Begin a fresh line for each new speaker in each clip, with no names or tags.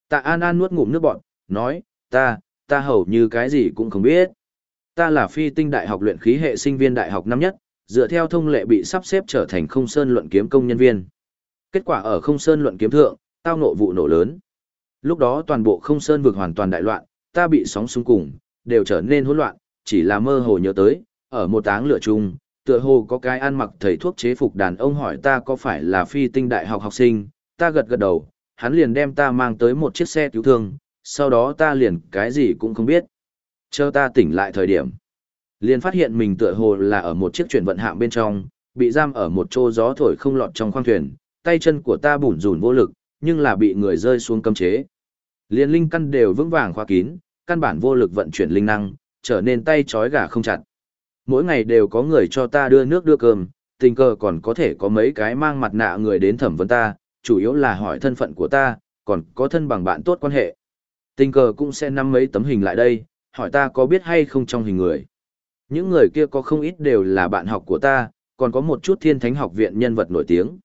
Tạ An An nuốt ngụm nước bọt, nói, ta hầu như cái gì cũng không biết. Ta là phi tinh đại học luyện khí hệ sinh viên đại học năm nhất, dựa theo thông lệ bị sắp xếp trở thành không sơn luận kiếm công nhân viên. Kết quả ở không sơn luận kiếm thượng, tao ngộ vụ nổ lớn. Lúc đó toàn bộ không sơn vực hoàn toàn đại loạn, ta bị sóng xung cùng, đều trở nên hỗn loạn, chỉ là mơ hồ nhớ tới, ở một áng lửa chung, tựa hồ có cái ăn mặc thầy thuốc chế phục đàn ông hỏi ta có phải là phi tinh đại học học sinh, ta gật gật đầu, hắn liền đem ta mang tới một chiếc xe cứu thương, sau đó ta liền cái gì cũng không biết. Chờ ta tỉnh lại thời điểm, liền phát hiện mình tựa hồ là ở một chiếc chuyển vận hạm bên trong, bị giam ở một chỗ gió thổi không lọt trong khoang thuyền, tay chân của ta bủn rủn vô lực, nhưng là bị người rơi xuống cấm chế. Liên linh căn đều vững vàng khóa kín, căn bản vô lực vận chuyển linh năng, trở nên tay trói gà không chặt. Mỗi ngày đều có người cho ta đưa nước đưa cơm, tình cờ còn có thể có mấy cái mang mặt nạ người đến thẩm vấn ta, chủ yếu là hỏi thân phận của ta, còn có thân bằng bạn tốt quan hệ. Tình cờ cũng sẽ nắm mấy tấm hình lại đây, hỏi ta có biết hay không trong hình người. Những người kia có không ít đều là bạn học của ta, còn có một chút thiên thánh học viện nhân vật nổi tiếng.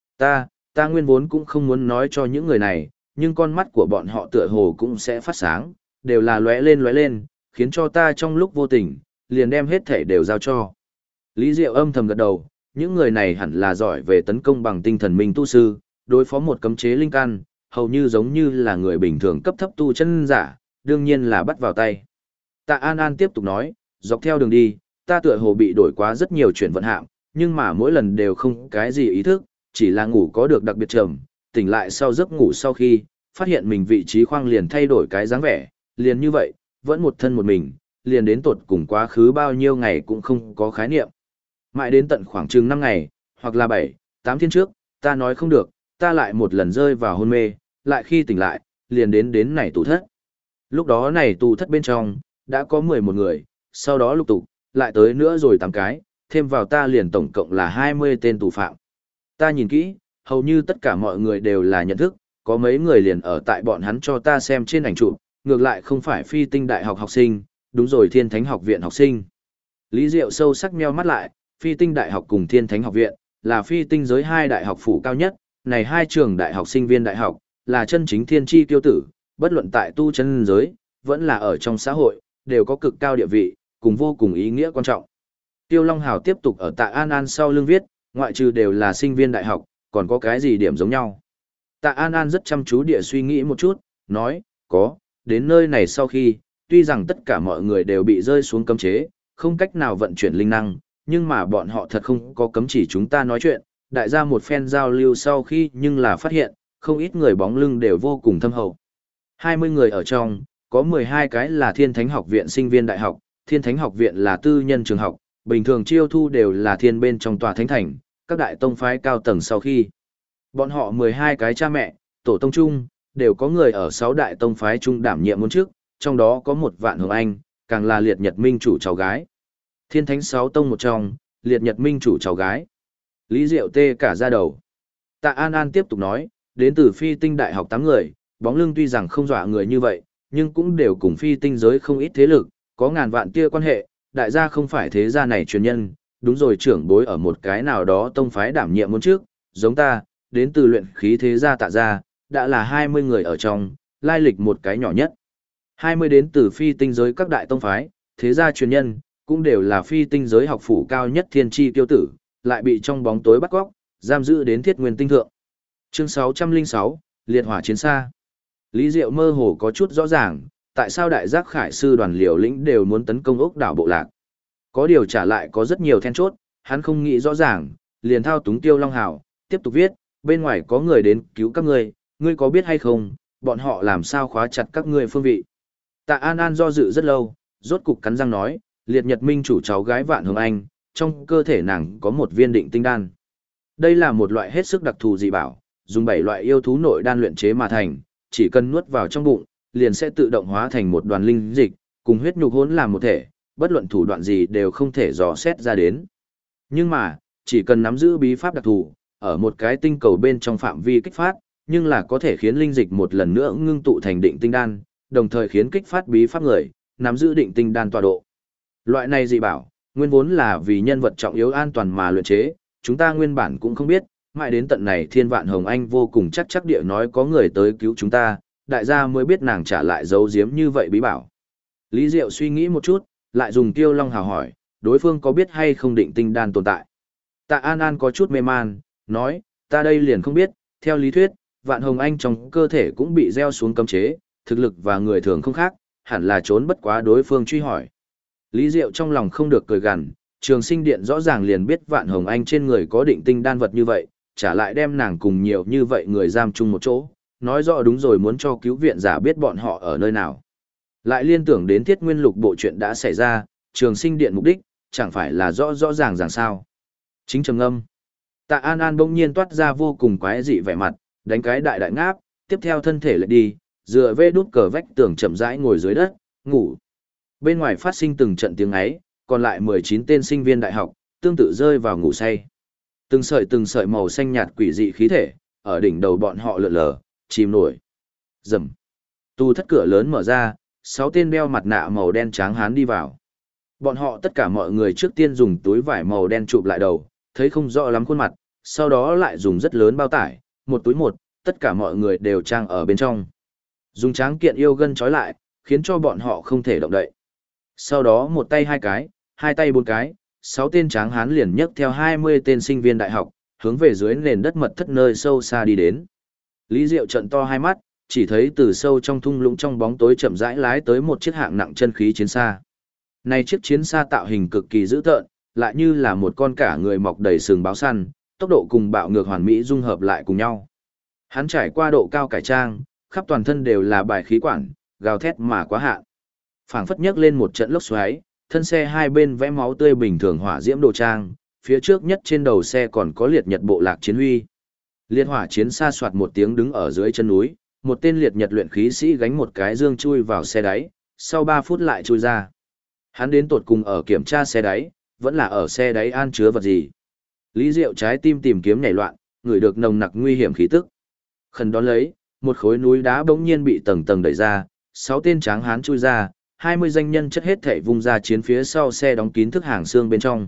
Ta nguyên vốn cũng không muốn nói cho những người này, nhưng con mắt của bọn họ tựa hồ cũng sẽ phát sáng, đều là lóe lên, khiến cho ta trong lúc vô tình, liền đem hết thể đều giao cho. Lý Diệu âm thầm gật đầu, những người này hẳn là giỏi về tấn công bằng tinh thần minh tu sư, đối phó một cấm chế linh căn, hầu như giống như là người bình thường cấp thấp tu chân giả, đương nhiên là bắt vào tay. Tạ An An tiếp tục nói, dọc theo đường đi, ta tựa hồ bị đổi quá rất nhiều chuyển vận hạng, nhưng mà mỗi lần đều không cái gì ý thức, chỉ là ngủ có được đặc biệt trầm, tỉnh lại sau giấc ngủ sau khi, phát hiện mình vị trí khoang liền thay đổi cái dáng vẻ, liền như vậy, vẫn một thân một mình, liền đến tột cùng quá khứ bao nhiêu ngày cũng không có khái niệm. Mãi đến tận khoảng chừng 5 ngày, hoặc là 7, 8 thiên trước, ta nói không được, ta lại một lần rơi vào hôn mê, lại khi tỉnh lại, liền đến này tù thất. Lúc đó này tù thất bên trong, đã có 11 người, sau đó lục tục, lại tới nữa rồi 8 cái, thêm vào ta liền tổng cộng là 20 tên tù phạm. Ta nhìn kỹ, hầu như tất cả mọi người đều là nhận thức, có mấy người liền ở tại bọn hắn cho ta xem trên ảnh chụp, ngược lại không phải phi tinh đại học học sinh, đúng rồi thiên thánh học viện học sinh. Lý Diệu sâu sắc nheo mắt lại, phi tinh đại học cùng thiên thánh học viện, là phi tinh giới 2 đại học phủ cao nhất, này 2 trường đại học sinh viên đại học, là chân chính thiên chi tiêu tử, bất luận tại tu chân giới, vẫn là ở trong xã hội, đều có cực cao địa vị, cùng vô cùng ý nghĩa quan trọng. Tiêu Long Hào tiếp tục ở Tạ An An sau lưng viết, ngoại trừ đều là sinh viên đại học, còn có cái gì điểm giống nhau. Tạ An An rất chăm chú địa suy nghĩ một chút, nói, có, đến nơi này sau khi, tuy rằng tất cả mọi người đều bị rơi xuống cấm chế, không cách nào vận chuyển linh năng, nhưng mà bọn họ thật không có cấm chỉ chúng ta nói chuyện, đại gia một phen giao lưu sau khi nhưng là phát hiện, không ít người bóng lưng đều vô cùng thâm hậu. 20 người ở trong, có 12 cái là thiên thánh học viện sinh viên đại học, thiên thánh học viện là tư nhân trường học, bình thường chiêu thu đều là thiên bên trong tòa thánh thành, các đại tông phái cao tầng sau khi. Bọn họ 12 cái cha mẹ, tổ tông chung, đều có người ở 6 đại tông phái chung đảm nhiệm môn chức, trong đó có một Vạn Hồng Anh, càng là liệt nhật minh chủ cháu gái. Thiên thánh 6 tông một trong, liệt nhật minh chủ cháu gái. Lý Diệu tê cả ra đầu. Tạ An An tiếp tục nói, đến từ phi tinh đại học 8 người, bóng lưng tuy rằng không dọa người như vậy, nhưng cũng đều cùng phi tinh giới không ít thế lực, có ngàn vạn kia quan hệ, đại gia không phải thế gia này truyền nhân, đúng rồi trưởng bối ở một cái nào đó tông phái đảm nhiệm môn trước, giống ta, đến từ luyện khí thế gia Tạ gia, đã là 20 người ở trong, lai lịch một cái nhỏ nhất. 20 đến từ phi tinh giới các đại tông phái, thế gia truyền nhân, cũng đều là phi tinh giới học phủ cao nhất thiên tri tiêu tử, lại bị trong bóng tối bắt cóc, giam giữ đến thiết nguyên tinh thượng. Chương 606, Liệt hỏa chiến xa. Lý Diệu mơ hồ có chút rõ ràng, tại sao đại giác khải sư đoàn liều lĩnh đều muốn tấn công ốc đảo bộ lạc. Có điều trả lại có rất nhiều then chốt, hắn không nghĩ rõ ràng, liền thao túng Tiêu Long Hào, tiếp tục viết, bên ngoài có người đến cứu các ngươi có biết hay không, bọn họ làm sao khóa chặt các ngươi phương vị. Tạ An An do dự rất lâu, rốt cục cắn răng nói, liệt nhật minh chủ cháu gái Vạn Hồng Anh, trong cơ thể nàng có một viên định tinh đan. Đây là một loại hết sức đặc thù dị bảo, dùng 7 loại yêu thú nội đan luyện chế mà thành, chỉ cần nuốt vào trong bụng, liền sẽ tự động hóa thành một đoàn linh dịch, cùng huyết nhục hỗn làm một thể, bất luận thủ đoạn gì đều không thể dò xét ra đến. Nhưng mà, chỉ cần nắm giữ bí pháp đặc thù, ở một cái tinh cầu bên trong phạm vi kích phát, nhưng là có thể khiến linh dịch một lần nữa ngưng tụ thành định tinh đan, đồng thời khiến kích phát bí pháp người, nắm giữ định tinh đan tọa độ. Loại này dị bảo, nguyên vốn là vì nhân vật trọng yếu an toàn mà luyện chế, chúng ta nguyên bản cũng không biết, mãi đến tận này Thiên Vạn Hồng Anh vô cùng chắc địa nói có người tới cứu chúng ta, đại gia mới biết nàng trả lại giấu giếm như vậy bí bảo. Lý Diệu suy nghĩ một chút, lại dùng Tiêu Long Hào hỏi, đối phương có biết hay không định tinh đan tồn tại. Tạ An An có chút mê man, nói, ta đây liền không biết, theo lý thuyết, Vạn Hồng Anh trong cơ thể cũng bị gieo xuống cấm chế, thực lực và người thường không khác, hẳn là trốn bất quá đối phương truy hỏi. Lý Diệu trong lòng không được cười gằn, Trường Sinh Điện rõ ràng liền biết Vạn Hồng Anh trên người có định tinh đan vật như vậy, trả lại đem nàng cùng nhiều như vậy người giam chung một chỗ, nói rõ đúng rồi muốn cho cứu viện giả biết bọn họ ở nơi nào. Lại liên tưởng đến Thiết Nguyên Lục bộ chuyện đã xảy ra, Trường Sinh Điện mục đích, chẳng phải là rõ rõ ràng ràng sao. Chính trầm ngâm. Tạ An An bỗng nhiên toát ra vô cùng quái dị vẻ mặt, đánh cái đại đại ngáp, tiếp theo thân thể lại đi, dựa về đút cờ vách tường chậm rãi ngồi dưới đất, ngủ. Bên ngoài phát sinh từng trận tiếng ấy, còn lại 19 tên sinh viên đại học, tương tự rơi vào ngủ say. Từng sợi màu xanh nhạt quỷ dị khí thể, ở đỉnh đầu bọn họ lượn lờ, chìm nổi. Rầm. Tu thất cửa lớn mở ra, 6 tên đeo mặt nạ màu đen tráng hán đi vào. Bọn họ tất cả mọi người trước tiên dùng túi vải màu đen chụp lại đầu, thấy không rõ lắm khuôn mặt, sau đó lại dùng rất lớn bao tải, một túi một, tất cả mọi người đều trang ở bên trong. Dùng tráng kiện yêu gân trói lại, khiến cho bọn họ không thể động đậy. Sau đó một tay hai cái, hai tay bốn cái, 6 tên tráng hán liền nhấc theo 20 tên sinh viên đại học, hướng về dưới nền đất mật thất nơi sâu xa đi đến. Lý Diệu trợn to hai mắt, chỉ thấy từ sâu trong thung lũng trong bóng tối chậm rãi lái tới một chiếc hạng nặng chân khí chiến xa. Này chiếc chiến xa tạo hình cực kỳ dữ tợn, lại như là một con cả người mọc đầy sừng báo săn, tốc độ cùng bạo ngược hoàn mỹ dung hợp lại cùng nhau. Hắn trải qua độ cao cải trang, khắp toàn thân đều là bài khí quản, gào thét mà quá hạn. Phảng phất nhấc lên một trận lốc xoáy, thân xe hai bên vẽ máu tươi bình thường hỏa diễm đồ trang, phía trước nhất trên đầu xe còn có liệt nhật bộ lạc chiến huy. Liệt hỏa chiến xa soạt một tiếng đứng ở dưới chân núi, một tên liệt nhật luyện khí sĩ gánh một cái dương chui vào xe đáy, sau 3 phút lại chui ra. Hắn đến tột cùng ở kiểm tra xe đáy, vẫn là ở xe đáy an chứa vật gì. Lý Diệu trái tim tìm kiếm nhảy loạn, ngửi được nồng nặc nguy hiểm khí tức. Khẩn đón lấy, một khối núi đá bỗng nhiên bị tầng tầng đẩy ra, 6 tên tráng hán chui ra, 20 danh nhân chất hết thảy vung ra chiến phía sau xe đóng kín thức hàng xương bên trong.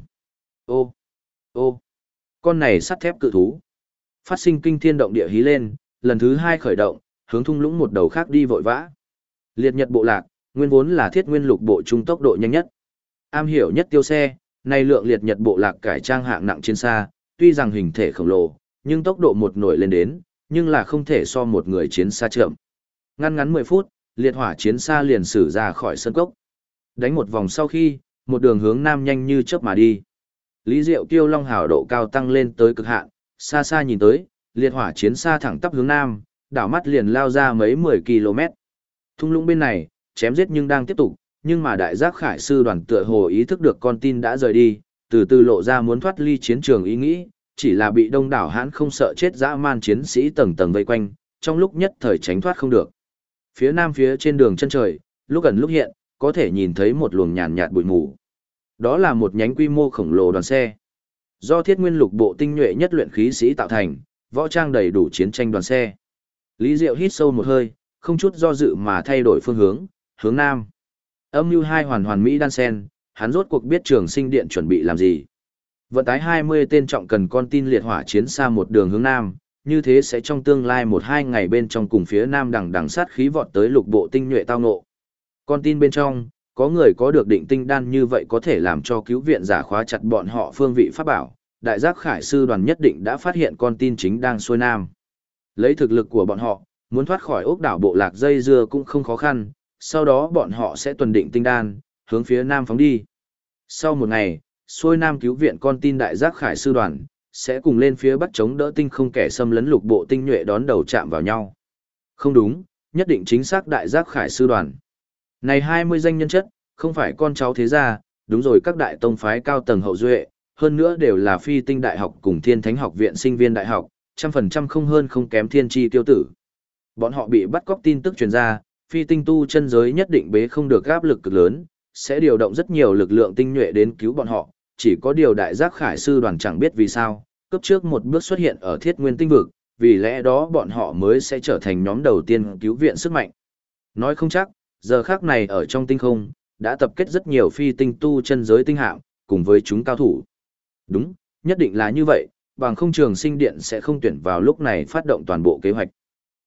Ô, con này sắt thép cự thú. Phát sinh kinh thiên động địa hí lên, lần thứ 2 khởi động, hướng thung lũng một đầu khác đi vội vã. Liệt nhật bộ lạc, nguyên vốn là Thiết Nguyên Lục bộ trung tốc độ nhanh nhất. Am hiểu nhất tiêu xe, nay lượng liệt nhật bộ lạc cải trang hạng nặng trên xa, tuy rằng hình thể khổng lồ, nhưng tốc độ một nổi lên đến, nhưng là không thể so một người chiến xa chậm. Ngắn 10 phút, liệt hỏa chiến xa liền xử ra khỏi sân cốc. Đánh một vòng sau khi, một đường hướng nam nhanh như chớp mà đi. Lý Diệu Kiêu Long Hào độ cao tăng lên tới cực hạn, xa xa nhìn tới, liệt hỏa chiến xa thẳng tắp hướng nam, đảo mắt liền lao ra mấy 10 km. Thung lũng bên này, chém giết nhưng đang tiếp tục, nhưng mà đại giác khải sư đoàn tựa hồ ý thức được con tin đã rời đi, từ từ lộ ra muốn thoát ly chiến trường ý nghĩ, chỉ là bị đông đảo hãn không sợ chết dã man chiến sĩ tầng tầng vây quanh, trong lúc nhất thời tránh thoát không được. Phía nam phía trên đường chân trời, lúc gần lúc hiện, có thể nhìn thấy một luồng nhàn nhạt bụi mù. Đó là một nhánh quy mô khổng lồ đoàn xe. Do Thiết Nguyên Lục bộ tinh nhuệ nhất luyện khí sĩ tạo thành, võ trang đầy đủ chiến tranh đoàn xe. Lý Diệu hít sâu một hơi, không chút do dự mà thay đổi phương hướng, hướng nam. Âm mưu hai hoàn mỹ đan sen, hắn rốt cuộc biết Trường Sinh Điện chuẩn bị làm gì. Vận tái 20 tên trọng cần con tin liệt hỏa chiến xa một đường hướng nam, như thế sẽ trong tương lai 1-2 ngày bên trong cùng phía nam đằng sát khí vọt tới lục bộ tinh nhuệ tao ngộ. Con tin bên trong, có người có được định tinh đan như vậy có thể làm cho cứu viện giả khóa chặt bọn họ phương vị pháp bảo. Đại giác khải sư đoàn nhất định đã phát hiện con tin chính đang xuôi nam. Lấy thực lực của bọn họ, muốn thoát khỏi ốc đảo bộ lạc dây dưa cũng không khó khăn, sau đó bọn họ sẽ tuần định tinh đan, hướng phía nam phóng đi. Sau một ngày, xuôi nam cứu viện con tin đại giác khải sư đoàn, sẽ cùng lên phía bắc chống đỡ tinh không kẻ xâm lấn lục bộ tinh nhuệ đón đầu chạm vào nhau. Không đúng, nhất định chính xác đại giác khải sư đoàn. Này 20 danh nhân chất, không phải con cháu thế gia, đúng rồi các đại tông phái cao tầng hậu duệ, hơn nữa đều là phi tinh đại học cùng thiên thánh học viện sinh viên đại học, 100% không hơn không kém thiên tri tiêu tử. Bọn họ bị bắt cóc tin tức truyền ra, phi tinh tu chân giới nhất định bế không được áp lực cực lớn, sẽ điều động rất nhiều lực lượng tinh nhuệ đến cứu bọn họ, chỉ có điều đại giác khải sư đoàn chẳng biết vì sao, cấp trước một bước xuất hiện ở thiết nguyên tinh vực, vì lẽ đó bọn họ mới sẽ trở thành nhóm đầu tiên cứu viện sức mạnh. Nói không chắc, giờ khác này ở trong tinh không, đã tập kết rất nhiều phi tinh tu chân giới tinh hạng, cùng với chúng cao thủ. Đúng, nhất định là như vậy, bằng không Trường Sinh Điện sẽ không tuyển vào lúc này phát động toàn bộ kế hoạch.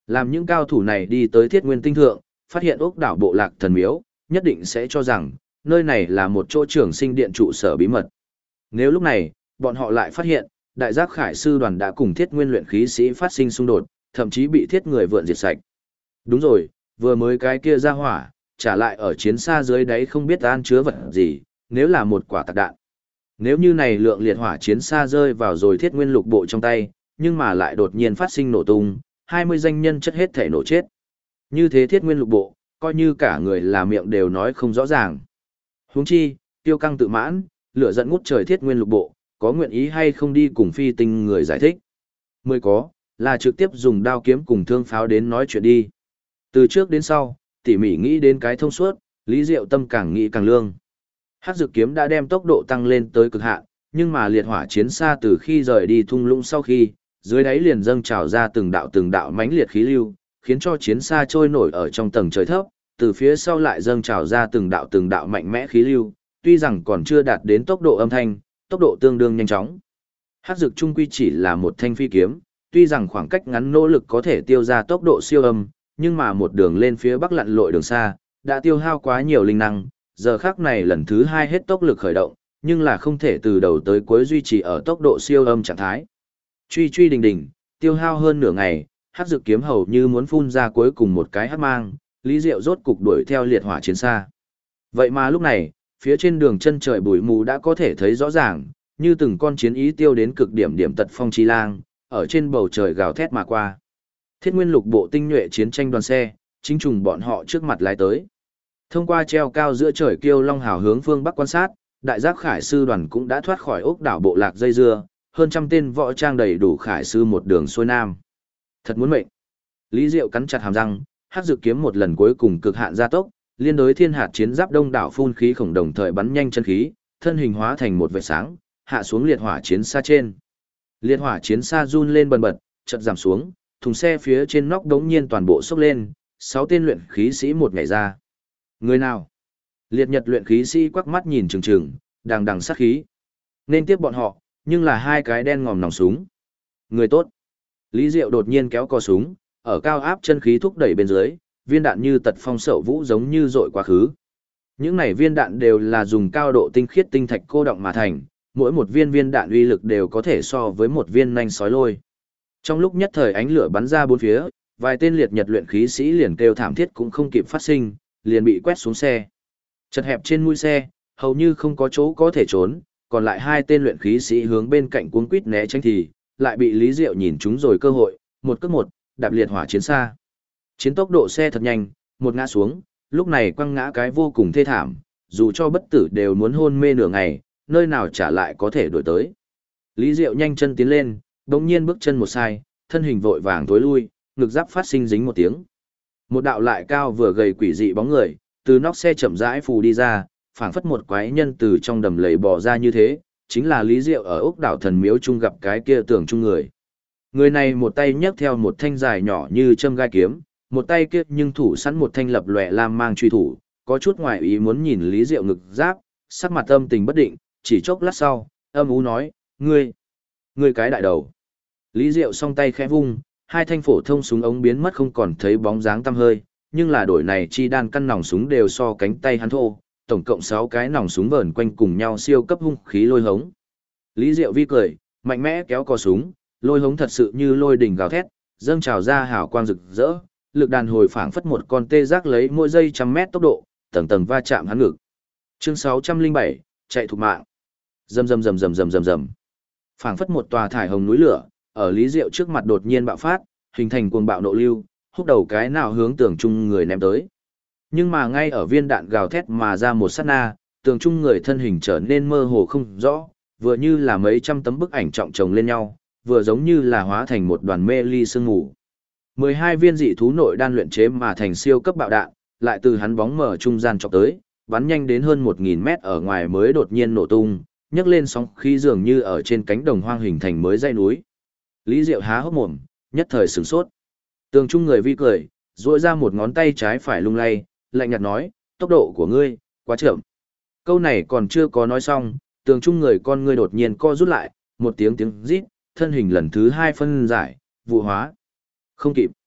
Làm những cao thủ này đi tới Thiết Nguyên Tinh Thượng, phát hiện ốc đảo bộ lạc thần miếu, nhất định sẽ cho rằng, nơi này là một chỗ trường sinh điện trụ sở bí mật. Nếu lúc này, bọn họ lại phát hiện, đại giác khải sư đoàn đã cùng Thiết Nguyên luyện khí sĩ phát sinh xung đột, thậm chí bị Thiết người vượn diệt sạch. Đúng rồi, vừa mới cái kia ra hỏa, trả lại ở chiến xa dưới đáy không biết an chứa vật gì, nếu là một quả tạc đạn. Nếu như này lượng liệt hỏa chiến xa rơi vào rồi Thiết Nguyên lục bộ trong tay, nhưng mà lại đột nhiên phát sinh nổ tung, 20 danh nhân chất hết thể nổ chết. Như thế Thiết Nguyên lục bộ, coi như cả người là miệng đều nói không rõ ràng. Huống chi, tiêu căng tự mãn, lửa giận ngút trời Thiết Nguyên lục bộ, có nguyện ý hay không đi cùng phi tinh người giải thích. Mới có, là trực tiếp dùng đao kiếm cùng thương pháo đến nói chuyện đi. Từ trước đến sau, tỉ mỉ nghĩ đến cái thông suốt, Lý Diệu Tâm càng nghĩ càng lương. Hắc Dực kiếm đã đem tốc độ tăng lên tới cực hạn, nhưng mà liệt hỏa chiến xa từ khi rời đi thung lũng sau khi, dưới đáy liền dâng trào ra từng đạo mãnh liệt khí lưu, khiến cho chiến xa trôi nổi ở trong tầng trời thấp, từ phía sau lại dâng trào ra từng đạo mạnh mẽ khí lưu, tuy rằng còn chưa đạt đến tốc độ âm thanh, tốc độ tương đương nhanh chóng. Hắc Dực trung quy chỉ là một thanh phi kiếm, tuy rằng khoảng cách ngắn nỗ lực có thể tiêu ra tốc độ siêu âm, nhưng mà một đường lên phía bắc lặn lội đường xa, đã tiêu hao quá nhiều linh năng, giờ khắc này lần thứ hai hết tốc lực khởi động, nhưng là không thể từ đầu tới cuối duy trì ở tốc độ siêu âm trạng thái. Truy đình đình, tiêu hao hơn nửa ngày, Hắc Dực kiếm hầu như muốn phun ra cuối cùng một cái hắc mang, Lý Diệu rốt cục đuổi theo liệt hỏa chiến xa. Vậy mà lúc này, phía trên đường chân trời bụi mù đã có thể thấy rõ ràng, như từng con chiến ý tiêu đến cực điểm điểm tật phong chi lang, ở trên bầu trời gào thét mà qua. Thiết Nguyên lục bộ tinh nhuệ chiến tranh đoàn xe, chính trùng bọn họ trước mặt lái tới. Thông qua treo cao giữa trời kiêu long hào hướng phương bắc quan sát, đại giác khải sư đoàn cũng đã thoát khỏi ốc đảo bộ lạc dây dưa, hơn trăm tên võ trang đầy đủ khải sư một đường xuôi nam. Thật muốn mệnh. Lý Diệu cắn chặt hàm răng, Hắc Dực kiếm một lần cuối cùng cực hạn gia tốc, liên đối thiên hạt chiến giáp đông đảo phun khí khổng đồng thời bắn nhanh chân khí, thân hình hóa thành một vệt sáng, hạ xuống liệt hỏa chiến xa trên. Liệt hỏa chiến xa run lên bần bật, chợt giảm xuống, thùng xe phía trên nóc đống nhiên toàn bộ sốc lên, 6 tên luyện khí sĩ một nhảy ra. Người nào? Liệt Nhật luyện khí sĩ quắc mắt nhìn chừng chừng, đằng đằng sát khí. Nên tiếp bọn họ, nhưng là hai cái đen ngòm nòng súng. Người tốt. Lý Diệu đột nhiên kéo cò súng, ở cao áp chân khí thúc đẩy bên dưới, viên đạn như tật phong sậu vũ giống như dội quá khứ. Những này viên đạn đều là dùng cao độ tinh khiết tinh thạch cô động mà thành, mỗi một viên đạn uy lực đều có thể so với một viên nanh sói lôi. Trong lúc nhất thời ánh lửa bắn ra bốn phía, vài tên liệt nhật luyện khí sĩ liền kêu thảm thiết cũng không kịp phát sinh, liền bị quét xuống xe. Chật hẹp trên mũi xe, hầu như không có chỗ có thể trốn, còn lại hai tên luyện khí sĩ hướng bên cạnh cuống quýt né tránh thì, lại bị Lý Diệu nhìn trúng rồi cơ hội, một cước một, đạp liệt hỏa chiến xa. Chiến tốc độ xe thật nhanh, một ngã xuống, lúc này quăng ngã cái vô cùng thê thảm, dù cho bất tử đều muốn hôn mê nửa ngày, nơi nào trả lại có thể đổi tới. Lý Diệu nhanh chân tiến lên, đột nhiên bước chân một sai, thân hình vội vàng tối lui, ngực giáp phát sinh dính một tiếng. Một đạo lại cao vừa gầy quỷ dị bóng người, từ nóc xe chậm rãi phù đi ra, phảng phất một quái nhân từ trong đầm lầy bò ra như thế, chính là Lý Diệu ở ốc đảo thần miếu chung gặp cái kia tưởng chung người. Người này một tay nhấc theo một thanh dài nhỏ như châm gai kiếm, một tay kia nhưng thủ sẵn một thanh lập lòe lam mang truy thủ, có chút ngoài ý muốn nhìn Lý Diệu ngực giáp, sắc mặt âm tình bất định, chỉ chốc lát sau, âm ú nói, ngươi cái đại đầu. Lý Diệu song tay khẽ vung, hai thanh phổ thông súng ống biến mất không còn thấy bóng dáng tăm hơi, nhưng là đổi này chi đan căn nòng súng đều so cánh tay hắn thô, tổng cộng 6 cái nòng súng vờn quanh cùng nhau siêu cấp hung khí lôi hống. Lý Diệu vi cười, mạnh mẽ kéo cò súng, lôi hống thật sự như lôi đỉnh gào thét, dâng trào ra hào quang rực rỡ, lực đàn hồi phảng phất một con tê giác lấy mỗi giây 100 mét tốc độ, tầng tầng va chạm hắn ngực. Chương 607, chạy thục mạng. Rầm rầm rầm rầm rầm rầm rầm. Phảng phất một tòa thải hồng núi lửa, ở Lý Diệu trước mặt đột nhiên bạo phát, hình thành cuồng bạo nộ lưu, húc đầu cái nào hướng tường trung người ném tới. Nhưng mà ngay ở viên đạn gào thét mà ra một sát na, tường trung người thân hình trở nên mơ hồ không rõ, vừa như là mấy trăm tấm bức ảnh trọng chồng lên nhau, vừa giống như là hóa thành một đoàn mê ly sương mù. 12 viên dị thú nội đan luyện chế mà thành siêu cấp bạo đạn, lại từ hắn bóng mở trung gian chọc tới, bắn nhanh đến hơn 1000 mét ở ngoài mới đột nhiên nổ tung, nhấc lên sóng khí dường như ở trên cánh đồng hoang hình thành mới dãy núi. Lý Diệu há hốc mồm, nhất thời sửng sốt. Tường trung người vi cười, duỗi ra một ngón tay trái phải lung lay, lạnh nhạt nói, tốc độ của ngươi, quá chậm. Câu này còn chưa có nói xong, tường trung người con ngươi đột nhiên co rút lại, một tiếng rít, thân hình lần thứ 2 phân giải, vụ hóa. Không kịp.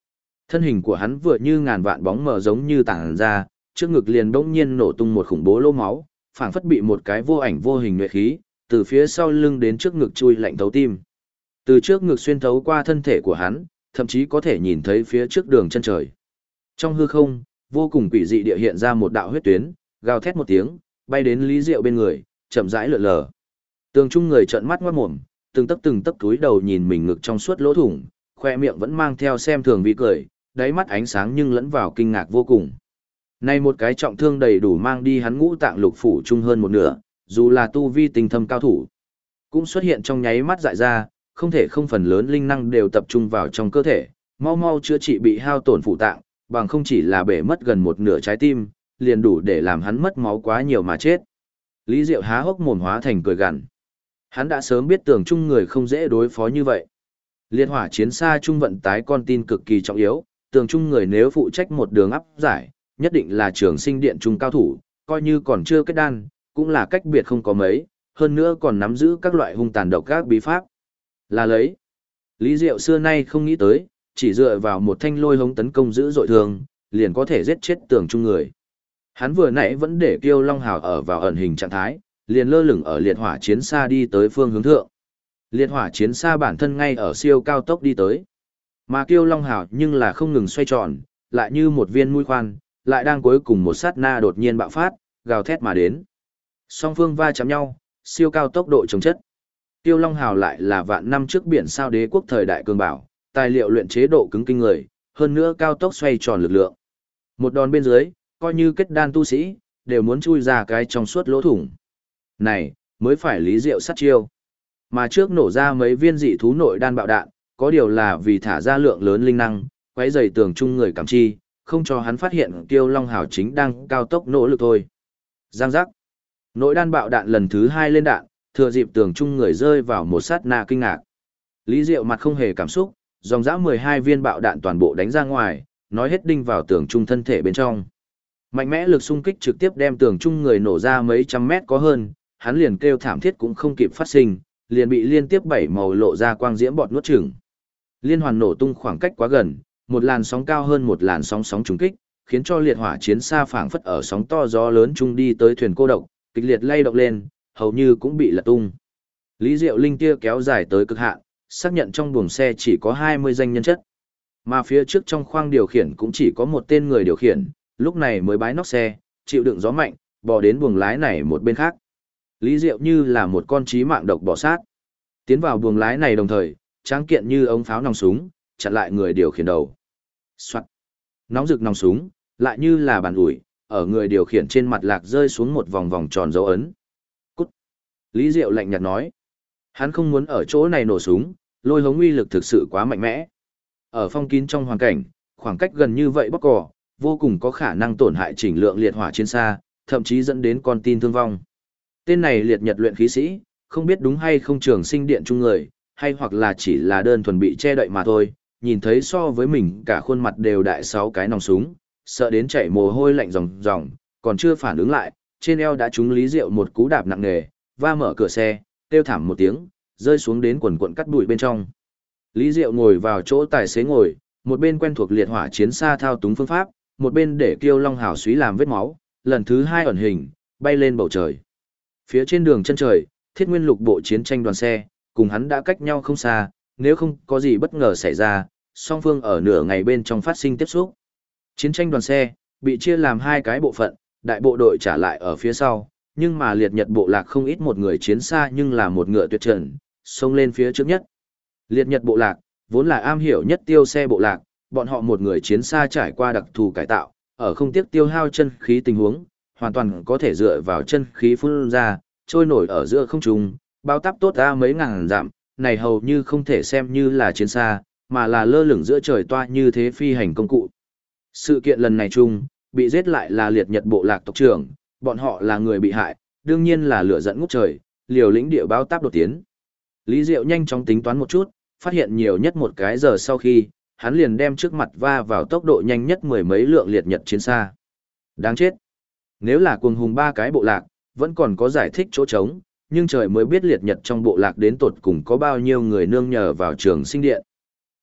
Thân hình của hắn vừa như ngàn vạn bóng mờ giống như tảng ra, trước ngực liền bỗng nhiên nổ tung một khủng bố lỗ máu, phảng phất bị một cái vô ảnh vô hình nhuệ khí, từ phía sau lưng đến trước ngực chui lạnh thấu tim. Từ trước ngực xuyên thấu qua thân thể của hắn, thậm chí có thể nhìn thấy phía trước đường chân trời. Trong hư không, vô cùng quỷ dị địa hiện ra một đạo huyết tuyến, gào thét một tiếng, bay đến Lý Diệu bên người, chậm rãi lượn lờ. Tường Trung người trợn mắt ngoát mồm, từng tấc túi đầu nhìn mình ngực trong suốt lỗ thủng, khoe miệng vẫn mang theo xem thường vì cười, đáy mắt ánh sáng nhưng lẫn vào kinh ngạc vô cùng. Này một cái trọng thương đầy đủ mang đi hắn ngũ tạng lục phủ chung hơn một nửa, dù là tu vi tinh thâm cao thủ, cũng xuất hiện trong nháy mắt dại ra, không thể không phần lớn linh năng đều tập trung vào trong cơ thể, mau mau chữa trị bị hao tổn phủ tạng, bằng không chỉ là bể mất gần một nửa trái tim, liền đủ để làm hắn mất máu quá nhiều mà chết. Lý Diệu há hốc mồm hóa thành cười gằn. Hắn đã sớm biết Tường Trung người không dễ đối phó như vậy. Liệt hỏa chiến xa trung vận tái con tin cực kỳ trọng yếu, Tường Trung người nếu phụ trách một đường áp giải, nhất định là trường sinh điện trung cao thủ, coi như còn chưa kết đan, cũng là cách biệt không có mấy, hơn nữa còn nắm giữ các loại hung tàn độc các bí pháp. Là lấy. Lý Diệu xưa nay không nghĩ tới, chỉ dựa vào một thanh lôi hống tấn công dữ dội thường, liền có thể giết chết Tường Trung người. Hắn vừa nãy vẫn để Kiêu Long Hào ở vào ẩn hình trạng thái, liền lơ lửng ở liệt hỏa chiến xa đi tới phương hướng thượng. Liệt hỏa chiến xa bản thân ngay ở siêu cao tốc đi tới. Mà Kiêu Long Hào nhưng là không ngừng xoay tròn, lại như một viên mũi khoan, lại đang cuối cùng một sát na đột nhiên bạo phát, gào thét mà đến. Song phương va chạm nhau, siêu cao tốc độ chống chất. Kiêu Long Hào lại là vạn năm trước biển sao đế quốc thời đại cường bảo, tài liệu luyện chế độ cứng kinh người, hơn nữa cao tốc xoay tròn lực lượng. Một đòn bên dưới, coi như kết đan tu sĩ, đều muốn chui ra cái trong suốt lỗ thủng. Này, mới phải Lý Diệu sát chiêu. Mà trước nổ ra mấy viên dị thú nội đan bạo đạn, có điều là vì thả ra lượng lớn linh năng, quấy rầy Tường Trung người cảm chi, không cho hắn phát hiện Kiêu Long Hào chính đang cao tốc nỗ lực thôi. Giang giác. Nội đan bạo đạn lần thứ 2 lên đạn, thừa dịp Tường Trung người rơi vào một sát na kinh ngạc. Lý Diệu mặt không hề cảm xúc, dòng dã 12 viên bạo đạn toàn bộ đánh ra ngoài, nói hết đinh vào Tường Trung thân thể bên trong. Mạnh mẽ lực xung kích trực tiếp đem Tường Trung người nổ ra mấy trăm mét có hơn, hắn liền kêu thảm thiết cũng không kịp phát sinh, liền bị liên tiếp 7 màu lộ ra quang diễm bọt nuốt chửng. Liên hoàn nổ tung khoảng cách quá gần, một làn sóng cao hơn một làn sóng sóng trùng kích, khiến cho liệt hỏa chiến xa phảng phất ở sóng to gió lớn chung đi tới thuyền cô độc, kịch liệt lay động lên, hầu như cũng bị lật tung. Lý Diệu linh tia kéo dài tới cực hạn, xác nhận trong buồng xe chỉ có 20 danh nhân chất. Mà phía trước trong khoang điều khiển cũng chỉ có một tên người điều khiển, lúc này mới bái nóc xe, chịu đựng gió mạnh, bò đến buồng lái này một bên khác. Lý Diệu như là một con trí mạng độc bò sát. Tiến vào buồng lái này đồng thời, tráng kiện như ống pháo nòng súng, chặn lại người điều khiển đầu. Soạt. Nóng rực nòng súng, lại như là bàn ủi, ở người điều khiển trên mặt lạc rơi xuống một vòng vòng tròn dấu ấn. Cút. Lý Diệu lạnh nhạt nói. Hắn không muốn ở chỗ này nổ súng, lôi hống uy lực thực sự quá mạnh mẽ. Ở phong kín trong hoàn cảnh, khoảng cách gần như vậy bóc cỏ, vô cùng có khả năng tổn hại chỉnh lượng liệt hỏa trên xa, thậm chí dẫn đến con tin thương vong. Tên này liệt nhật luyện khí sĩ, không biết đúng hay không trường sinh điện chung người, hay hoặc là chỉ là đơn thuần bị che đậy mà thôi, nhìn thấy so với mình cả khuôn mặt đều đại 6 cái nòng súng, sợ đến chảy mồ hôi lạnh ròng ròng, còn chưa phản ứng lại, trên eo đã trúng Lý Diệu một cú đạp nặng nề, va mở cửa xe, kêu thảm một tiếng, rơi xuống đến quần cuộn cắt bụi bên trong. Lý Diệu ngồi vào chỗ tài xế ngồi, một bên quen thuộc liệt hỏa chiến xa thao túng phương pháp, một bên để Kiêu Long Hào suý làm vết máu, lần thứ 2 ẩn hình, bay lên bầu trời. Phía trên đường chân trời, Thiết Nguyên Lục bộ chiến tranh đoàn xe, cùng hắn đã cách nhau không xa, nếu không có gì bất ngờ xảy ra, song phương ở nửa ngày bên trong phát sinh tiếp xúc. Chiến tranh đoàn xe, bị chia làm 2 cái bộ phận, đại bộ đội trả lại ở phía sau, nhưng mà liệt nhật bộ lạc không ít một người chiến xa nhưng là một ngựa tuyệt trần, xông lên phía trước nhất. Liệt nhật bộ lạc, vốn là am hiểu nhất tiêu xe bộ lạc, bọn họ một người chiến xa trải qua đặc thù cải tạo, ở không tiếc tiêu hao chân khí tình huống, hoàn toàn có thể dựa vào chân khí phun ra, trôi nổi ở giữa không trung, bao táp tốt ra mấy ngàn dặm, này hầu như không thể xem như là chiến xa, mà là lơ lửng giữa trời toa như thế phi hành công cụ. Sự kiện lần này chung, bị giết lại là liệt nhật bộ lạc tộc trưởng, bọn họ là người bị hại, đương nhiên là lửa giận ngút trời, liều lĩnh địa báo táp đột tiến. Lý Diệu nhanh chóng tính toán một chút, phát hiện nhiều nhất một cái giờ sau khi, hắn liền đem trước mặt va vào tốc độ nhanh nhất 10 mấy lượng liệt nhật chiến xa. Đáng chết. Nếu là cuồng hùng 3 cái bộ lạc, vẫn còn có giải thích chỗ trống, nhưng trời mới biết liệt nhật trong bộ lạc đến tột cùng có bao nhiêu người nương nhờ vào trường sinh điện.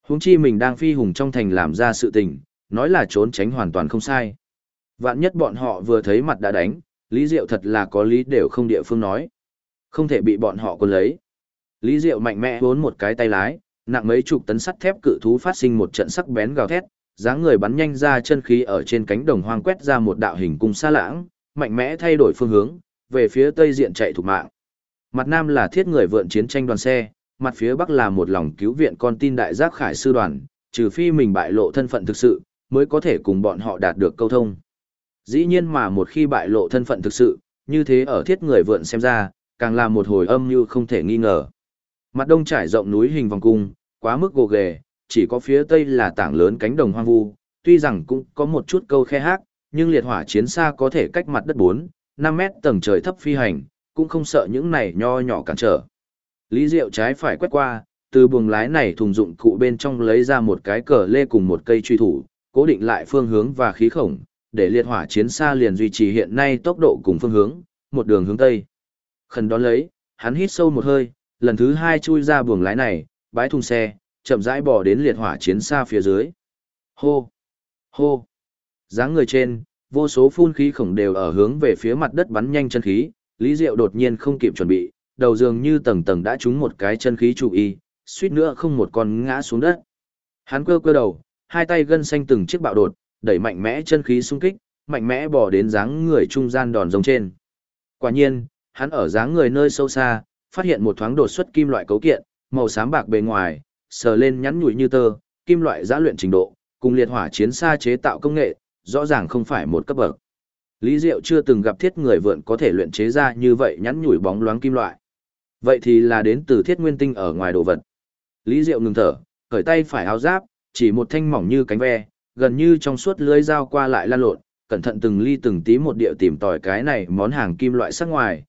Huống chi mình đang phi hùng trong thành làm ra sự tình, nói là trốn tránh hoàn toàn không sai. Vạn nhất bọn họ vừa thấy mặt đã đánh, Lý Diệu thật là có lý đều không địa phương nói. Không thể bị bọn họ cuốn lấy. Lý Diệu mạnh mẽ vốn một cái tay lái, nặng mấy chục tấn sắt thép cự thú phát sinh một trận sắc bén gào thét, dáng người bắn nhanh ra chân khí ở trên cánh đồng hoang quét ra một đạo hình cung xa lãng, mạnh mẽ thay đổi phương hướng, về phía tây diện chạy thục mạng. Mặt nam là thiết người vượn chiến tranh đoàn xe, mặt phía bắc là một lòng cứu viện con tin đại giác khải sư đoàn, trừ phi mình bại lộ thân phận thực sự, mới có thể cùng bọn họ đạt được câu thông. Dĩ nhiên mà một khi bại lộ thân phận thực sự, như thế ở thiết người vượn xem ra, càng là một hồi âm như không thể nghi ngờ. Mặt đông trải rộng núi hình vòng cung, quá mức gồ ghề, chỉ có phía tây là tảng lớn cánh đồng hoang vu, tuy rằng cũng có một chút câu khe hát, nhưng liệt hỏa chiến xa có thể cách mặt đất 4-5 mét tầng trời thấp phi hành, cũng không sợ những này nho nhỏ cản trở. Lý Diệu trái phải quét qua, từ buồng lái này thùng dụng cụ bên trong lấy ra một cái cờ lê cùng một cây truy thủ, cố định lại phương hướng và khí khổng, để liệt hỏa chiến xa liền duy trì hiện nay tốc độ cùng phương hướng, một đường hướng tây. Khẩn đón lấy, hắn hít sâu một hơi, lần thứ 2 chui ra buồng lái này, bái thùng xe, chậm rãi bò đến liệt hỏa chiến xa phía dưới. Hô! Hô! Dáng người trên, vô số phun khí khổng đều ở hướng về phía mặt đất bắn nhanh chân khí, Lý Diệu đột nhiên không kịp chuẩn bị, đầu dường như tầng tầng đã trúng một cái chân khí trụ y, suýt nữa không một con ngã xuống đất. Hắn quơ quơ đầu, hai tay gân xanh từng chiếc bạo đột, đẩy mạnh mẽ chân khí xung kích, mạnh mẽ bò đến dáng người trung gian đòn rồng trên. Quả nhiên, hắn ở dáng người nơi sâu xa, phát hiện một thoáng đột xuất kim loại cấu kiện, màu xám bạc bề ngoài, sờ lên nhắn nhủi như tơ, kim loại giã luyện trình độ, cùng liệt hỏa chiến xa chế tạo công nghệ, rõ ràng không phải một cấp bậc. Lý Diệu chưa từng gặp thiết người vượn có thể luyện chế ra như vậy nhắn nhủi bóng loáng kim loại. Vậy thì là đến từ thiết nguyên tinh ở ngoài đồ vật. Lý Diệu ngừng thở, khởi tay phải áo giáp, chỉ một thanh mỏng như cánh ve, gần như trong suốt lưới dao qua lại lan lộn, cẩn thận từng ly từng tí một địa tìm tòi cái này món hàng kim loại sắc ngoài,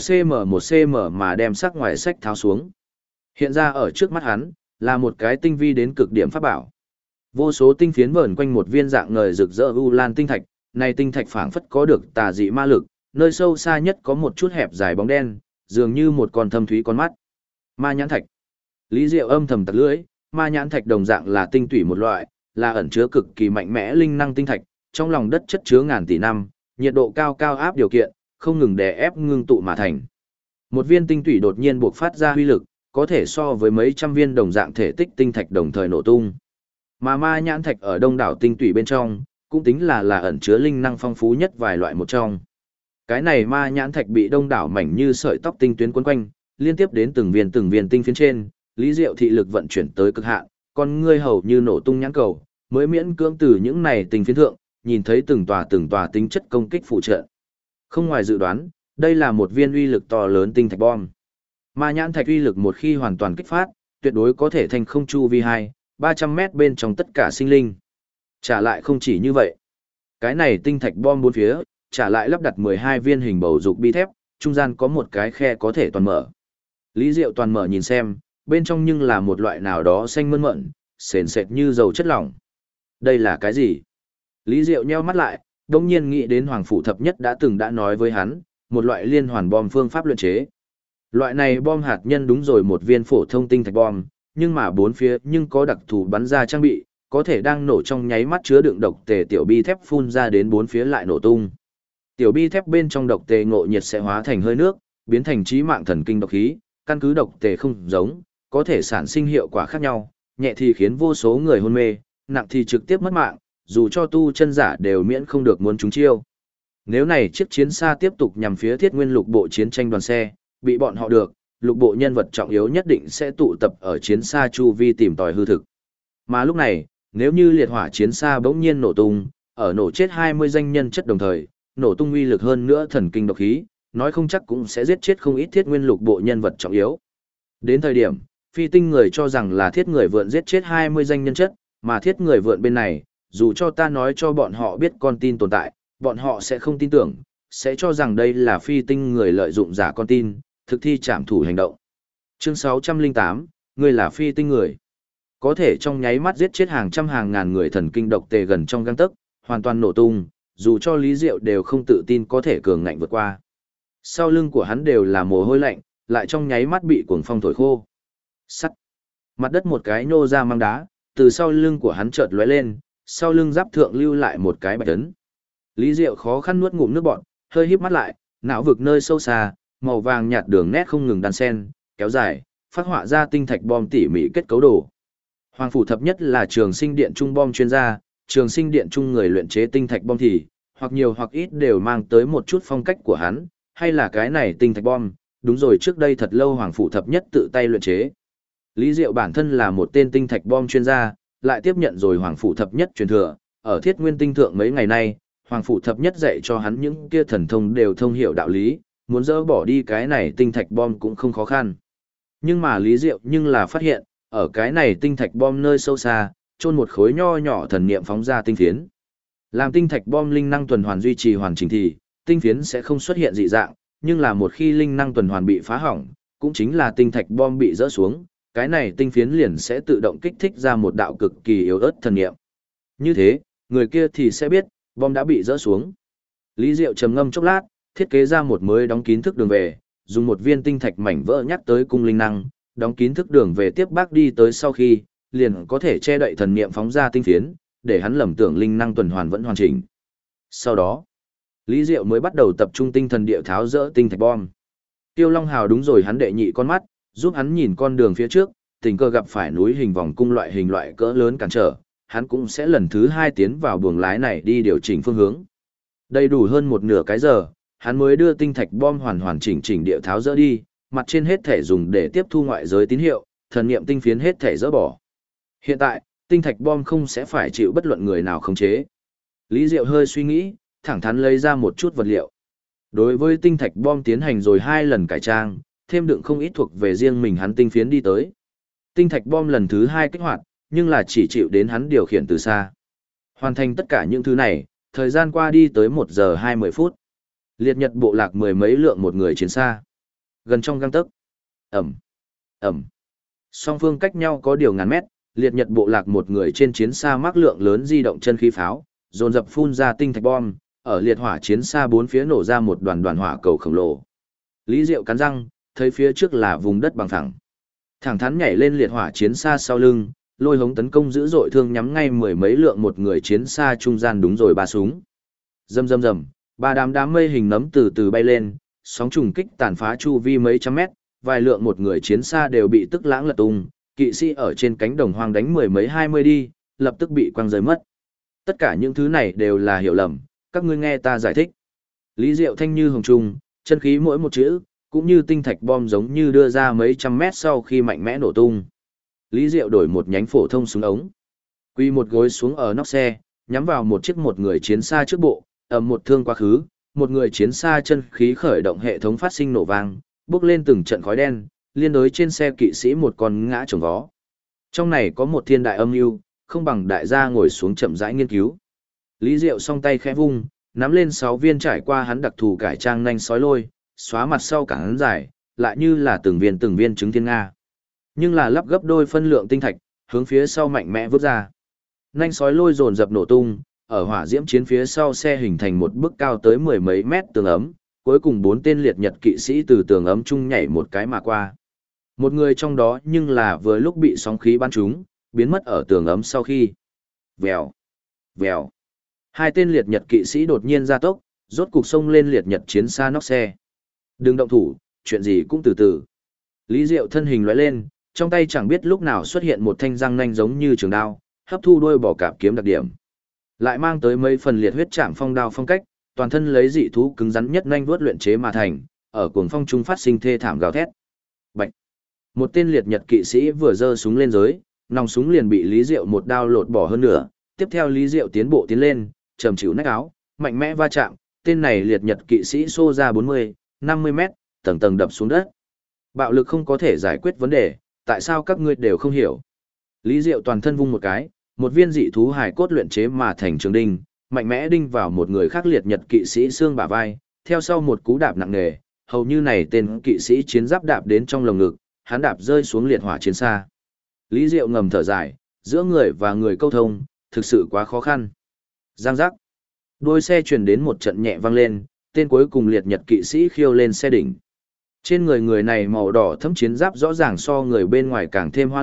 1 cm mà đem sắc ngoài sách tháo xuống. Hiện ra ở trước mắt hắn, là một cái tinh vi đến cực điểm pháp bảo. Vô số tinh phiến vờn quanh một viên dạng ngời rực rỡ u lan tinh thạch, này tinh thạch phảng phất có được tà dị ma lực, nơi sâu xa nhất có một chút hẹp dài bóng đen, dường như một con thâm thúy con mắt. Ma nhãn thạch. Lý Diệu âm thầm tặc lưỡi, ma nhãn thạch đồng dạng là tinh tủy một loại, là ẩn chứa cực kỳ mạnh mẽ linh năng tinh thạch, trong lòng đất chất chứa ngàn tỷ năm, nhiệt độ cao cao áp điều kiện, không ngừng đè ép ngưng tụ mà thành. Một viên tinh tủy đột nhiên bộc phát ra huy lực, có thể so với mấy trăm viên đồng dạng thể tích tinh thạch đồng thời nổ tung. Mà ma nhãn thạch ở đông đảo tinh tủy bên trong, cũng tính là ẩn chứa linh năng phong phú nhất vài loại một trong. Cái này ma nhãn thạch bị đông đảo mảnh như sợi tóc tinh tuyến quấn quanh, liên tiếp đến từng viên tinh phiến trên, Lý Diệu thị lực vận chuyển tới cực hạn, con ngươi hầu như nổ tung nhãn cầu, mới miễn cưỡng từ những này tinh phiến thượng, nhìn thấy từng tòa tính chất công kích phụ trợ. Không ngoài dự đoán, đây là một viên uy lực to lớn tinh thạch bom. Ma nhãn thạch uy lực một khi hoàn toàn kích phát, tuyệt đối có thể thành không chu vi 200-300 mét bên trong tất cả sinh linh. Trả lại không chỉ như vậy. Cái này tinh thạch bom bốn phía, trả lại lắp đặt 12 viên hình bầu dục bi thép, trung gian có một cái khe có thể toàn mở. Lý Diệu toàn mở nhìn xem, bên trong nhưng là một loại nào đó xanh mơn mởn, sền sệt như dầu chất lỏng. Đây là cái gì? Lý Diệu nheo mắt lại, đồng nhiên nghĩ đến Hoàng Phủ Thập Nhất đã nói với hắn, một loại liên hoàn bom phương pháp luyện chế. Loại này bom hạt nhân đúng rồi một viên phổ thông tinh thạch bom, nhưng mà bốn phía nhưng có đặc thù bắn ra trang bị, có thể đang nổ trong nháy mắt chứa đựng độc tề tiểu bi thép phun ra đến bốn phía lại nổ tung. Tiểu bi thép bên trong độc tề ngộ nhiệt sẽ hóa thành hơi nước, biến thành chí mạng thần kinh độc khí, căn cứ độc tề không giống, có thể sản sinh hiệu quả khác nhau, nhẹ thì khiến vô số người hôn mê, nặng thì trực tiếp mất mạng, dù cho tu chân giả đều miễn không được muốn chúng chiêu. Nếu này chiếc chiến xa tiếp tục nhằm phía Thiết Nguyên lục bộ chiến tranh đoàn xe, bị bọn họ được, lục bộ nhân vật trọng yếu nhất định sẽ tụ tập ở chiến xa chu vi tìm tòi hư thực. Mà lúc này, nếu như liệt hỏa chiến xa bỗng nhiên nổ tung, ở nổ chết 20 danh nhân chất đồng thời, nổ tung uy lực hơn nữa thần kinh độc khí, nói không chắc cũng sẽ giết chết không ít Thiết Nguyên lục bộ nhân vật trọng yếu. Đến thời điểm, phi tinh người cho rằng là thiết người vượn giết chết 20 danh nhân chất, mà thiết người vượn bên này, dù cho ta nói cho bọn họ biết con tin tồn tại, bọn họ sẽ không tin tưởng, sẽ cho rằng đây là phi tinh người lợi dụng giả con tin, thực thi trảm thủ hành động. Chương 608, người là phi tinh người. Có thể trong nháy mắt giết chết hàng trăm hàng ngàn người thần kinh độc tề gần trong gang tấc, hoàn toàn nổ tung, dù cho Lý Diệu đều không tự tin có thể cường ngạnh vượt qua. Sau lưng của hắn đều là mồ hôi lạnh, lại trong nháy mắt bị cuồng phong thổi khô. Sắt. Mặt đất một cái nhô ra mang đá, từ sau lưng của hắn chợt lóe lên, sau lưng giáp thượng lưu lại một cái bạch ấn. Lý Diệu khó khăn nuốt ngụm nước bọt, hơi híp mắt lại, não vực nơi sâu xa, màu vàng nhạt đường nét không ngừng đan xen, kéo dài, phát họa ra tinh thạch bom tỉ mỉ kết cấu đồ. Hoàng phủ thập nhất là trường sinh điện trung bom chuyên gia, trường sinh điện trung người luyện chế tinh thạch bom thì, hoặc nhiều hoặc ít đều mang tới một chút phong cách của hắn, hay là cái này tinh thạch bom, đúng rồi trước đây thật lâu Hoàng phủ thập nhất tự tay luyện chế. Lý Diệu bản thân là một tên tinh thạch bom chuyên gia, lại tiếp nhận rồi Hoàng phủ thập nhất truyền thừa, ở Thiết Nguyên tinh thượng mấy ngày nay, Hoàng phủ thập nhất dạy cho hắn những kia thần thông đều thông hiểu đạo lý, muốn dỡ bỏ đi cái này tinh thạch bom cũng không khó khăn. Nhưng mà Lý Diệu nhưng là phát hiện, ở cái này tinh thạch bom nơi sâu xa, chôn một khối nho nhỏ thần niệm phóng ra tinh phiến. Làm tinh thạch bom linh năng tuần hoàn duy trì hoàn chỉnh thì, tinh phiến sẽ không xuất hiện dị dạng, nhưng là một khi linh năng tuần hoàn bị phá hỏng, cũng chính là tinh thạch bom bị rỡ xuống, cái này tinh phiến liền sẽ tự động kích thích ra một đạo cực kỳ yếu ớt thần niệm. Như thế, người kia thì sẽ biết, bom đã bị rỡ xuống. Lý Diệu trầm ngâm chốc lát, thiết kế ra một mới đóng kín thức đường về, dùng một viên tinh thạch mảnh vỡ nhắc tới cung linh năng, đóng kín thức đường về tiếp bác đi tới sau khi, liền có thể che đậy thần niệm phóng ra tinh phiến, để hắn lầm tưởng linh năng tuần hoàn vẫn hoàn chỉnh. Sau đó, Lý Diệu mới bắt đầu tập trung tinh thần địa tháo rỡ tinh thạch bom. Tiêu Long Hào đúng rồi hắn đệ nhị con mắt, giúp hắn nhìn con đường phía trước, tình cờ gặp phải núi hình vòng cung loại cỡ lớn cản trở, hắn cũng sẽ lần thứ hai tiến vào buồng lái này đi điều chỉnh phương hướng. Đầy đủ hơn một nửa cái giờ, hắn mới đưa tinh thạch bom hoàn chỉnh địa tháo rỡ đi, mặt trên hết thể dùng để tiếp thu ngoại giới tín hiệu, thần niệm tinh phiến hết thể dỡ bỏ. Hiện tại, tinh thạch bom không sẽ phải chịu bất luận người nào khống chế. Lý Diệu hơi suy nghĩ, thẳng thắn lấy ra một chút vật liệu. Đối với tinh thạch bom tiến hành rồi 2 lần cải trang, thêm đựng không ít thuộc về riêng mình hắn tinh phiến đi tới. Tinh thạch bom lần thứ 2 kích hoạt, nhưng là chỉ chịu đến hắn điều khiển từ xa. Hoàn thành tất cả những thứ này, thời gian qua đi tới 1 giờ 20 phút. Liệt Nhật bộ lạc mười mấy lượng một người chiến xa. Gần trong gang tấc. Ẩm. Song phương cách nhau có điều ngàn mét, Liệt Nhật bộ lạc một người trên chiến xa mắc lượng lớn di động chân khí pháo, dồn dập phun ra tinh thạch bom, ở liệt hỏa chiến xa bốn phía nổ ra một đoàn hỏa cầu khổng lồ. Lý Diệu cắn răng, thấy phía trước là vùng đất bằng phẳng. Thẳng thắn nhảy lên liệt hỏa chiến xa sau lưng, lôi hống tấn công dữ dội thương nhắm ngay mười mấy lượng một người chiến xa trung gian đúng rồi 3 súng. Rầm, 3 đám mây hình nấm từ từ bay lên, sóng trùng kích tàn phá chu vi mấy trăm mét, vài lượng một người chiến xa đều bị tức lãng lật tung, kỵ sĩ ở trên cánh đồng hoang đánh mười mấy 20 đi, lập tức bị quăng rơi mất. Tất cả những thứ này đều là hiểu lầm, các ngươi nghe ta giải thích. Lý Diệu thanh như hồng trung, chân khí mỗi một chữ, cũng như tinh thạch bom giống như đưa ra mấy trăm mét sau khi mạnh mẽ nổ tung. Lý Diệu đổi một nhánh phổ thông súng ống, quy một gối xuống ở nóc xe, nhắm vào một người chiến xa trước bộ, ầm một thương quá khứ, một người chiến xa chân khí khởi động hệ thống phát sinh nổ vang, bốc lên từng trận khói đen, liên đối trên xe kỵ sĩ một con ngã chồng vó. Trong này có một thiên đại âm mưu, không bằng đại gia ngồi xuống chậm rãi nghiên cứu. Lý Diệu song tay khẽ vung, nắm lên 6 viên trải qua hắn đặc thù cải trang nhanh sói lôi, xóa mặt sau cả hắn dài, lại như là từng viên trứng thiên nga. Nhưng là lắp gấp đôi phân lượng tinh thạch, hướng phía sau mạnh mẽ vứt ra. Nhanh sói lôi dồn dập nổ tung, ở hỏa diễm chiến phía sau xe hình thành một bức cao tới mười mấy mét tường ấm, cuối cùng 4 tên liệt nhật kỵ sĩ từ tường ấm chung nhảy một cái mà qua. Một người trong đó nhưng là vừa lúc bị sóng khí bắn trúng, biến mất ở tường ấm sau khi. Vèo. 2 tên liệt nhật kỵ sĩ đột nhiên ra tốc, rốt cục xông lên liệt nhật chiến xa nóc xe. Đừng động thủ, chuyện gì cũng từ từ. Lý Diệu thân hình lóe lên, trong tay chẳng biết lúc nào xuất hiện một thanh răng nanh giống như trường đao, hấp thu đôi bò cạp kiếm đặc điểm. Lại mang tới mấy phần liệt huyết chạm phong đao phong cách, toàn thân lấy dị thú cứng rắn nhất nhanh vuốt luyện chế mà thành, ở cuồng phong trung phát sinh thê thảm gào thét. Bạch. Một tên liệt nhật kỵ sĩ vừa giơ súng lên giới, nòng súng liền bị Lý Diệu một đao lột bỏ hơn nửa, tiếp theo Lý Diệu tiến lên, trầm chịu nách áo, mạnh mẽ va chạm, tên này liệt nhật kỵ sĩ xô ra 40, 50 mét, tầng tầng đập xuống đất. Bạo lực không có thể giải quyết vấn đề, tại sao các ngươi đều không hiểu? Lý Diệu toàn thân vung một cái, một viên dị thú hài cốt luyện chế mà thành trường đinh, mạnh mẽ đinh vào một người khác liệt nhật kỵ sĩ xương bả vai, theo sau một cú đạp nặng nề, hầu như này tên kỵ sĩ chiến giáp đạp đến trong lồng ngực, hắn đạp rơi xuống liệt hỏa chiến xa. Lý Diệu ngầm thở dài, giữa người và người câu thông, thực sự quá khó khăn. Giang giác. Đuôi xe truyền đến một trận nhẹ vang lên, tên cuối cùng liệt nhật kỵ sĩ khiêu lên xe đỉnh. Trên người người này màu đỏ thẫm chiến giáp rõ ràng so người bên ngoài càng thêm hoa lệ,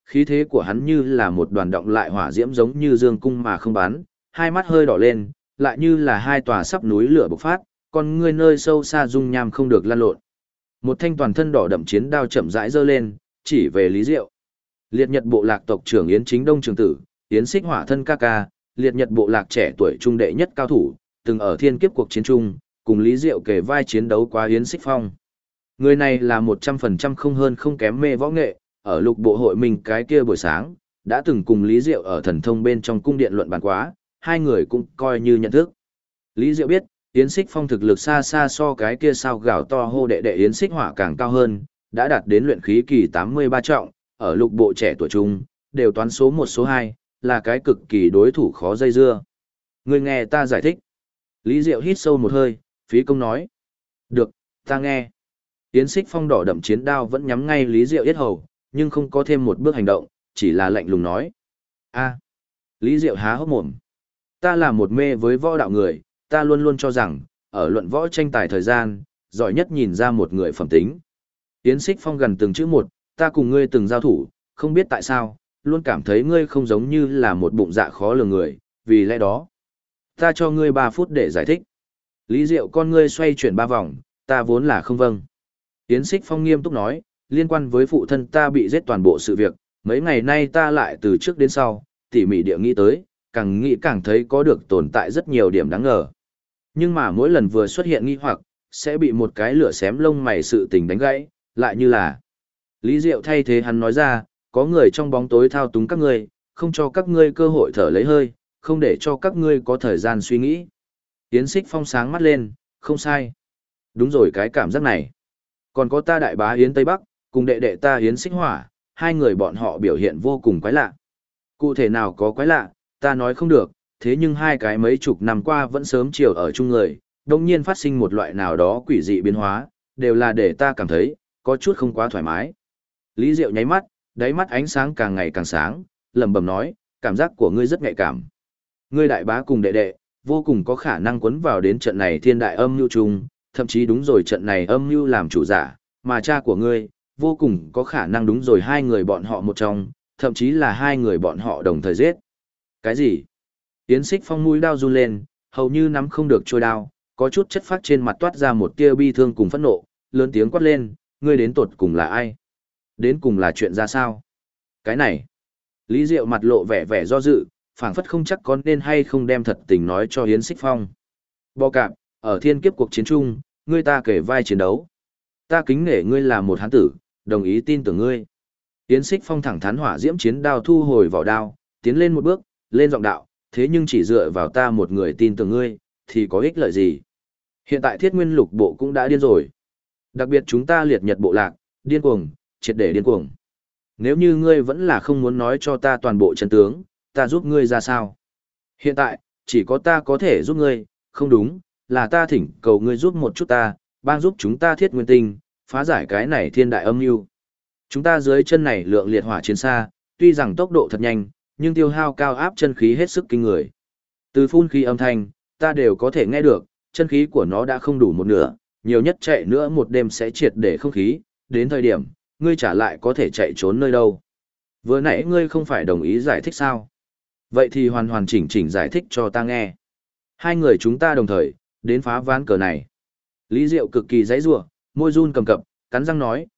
khí thế của hắn như là một đoàn động lại hỏa diễm giống như dương cung mà không bắn, hai mắt hơi đỏ lên, lại như là hai tòa sắp núi lửa bộc phát, con ngươi nơi sâu xa dung nham không được lan lộn. Một thanh toàn thân đỏ đậm chiến đao chậm rãi giơ lên, chỉ về Lý Diệu. Liệt Nhật bộ lạc tộc trưởng Yến Chính Đông trường tử, Yến Xích Hỏa thân ca ca, Liệt Nhật bộ lạc trẻ tuổi trung đệ nhất cao thủ, từng ở thiên kiếp cuộc chiến chung, cùng Lý Diệu kề vai chiến đấu qua Yến Xích Phong. Người này là 100% không hơn không kém mê võ nghệ, ở lục bộ hội mình cái kia buổi sáng, đã từng cùng Lý Diệu ở thần thông bên trong cung điện luận bàn quá, hai người cũng coi như nhận thức. Lý Diệu biết, Yến Xích Phong thực lực xa xa so cái kia sao gào to hô đệ đệ Yến Xích Hỏa càng cao hơn, đã đạt đến luyện khí kỳ 83 trọng, ở lục bộ trẻ tuổi trung, đều toán số 1 số 2, là cái cực kỳ đối thủ khó dây dưa. Người nghe ta giải thích. Lý Diệu hít sâu một hơi, phí công nói. Được, ta nghe. Yến Xích Phong đỏ đậm chiến đao vẫn nhắm ngay Lý Diệu yết hầu, nhưng không có thêm một bước hành động, chỉ là lạnh lùng nói. A. Lý Diệu há hốc mồm. Ta là một mê với võ đạo người, ta luôn luôn cho rằng, ở luận võ tranh tài thời gian, giỏi nhất nhìn ra một người phẩm tính. Yến Xích Phong gần từng chữ một, ta cùng ngươi từng giao thủ, không biết tại sao, luôn cảm thấy ngươi không giống như là một bụng dạ khó lường người, vì lẽ đó. Ta cho ngươi 3 phút để giải thích. Lý Diệu con ngươi xoay chuyển 3 vòng, ta vốn là không vâng. Yến Xích Phong nghiêm túc nói, liên quan với phụ thân ta bị giết toàn bộ sự việc, mấy ngày nay ta lại từ trước đến sau, tỉ mỉ địa nghĩ tới, càng nghĩ càng thấy có được tồn tại rất nhiều điểm đáng ngờ. Nhưng mà mỗi lần vừa xuất hiện nghi hoặc, sẽ bị một cái lửa xém lông mày sự tình đánh gãy, lại như là. Lý Diệu thay thế hắn nói ra, có người trong bóng tối thao túng các ngươi, không cho các ngươi cơ hội thở lấy hơi, không để cho các ngươi có thời gian suy nghĩ. Yến Xích Phong sáng mắt lên, không sai. Đúng rồi cái cảm giác này. Còn có ta đại bá Yến Tây Bắc, cùng đệ đệ ta Yến Xích Hỏa, hai người bọn họ biểu hiện vô cùng quái lạ. Cụ thể nào có quái lạ, ta nói không được, thế nhưng hai cái mấy chục năm qua vẫn sớm chiều ở chung người, đồng nhiên phát sinh một loại nào đó quỷ dị biến hóa, đều là để ta cảm thấy, có chút không quá thoải mái. Lý Diệu nháy mắt, đáy mắt ánh sáng càng ngày càng sáng, lẩm bẩm nói, cảm giác của ngươi rất nhạy cảm. Ngươi đại bá cùng đệ đệ, vô cùng có khả năng cuốn vào đến trận này thiên đại âm mưu chung, thậm chí đúng rồi trận này âm mưu làm chủ giả, mà cha của ngươi, vô cùng có khả năng đúng rồi hai người bọn họ một trong, thậm chí là hai người bọn họ đồng thời giết. Cái gì? Yến Xích Phong mũi đao run lên, hầu như nắm không được trôi đao, có chút chất phát trên mặt toát ra một tia bi thương cùng phẫn nộ, lớn tiếng quát lên, ngươi đến tột cùng là ai? Đến cùng là chuyện ra sao? Cái này. Lý Diệu mặt lộ vẻ vẻ do dự, phảng phất không chắc có nên hay không đem thật tình nói cho Yến Xích Phong. Bò cạp, ở thiên kiếp cuộc chiến chung, ngươi ta kể vai chiến đấu. Ta kính nể ngươi là một hán tử, đồng ý tin tưởng ngươi. Yến Xích Phong thẳng thắn hỏa diễm chiến đao thu hồi vỏ đao, tiến lên một bước, lên giọng đạo, thế nhưng chỉ dựa vào ta một người tin tưởng ngươi, thì có ích lợi gì? Hiện tại Thiết Nguyên Lục bộ cũng đã điên rồi. Đặc biệt chúng ta Liệt Nhật bộ lạc, điên cuồng, triệt để điên cuồng. Nếu như ngươi vẫn là không muốn nói cho ta toàn bộ chân tướng, ta giúp ngươi ra sao? Hiện tại, chỉ có ta có thể giúp ngươi, không đúng, là ta thỉnh cầu ngươi giúp một chút ta, bang giúp chúng ta Thiết Nguyên Tinh, phá giải cái này thiên đại âm mưu. Chúng ta dưới chân này lượng liệt hỏa chiến xa, tuy rằng tốc độ thật nhanh, nhưng tiêu hao cao áp chân khí hết sức kinh người. Từ phun khí âm thanh, ta đều có thể nghe được, chân khí của nó đã không đủ một nửa, nhiều nhất chạy nữa một đêm sẽ triệt để không khí, đến thời điểm, ngươi trả lại có thể chạy trốn nơi đâu. Vừa nãy ngươi không phải đồng ý giải thích sao? Vậy thì hoàn hoàn chỉnh chỉnh giải thích cho ta nghe. Hai người chúng ta đồng thời, đến phá ván cờ này. Lý Diệu cực kỳ dãy rủa, môi run cầm cập, cắn răng nói,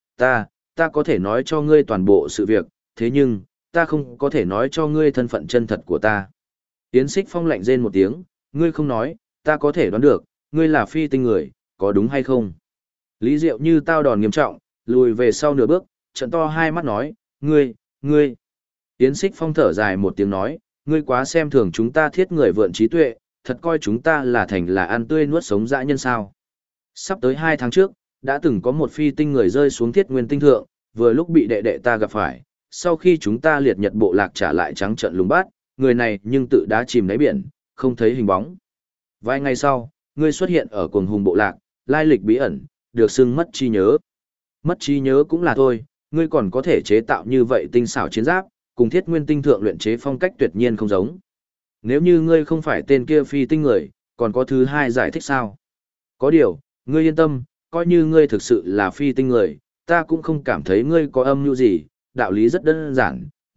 ta có thể nói cho ngươi toàn bộ sự việc, thế nhưng, ta không có thể nói cho ngươi thân phận chân thật của ta. Yến Xích Phong lạnh rên một tiếng, ngươi không nói, ta có thể đoán được, ngươi là phi tinh người, có đúng hay không? Lý Diệu như tao đòn nghiêm trọng, lùi về sau nửa bước, trợn to hai mắt nói, ngươi. Yến Xích Phong thở dài một tiếng nói, ngươi quá xem thường chúng ta Thiết người vượn trí tuệ, thật coi chúng ta là thành là ăn tươi nuốt sống dã nhân sao. Sắp tới 2 tháng trước, đã từng có một phi tinh người rơi xuống Thiết Nguyên tinh thượng, vừa lúc bị đệ đệ ta gặp phải, sau khi chúng ta Liệt Nhật bộ lạc trả lại trắng trợn lùng bắt, người này nhưng tự đá chìm đáy biển, không thấy hình bóng. Vài ngày sau, ngươi xuất hiện ở Cuồng Hùng bộ lạc, lai lịch bí ẩn, được xưng mất trí nhớ. Mất trí nhớ cũng là thôi, ngươi còn có thể chế tạo như vậy tinh xảo chiến giáp, cùng Thiết Nguyên tinh thượng luyện chế phong cách tuyệt nhiên không giống. Nếu như ngươi không phải tên kia phi tinh người, còn có thứ hai giải thích sao? Có điều, ngươi yên tâm, coi như ngươi thực sự là phi tinh người, ta cũng không cảm thấy ngươi có âm mưu gì, đạo lý rất đơn giản,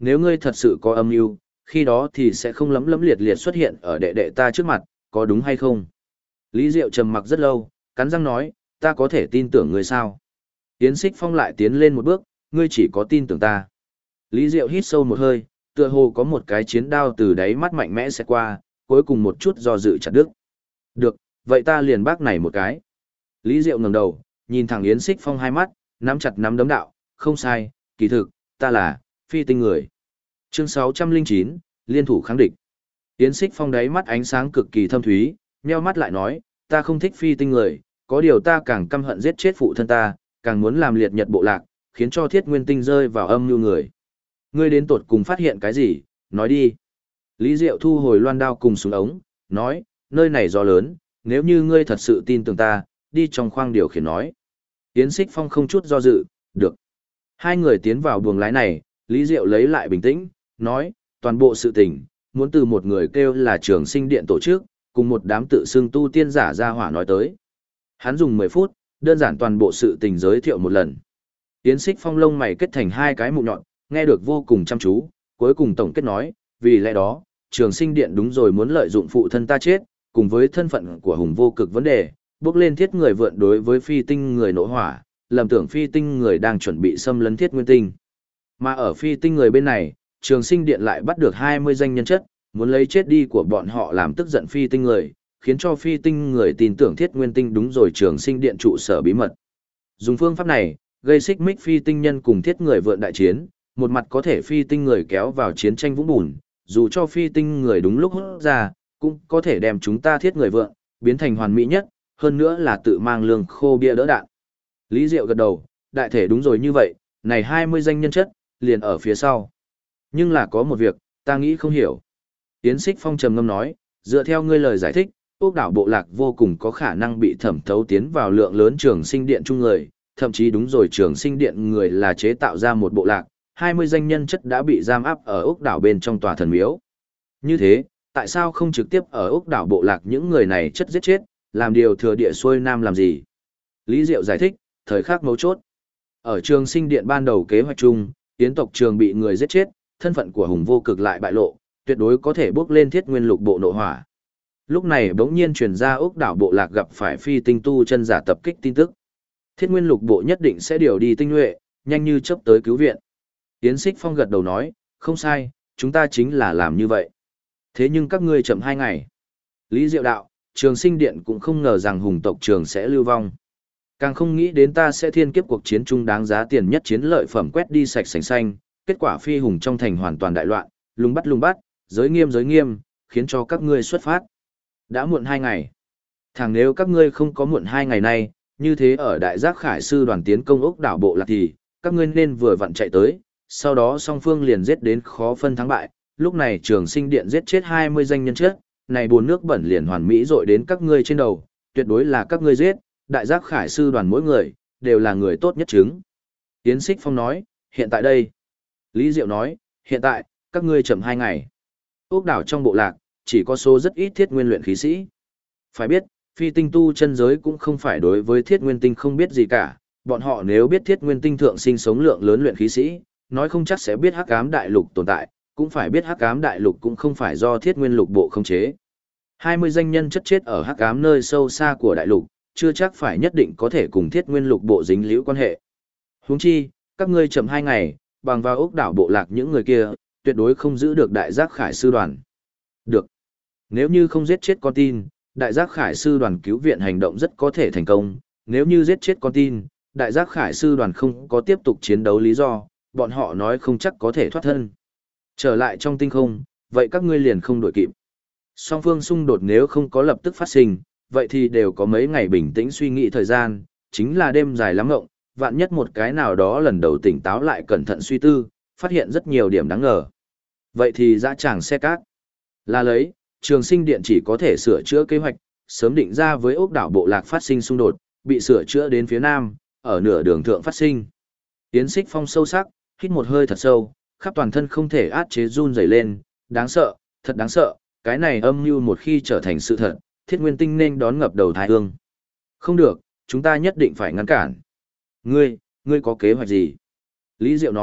nếu ngươi thật sự có âm mưu, khi đó thì sẽ không lấm lấm liệt liệt xuất hiện ở đệ đệ ta trước mặt, có đúng hay không? Lý Diệu trầm mặc rất lâu, cắn răng nói, ta có thể tin tưởng ngươi sao? Yến Xích Phong lại tiến lên một bước, ngươi chỉ có tin tưởng ta. Lý Diệu hít sâu một hơi, tựa hồ có một cái chiến đao từ đáy mắt mạnh mẽ sẽ qua, cuối cùng một chút do dự chặt đứt. Được, vậy ta liền bác này một cái. Lý Diệu ngẩng đầu, nhìn thẳng Yến Xích Phong hai mắt, nắm chặt nắm đấm đạo, không sai, kỳ thực, ta là phi tinh người. Chương 609, liên thủ kháng địch. Yến Xích Phong đáy mắt ánh sáng cực kỳ thâm thúy, nheo mắt lại nói, ta không thích phi tinh người, có điều ta càng căm hận giết chết phụ thân ta, càng muốn làm liệt nhật bộ lạc, khiến cho Thiết Nguyên Tinh rơi vào âm mưu người. Ngươi đến tột cùng phát hiện cái gì, nói đi. Lý Diệu thu hồi loan đao cùng súng ống, nói, nơi này gió lớn, nếu như ngươi thật sự tin tưởng ta, đi trong khoang điều khiển nói. Yến Xích Phong không chút do dự, được. Hai người tiến vào buồng lái này, Lý Diệu lấy lại bình tĩnh, nói, toàn bộ sự tình, muốn từ một người kêu là Trường Sinh Điện tổ chức, cùng một đám tự xưng tu tiên giả ra hỏa nói tới. Hắn dùng 10 phút, đơn giản toàn bộ sự tình giới thiệu một lần. Yến Xích Phong lông mày kết thành hai cái mụn nhọn, nghe được vô cùng chăm chú, cuối cùng tổng kết nói, vì lẽ đó, Trường Sinh Điện đúng rồi muốn lợi dụng phụ thân ta chết, cùng với thân phận của Hùng Vô Cực vấn đề, bước lên Thiết người vượn đối với phi tinh người nổ hỏa, lầm tưởng phi tinh người đang chuẩn bị xâm lấn Thiết Nguyên Tinh. Mà ở phi tinh người bên này, Trường Sinh Điện lại bắt được 20 danh nhân chất, muốn lấy chết đi của bọn họ làm tức giận phi tinh người, khiến cho phi tinh người tin tưởng Thiết Nguyên Tinh đúng rồi Trường Sinh Điện trụ sở bí mật. Dùng phương pháp này, gây xích mích phi tinh nhân cùng thiết người vượn đại chiến, một mặt có thể phi tinh người kéo vào chiến tranh vũng bùn, dù cho phi tinh người đúng lúc hút ra, cũng có thể đem chúng ta thiết người vượn, biến thành hoàn mỹ nhất, hơn nữa là tự mang lương khô bia đỡ đạn. Lý Diệu gật đầu, đại thể đúng rồi như vậy, này 20 danh nhân chất, liền ở phía sau. Nhưng là có một việc, ta nghĩ không hiểu. Yến Xích Phong trầm ngâm nói, dựa theo ngươi lời giải thích, ốc đảo bộ lạc vô cùng có khả năng bị thẩm thấu tiến vào lượng lớn Trường Sinh Điện chung người, thậm chí đúng rồi Trường Sinh Điện người là chế tạo ra một bộ lạc, 20 danh nhân chất đã bị giam áp ở ốc đảo bên trong tòa thần miếu. Như thế, tại sao không trực tiếp ở ốc đảo bộ lạc những người này chất giết chết, làm điều thừa địa xuôi nam làm gì? Lý Diệu giải thích, thời khắc mấu chốt. Ở Trường Sinh Điện ban đầu kế hoạch chung, Yến tộc Trường bị người giết chết, thân phận của Hùng Vô Cực lại bại lộ, tuyệt đối có thể bước lên Thiết Nguyên Lục bộ nộ hỏa. Lúc này bỗng nhiên truyền ra ốc đảo bộ lạc gặp phải phi tinh tu chân giả tập kích tin tức. Thiết Nguyên Lục bộ nhất định sẽ điều đi tinh nhuệ, nhanh như chớp tới cứu viện. Yến Xích Phong gật đầu nói, không sai, chúng ta chính là làm như vậy. Thế nhưng các ngươi chậm 2 ngày. Lý Diệu đạo, Trường Sinh Điện cũng không ngờ rằng Hùng tộc Trường sẽ lưu vong. Càng không nghĩ đến ta sẽ thiên kiếp cuộc chiến chung đáng giá tiền nhất chiến lợi phẩm quét đi sạch sành xanh, kết quả phi hùng trong thành hoàn toàn đại loạn, lùng bắt, giới nghiêm, khiến cho các ngươi xuất phát. Đã muộn 2 ngày. Thằng nếu các ngươi không có muộn 2 ngày nay, như thế ở Đại Giác Khải Sư đoàn tiến công ốc đảo bộ lạc thì, các ngươi nên vừa vặn chạy tới, sau đó song phương liền giết đến khó phân thắng bại, lúc này Trường Sinh Điện giết chết 20 danh nhân chết, này buồn nước bẩn liền hoàn mỹ dội đến các ngươi trên đầu, tuyệt đối là các ngươi giết, Đại Giác Khải Sư đoàn mỗi người, đều là người tốt nhất chứng. Yến Xích Phong nói, hiện tại đây. Lý Diệu nói, hiện tại, các ngươi chậm 2 ngày. Ốc đảo trong bộ lạc, chỉ có số rất ít thiết nguyên luyện khí sĩ. Phải biết, phi tinh tu chân giới cũng không phải đối với thiết nguyên tinh không biết gì cả, bọn họ nếu biết thiết nguyên tinh thượng sinh sống lượng lớn luyện khí sĩ, nói không chắc sẽ biết hắc ám đại lục tồn tại, cũng phải biết hắc ám đại lục cũng không phải do thiết nguyên lục bộ khống chế. 20 danh nhân chất chết ở hắc ám nơi sâu xa của đại lục, chưa chắc phải nhất định có thể cùng thiết nguyên lục bộ dính liễu quan hệ. Huống chi, các ngươi chậm 2 ngày, bằng vào ốc đảo bộ lạc những người kia, tuyệt đối không giữ được Đại Giác Khải Sư đoàn. Được. Nếu như không giết chết con tin, Đại Giác Khải Sư đoàn cứu viện hành động rất có thể thành công, nếu như giết chết con tin, Đại Giác Khải Sư đoàn không có tiếp tục chiến đấu lý do, bọn họ nói không chắc có thể thoát thân. Trở lại trong tinh không, vậy các ngươi liền không đổi kịp. Song phương xung đột nếu không có lập tức phát sinh, vậy thì đều có mấy ngày bình tĩnh suy nghĩ thời gian, chính là đêm dài lắm ngộng, vạn nhất một cái nào đó lần đầu tỉnh táo lại cẩn thận suy tư, phát hiện rất nhiều điểm đáng ngờ. Vậy thì dã tràng xe cát. Là lấy, Trường Sinh Điện chỉ có thể sửa chữa kế hoạch, sớm định ra với ốc đảo bộ lạc phát sinh xung đột, bị sửa chữa đến phía nam, ở nửa đường thượng phát sinh. Yến Xích Phong sâu sắc, hít một hơi thật sâu, khắp toàn thân không thể át chế run rẩy lên, đáng sợ, thật đáng sợ, cái này âm mưu một khi trở thành sự thật, Thiết Nguyên Tinh nên đón ngập đầu thái hương. Không được, chúng ta nhất định phải ngăn cản. Ngươi có kế hoạch gì? Lý Diệu nói,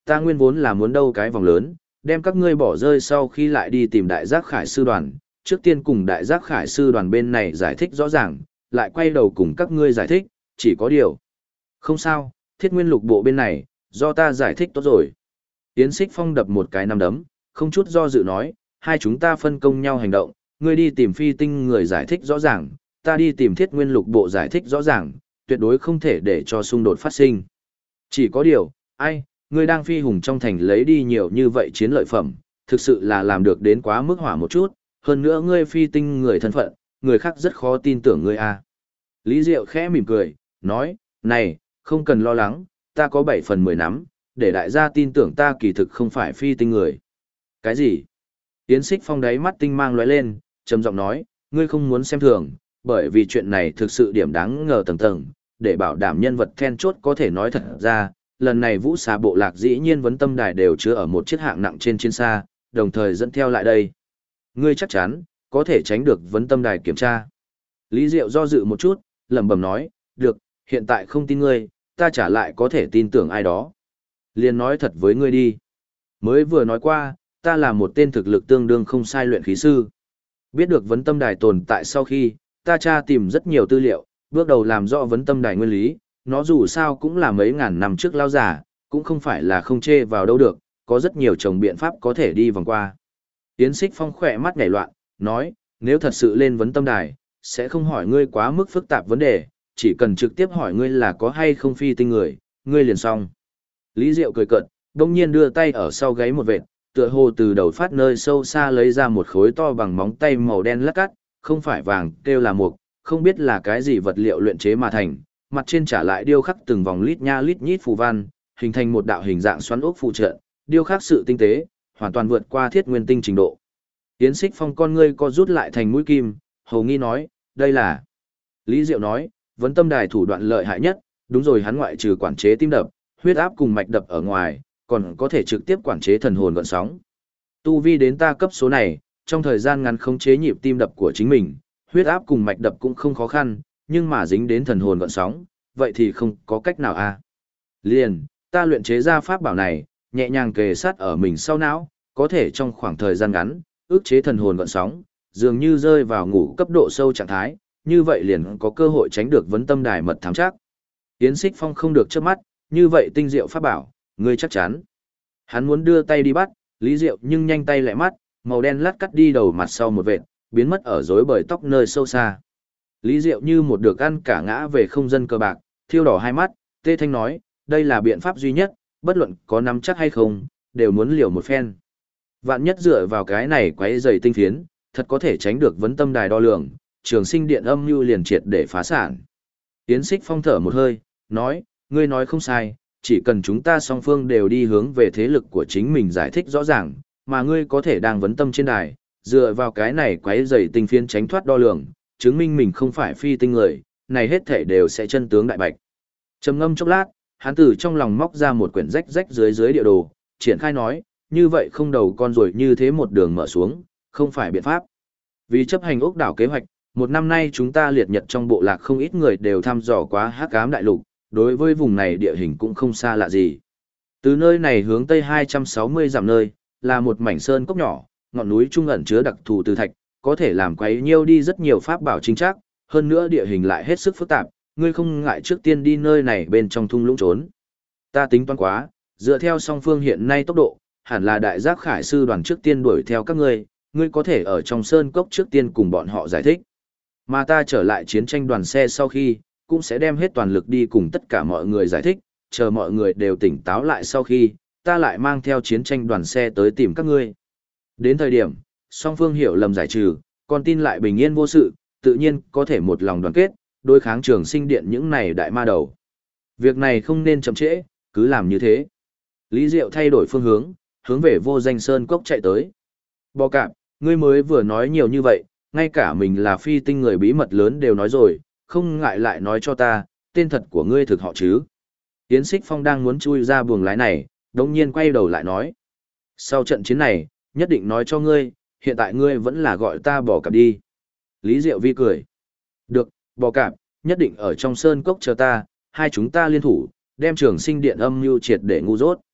ta nguyên vốn là muốn đâu cái vòng lớn, đem các ngươi bỏ rơi sau khi lại đi tìm đại giác khải sư đoàn, trước tiên cùng đại giác khải sư đoàn bên này giải thích rõ ràng, lại quay đầu cùng các ngươi giải thích, chỉ có điều. Không sao, thiết nguyên lục bộ bên này, do ta giải thích tốt rồi. Yến Xích Phong đập một cái nắm đấm, không chút do dự nói, hai chúng ta phân công nhau hành động, ngươi đi tìm phi tinh người giải thích rõ ràng, ta đi tìm thiết nguyên lục bộ giải thích rõ ràng, tuyệt đối không thể để cho xung đột phát sinh. Chỉ có điều, ai, ngươi đang phi hùng trong thành lấy đi nhiều như vậy chiến lợi phẩm, thực sự là làm được đến quá mức hỏa một chút, hơn nữa ngươi phi tinh người thân phận, người khác rất khó tin tưởng ngươi a. Lý Diệu khẽ mỉm cười, nói, này, không cần lo lắng, ta có 7 phần 10 nắm, để đại gia tin tưởng ta kỳ thực không phải phi tinh người. Cái gì? Yến Xích Phong đáy mắt tinh mang lóe lên, trầm giọng nói, ngươi không muốn xem thường, bởi vì chuyện này thực sự điểm đáng ngờ tầng tầng, để bảo đảm nhân vật then chốt có thể nói thật ra, lần này Vũ Xà bộ lạc dĩ nhiên vấn tâm đài đều chứa ở một chiếc hạng nặng trên chiến xa, đồng thời dẫn theo lại đây. Ngươi chắc chắn có thể tránh được vấn tâm đài kiểm tra. Lý Diệu do dự một chút, lẩm bẩm nói, được, hiện tại không tin ngươi, ta trả lại có thể tin tưởng ai đó. Liền nói thật với ngươi đi. Mới vừa nói qua, ta là một tên thực lực tương đương không sai luyện khí sư. Biết được vấn tâm đài tồn tại sau khi, ta tra tìm rất nhiều tư liệu, bước đầu làm rõ vấn tâm đài nguyên lý, nó dù sao cũng là mấy ngàn năm trước lao giả, cũng không phải là không chê vào đâu được, có rất nhiều chồng biện pháp có thể đi vòng qua. Yến Xích Phong khỏe mắt nhảy loạn, nói, nếu thật sự lên vấn tâm đài, sẽ không hỏi ngươi quá mức phức tạp vấn đề, chỉ cần trực tiếp hỏi ngươi là có hay không phi tinh người, ngươi liền xong. Lý Diệu cười cợt, đông nhiên đưa tay ở sau gáy một vệt, tựa hồ từ đầu phát nơi sâu xa lấy ra một khối to bằng móng tay màu đen lát cắt, không phải vàng, kêu là mục, không biết là cái gì vật liệu luyện chế mà thành, mặt trên trả lại điêu khắc từng vòng lít nha lít nhít phù văn, hình thành một đạo hình dạng xoắn ốc phù trận, điêu khắc sự tinh tế, hoàn toàn vượt qua thiết nguyên tinh trình độ. Yến Xích Phong con ngươi co rút lại thành mũi kim, hầu nghi nói, đây là. Lý Diệu nói, vấn tâm đài thủ đoạn lợi hại nhất, đúng rồi, hắn ngoại trừ quản chế tim đập, huyết áp cùng mạch đập ở ngoài, còn có thể trực tiếp quản chế thần hồn gợn sóng. Tu vi đến ta cấp số này, trong thời gian ngắn khống chế nhịp tim đập của chính mình, huyết áp cùng mạch đập cũng không khó khăn, nhưng mà dính đến thần hồn gợn sóng, vậy thì không có cách nào a. Liền, ta luyện chế ra pháp bảo này, nhẹ nhàng kề sát ở mình sau não, có thể trong khoảng thời gian ngắn, ức chế thần hồn gợn sóng, dường như rơi vào ngủ cấp độ sâu trạng thái, như vậy liền có cơ hội tránh được vấn tâm đài mật thám chắc. Yến Xích Phong không được chớp mắt, như vậy tinh diệu pháp bảo, ngươi chắc chắn. Hắn muốn đưa tay đi bắt, Lý Diệu nhưng nhanh tay lại mắt, màu đen lát cắt đi đầu mặt sau một vệt, biến mất ở rối bời tóc nơi sâu xa. Lý Diệu như một được ăn cả ngã về không dân cờ bạc, thiêu đỏ hai mắt, tê thanh nói, đây là biện pháp duy nhất, bất luận có nắm chắc hay không, đều muốn liều một phen. Vạn nhất dựa vào cái này quấy rầy tinh phiến, thật có thể tránh được vấn tâm đài đo lường, trường sinh điện âm mưu liền triệt để phá sản. Yến Xích Phong thở một hơi, nói, ngươi nói không sai, chỉ cần chúng ta song phương đều đi hướng về thế lực của chính mình giải thích rõ ràng, mà ngươi có thể đang vấn tâm trên đài, dựa vào cái này quấy rầy tinh phiến tránh thoát đo lường, chứng minh mình không phải phi tinh người, này hết thể đều sẽ chân tướng đại bạch. Trầm ngâm chốc lát, hắn từ trong lòng móc ra một quyển rách rách dưới địa đồ, triển khai nói, như vậy không đầu con rồi như thế một đường mở xuống, không phải biện pháp. Vì chấp hành ốc đảo kế hoạch, một năm nay chúng ta liệt nhật trong bộ lạc không ít người đều thăm dò quá Hắc Ám đại lục, đối với vùng này địa hình cũng không xa lạ gì. Từ nơi này hướng tây 260 dặm nơi, là một mảnh sơn cốc nhỏ, ngọn núi trung ẩn chứa đặc thù từ thạch, có thể làm quấy nhiêu đi rất nhiều pháp bảo chính xác, hơn nữa địa hình lại hết sức phức tạp, ngươi không ngại trước tiên đi nơi này bên trong thung lũng trốn. Ta tính toán quá, dựa theo song phương hiện nay tốc độ, hẳn là đại giác khải sư đoàn trước tiên đuổi theo các ngươi có thể ở trong sơn cốc trước tiên cùng bọn họ giải thích. Mà ta trở lại chiến tranh đoàn xe sau khi, cũng sẽ đem hết toàn lực đi cùng tất cả mọi người giải thích, chờ mọi người đều tỉnh táo lại sau khi, ta lại mang theo chiến tranh đoàn xe tới tìm các ngươi. Đến thời điểm, song phương hiểu lầm giải trừ, con tin lại bình yên vô sự, tự nhiên có thể một lòng đoàn kết, đối kháng trường sinh điện những này đại ma đầu. Việc này không nên chậm trễ, cứ làm như thế. Lý Diệu thay đổi phương hướng về vô danh sơn cốc chạy tới. Bò cạp, ngươi mới vừa nói nhiều như vậy, ngay cả mình là phi tinh người bí mật lớn đều nói rồi, không ngại lại nói cho ta, tên thật của ngươi thực họ chứ. Yến Xích Phong đang muốn chui ra buồng lái này, đồng nhiên quay đầu lại nói. Sau trận chiến này, nhất định nói cho ngươi, hiện tại ngươi vẫn là gọi ta bò cạp đi. Lý Diệu Vi cười. Được, bò cạp, nhất định ở trong sơn cốc chờ ta, hai chúng ta liên thủ, đem trường sinh điện âm mưu triệt để ngu dốt.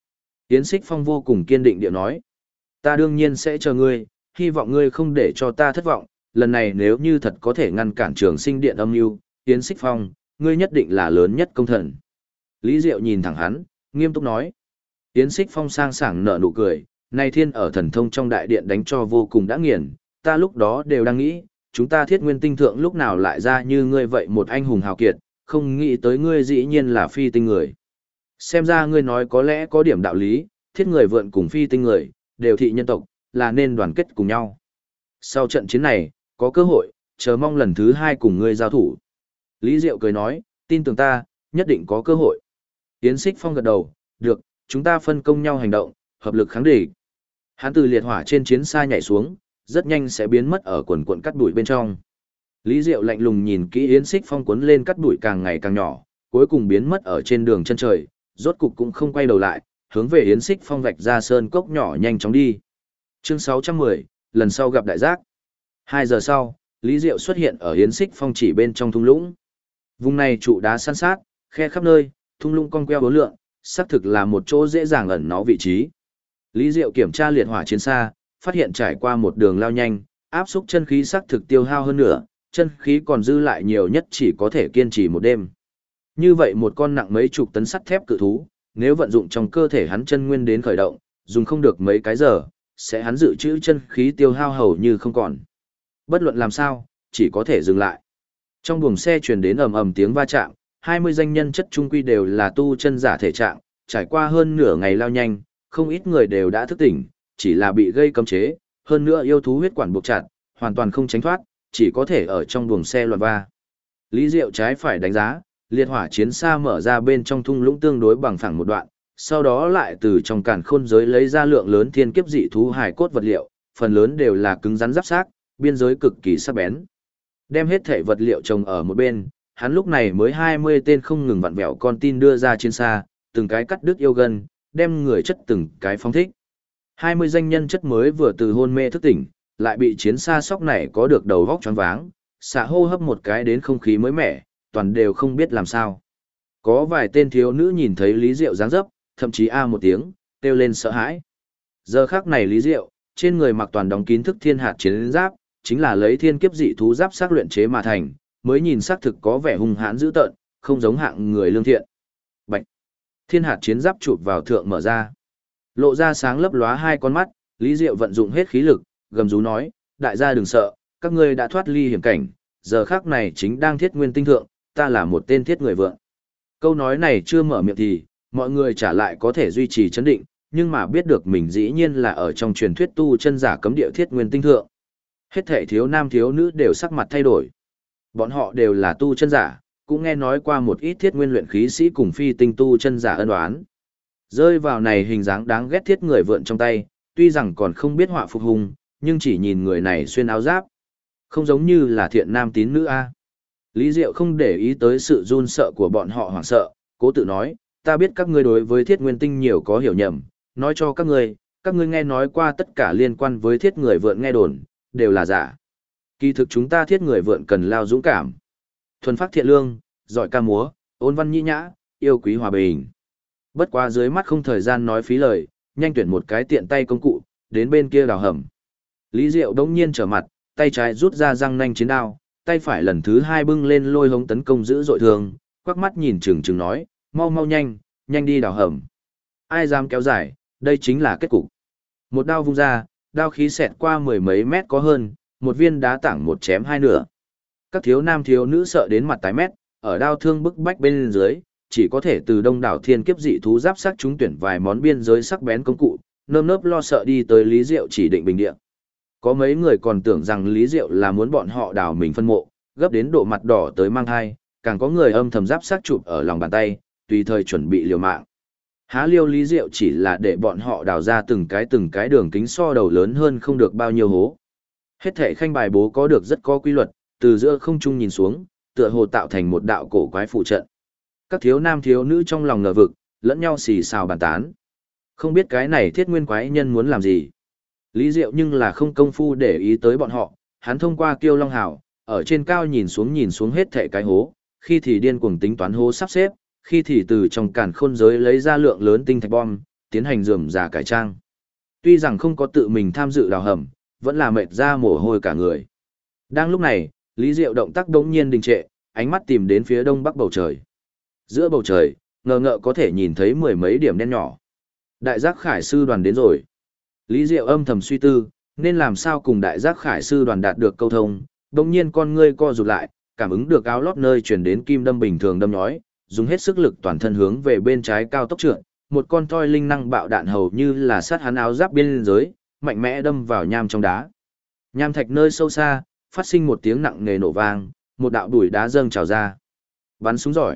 Yến Xích Phong vô cùng kiên định điệu nói. Ta đương nhiên sẽ chờ ngươi, hy vọng ngươi không để cho ta thất vọng, lần này nếu như thật có thể ngăn cản Trường Sinh Điện âm mưu, Yến Xích Phong, ngươi nhất định là lớn nhất công thần. Lý Diệu nhìn thẳng hắn, nghiêm túc nói. Yến Xích Phong sang sảng nở nụ cười, này thiên ở thần thông trong đại điện đánh cho vô cùng đã nghiền, ta lúc đó đều đang nghĩ, chúng ta Thiết Nguyên Tinh Thượng lúc nào lại ra như ngươi vậy một anh hùng hào kiệt, không nghĩ tới ngươi dĩ nhiên là phi tinh người. Xem ra ngươi nói có lẽ có điểm đạo lý, thiết người vượn cùng phi tinh người, đều thị nhân tộc, là nên đoàn kết cùng nhau. Sau trận chiến này, có cơ hội, chờ mong lần thứ 2 cùng ngươi giao thủ. Lý Diệu cười nói, tin tưởng ta, nhất định có cơ hội. Yến Xích Phong gật đầu, được, chúng ta phân công nhau hành động, hợp lực kháng địch. Hắn từ liệt hỏa trên chiến xa nhảy xuống, rất nhanh sẽ biến mất ở quần cuộn cắt bụi bên trong. Lý Diệu lạnh lùng nhìn kỹ Yến Xích Phong cuốn lên cắt bụi càng ngày càng nhỏ, cuối cùng biến mất ở trên đường chân trời, rốt cục cũng không quay đầu lại, hướng về Yến Xích Phong vạch ra sơn cốc nhỏ nhanh chóng đi. Chương 610, lần sau gặp đại giác. 2 giờ sau, Lý Diệu xuất hiện ở Yến Xích Phong chỉ bên trong thung lũng. Vùng này trụ đá san sát, khe khắp nơi, thung lũng cong queo bốn lượn, xác thực là một chỗ dễ dàng ẩn náu vị trí. Lý Diệu kiểm tra liệt hỏa chiến xa, phát hiện trải qua một đường lao nhanh, áp xúc chân khí xác thực tiêu hao hơn nữa, chân khí còn dư lại nhiều nhất chỉ có thể kiên trì một đêm. Như vậy một con nặng mấy chục tấn sắt thép cự thú, nếu vận dụng trong cơ thể hắn chân nguyên đến khởi động, dùng không được mấy cái giờ, sẽ hắn dự trữ chân khí tiêu hao hầu như không còn. Bất luận làm sao, chỉ có thể dừng lại. Trong buồng xe truyền đến ầm ầm tiếng va chạm, 20 danh nhân chất trung quy đều là tu chân giả thể trạng, trải qua hơn nửa ngày lao nhanh, không ít người đều đã thức tỉnh, chỉ là bị gây cấm chế, hơn nữa yêu thú huyết quản buộc chặt, hoàn toàn không tránh thoát, chỉ có thể ở trong buồng xe loạn va. Lý Diệu trái phải đánh giá, liệt hỏa chiến xa mở ra bên trong thung lũng tương đối bằng phẳng một đoạn, sau đó lại từ trong càn khôn giới lấy ra lượng lớn thiên kiếp dị thú hài cốt vật liệu, phần lớn đều là cứng rắn giáp xác, biên giới cực kỳ sắc bén. Đem hết thể vật liệu trồng ở một bên, hắn lúc này mới 20 tên không ngừng vặn vẹo con tin đưa ra chiến xa, từng cái cắt đứt yêu gân, đem người chất từng cái phóng thích. 20 danh nhân chất mới vừa từ hôn mê thức tỉnh, lại bị chiến xa sóc này có được đầu vóc choáng váng, xạ hô hấp một cái đến không khí mới mẻ, toàn đều không biết làm sao. Có vài tên thiếu nữ nhìn thấy Lý Diệu dáng dấp, thậm chí a một tiếng, kêu lên sợ hãi. Giờ khắc này Lý Diệu, trên người mặc toàn đóng kín thức thiên hạt chiến giáp, chính là lấy thiên kiếp dị thú giáp xác luyện chế mà thành, mới nhìn xác thực có vẻ hung hãn dữ tợn, không giống hạng người lương thiện. Bạch. Thiên hạt chiến giáp chụp vào thượng mở ra. Lộ ra sáng lấp lóa hai con mắt, Lý Diệu vận dụng hết khí lực, gầm rú nói, đại gia đừng sợ, các ngươi đã thoát ly hiểm cảnh, giờ khắc này chính đang thiết nguyên tinh thượng, ta là một tên thiết người vượng. Câu nói này chưa mở miệng thì, mọi người trả lại có thể duy trì chấn định, nhưng mà biết được mình dĩ nhiên là ở trong truyền thuyết tu chân giả cấm địa thiết nguyên tinh thượng. Hết thể thiếu nam thiếu nữ đều sắc mặt thay đổi. Bọn họ đều là tu chân giả, cũng nghe nói qua một ít thiết nguyên luyện khí sĩ cùng phi tinh tu chân giả ân oán. Rơi vào này hình dáng đáng ghét thiết người vượn trong tay, tuy rằng còn không biết họa phục hùng, nhưng chỉ nhìn người này xuyên áo giáp. Không giống như là thiện nam tín nữ A. Lý Diệu không để ý tới sự run sợ của bọn họ hoảng sợ, cố tự nói, ta biết các ngươi đối với thiết nguyên tinh nhiều có hiểu nhầm, nói cho các ngươi nghe nói qua tất cả liên quan với thiết người vượn nghe đồn, đều là giả. Kỳ thực chúng ta thiết người vượn cần lao dũng cảm. Thuần phát thiện lương, giỏi ca múa, ôn văn nhĩ nhã, yêu quý hòa bình. Bất quá dưới mắt không thời gian nói phí lời, nhanh tuyển một cái tiện tay công cụ, đến bên kia đào hầm. Lý Diệu đống nhiên trở mặt, tay trái rút ra răng nanh chiến đao, tay phải lần thứ 2 bưng lên lôi hống tấn công dữ dội thường, quắc mắt nhìn chừng chừng nói, mau mau nhanh, nhanh đi đào hầm. Ai dám kéo dài, đây chính là kết cục. Một đao vung ra, đao khí xẹt qua 10 mấy mét có hơn, một viên đá tảng một chém hai nửa. Các thiếu nam thiếu nữ sợ đến mặt tái mét, ở đao thương bức bách bên dưới, chỉ có thể từ đông đảo thiên kiếp dị thú giáp sắc chúng tuyển vài món biên giới sắc bén công cụ, nơm nớp lo sợ đi tới Lý Diệu chỉ định bình địa. Có mấy người còn tưởng rằng Lý Diệu là muốn bọn họ đào mình phân mộ, gấp đến độ mặt đỏ tới mang thai, càng có người âm thầm giáp sắc chụp ở lòng bàn tay, tùy thời chuẩn bị liều mạng. Há liêu Lý Diệu chỉ là để bọn họ đào ra từng cái đường kính so đầu lớn hơn không được bao nhiêu hố. Hết thảy khanh bài bố có được rất có quy luật, từ giữa không trung nhìn xuống, tựa hồ tạo thành một đạo cổ quái phụ trận. Các thiếu nam thiếu nữ trong lòng ngờ vực, lẫn nhau xì xào bàn tán. Không biết cái này thiết nguyên quái nhân muốn làm gì. Lý Diệu nhưng là không công phu để ý tới bọn họ, hắn thông qua Kiêu Long Hào, ở trên cao nhìn xuống hết thảy cái hố, khi thì điên cuồng tính toán hố sắp xếp, khi thì từ trong càn khôn giới lấy ra lượng lớn tinh thạch bom, tiến hành rườm rà cải trang. Tuy rằng không có tự mình tham dự đào hầm, vẫn là mệt ra mồ hôi cả người. Đang lúc này, Lý Diệu động tác đống nhiên đình trệ, ánh mắt tìm đến phía đông bắc bầu trời. Giữa bầu trời, ngờ ngợ có thể nhìn thấy mười mấy điểm đen nhỏ. Đại giác khải sư đoàn đến rồi. Lý Diệu âm thầm suy tư, nên làm sao cùng đại giác khải sư đoàn đạt được câu thông. Đống nhiên con ngươi co rụt lại, cảm ứng được áo lót nơi chuyển đến kim đâm bình thường đâm nhói, dùng hết sức lực toàn thân hướng về bên trái cao tốc trượt, một con thoi linh năng bạo đạn hầu như là sát hắn áo giáp biên giới, mạnh mẽ đâm vào nham trong đá. Nham thạch nơi sâu xa, phát sinh một tiếng nặng nề nổ vang, một đạo đùi đá dâng trào ra. Bắn súng giỏi.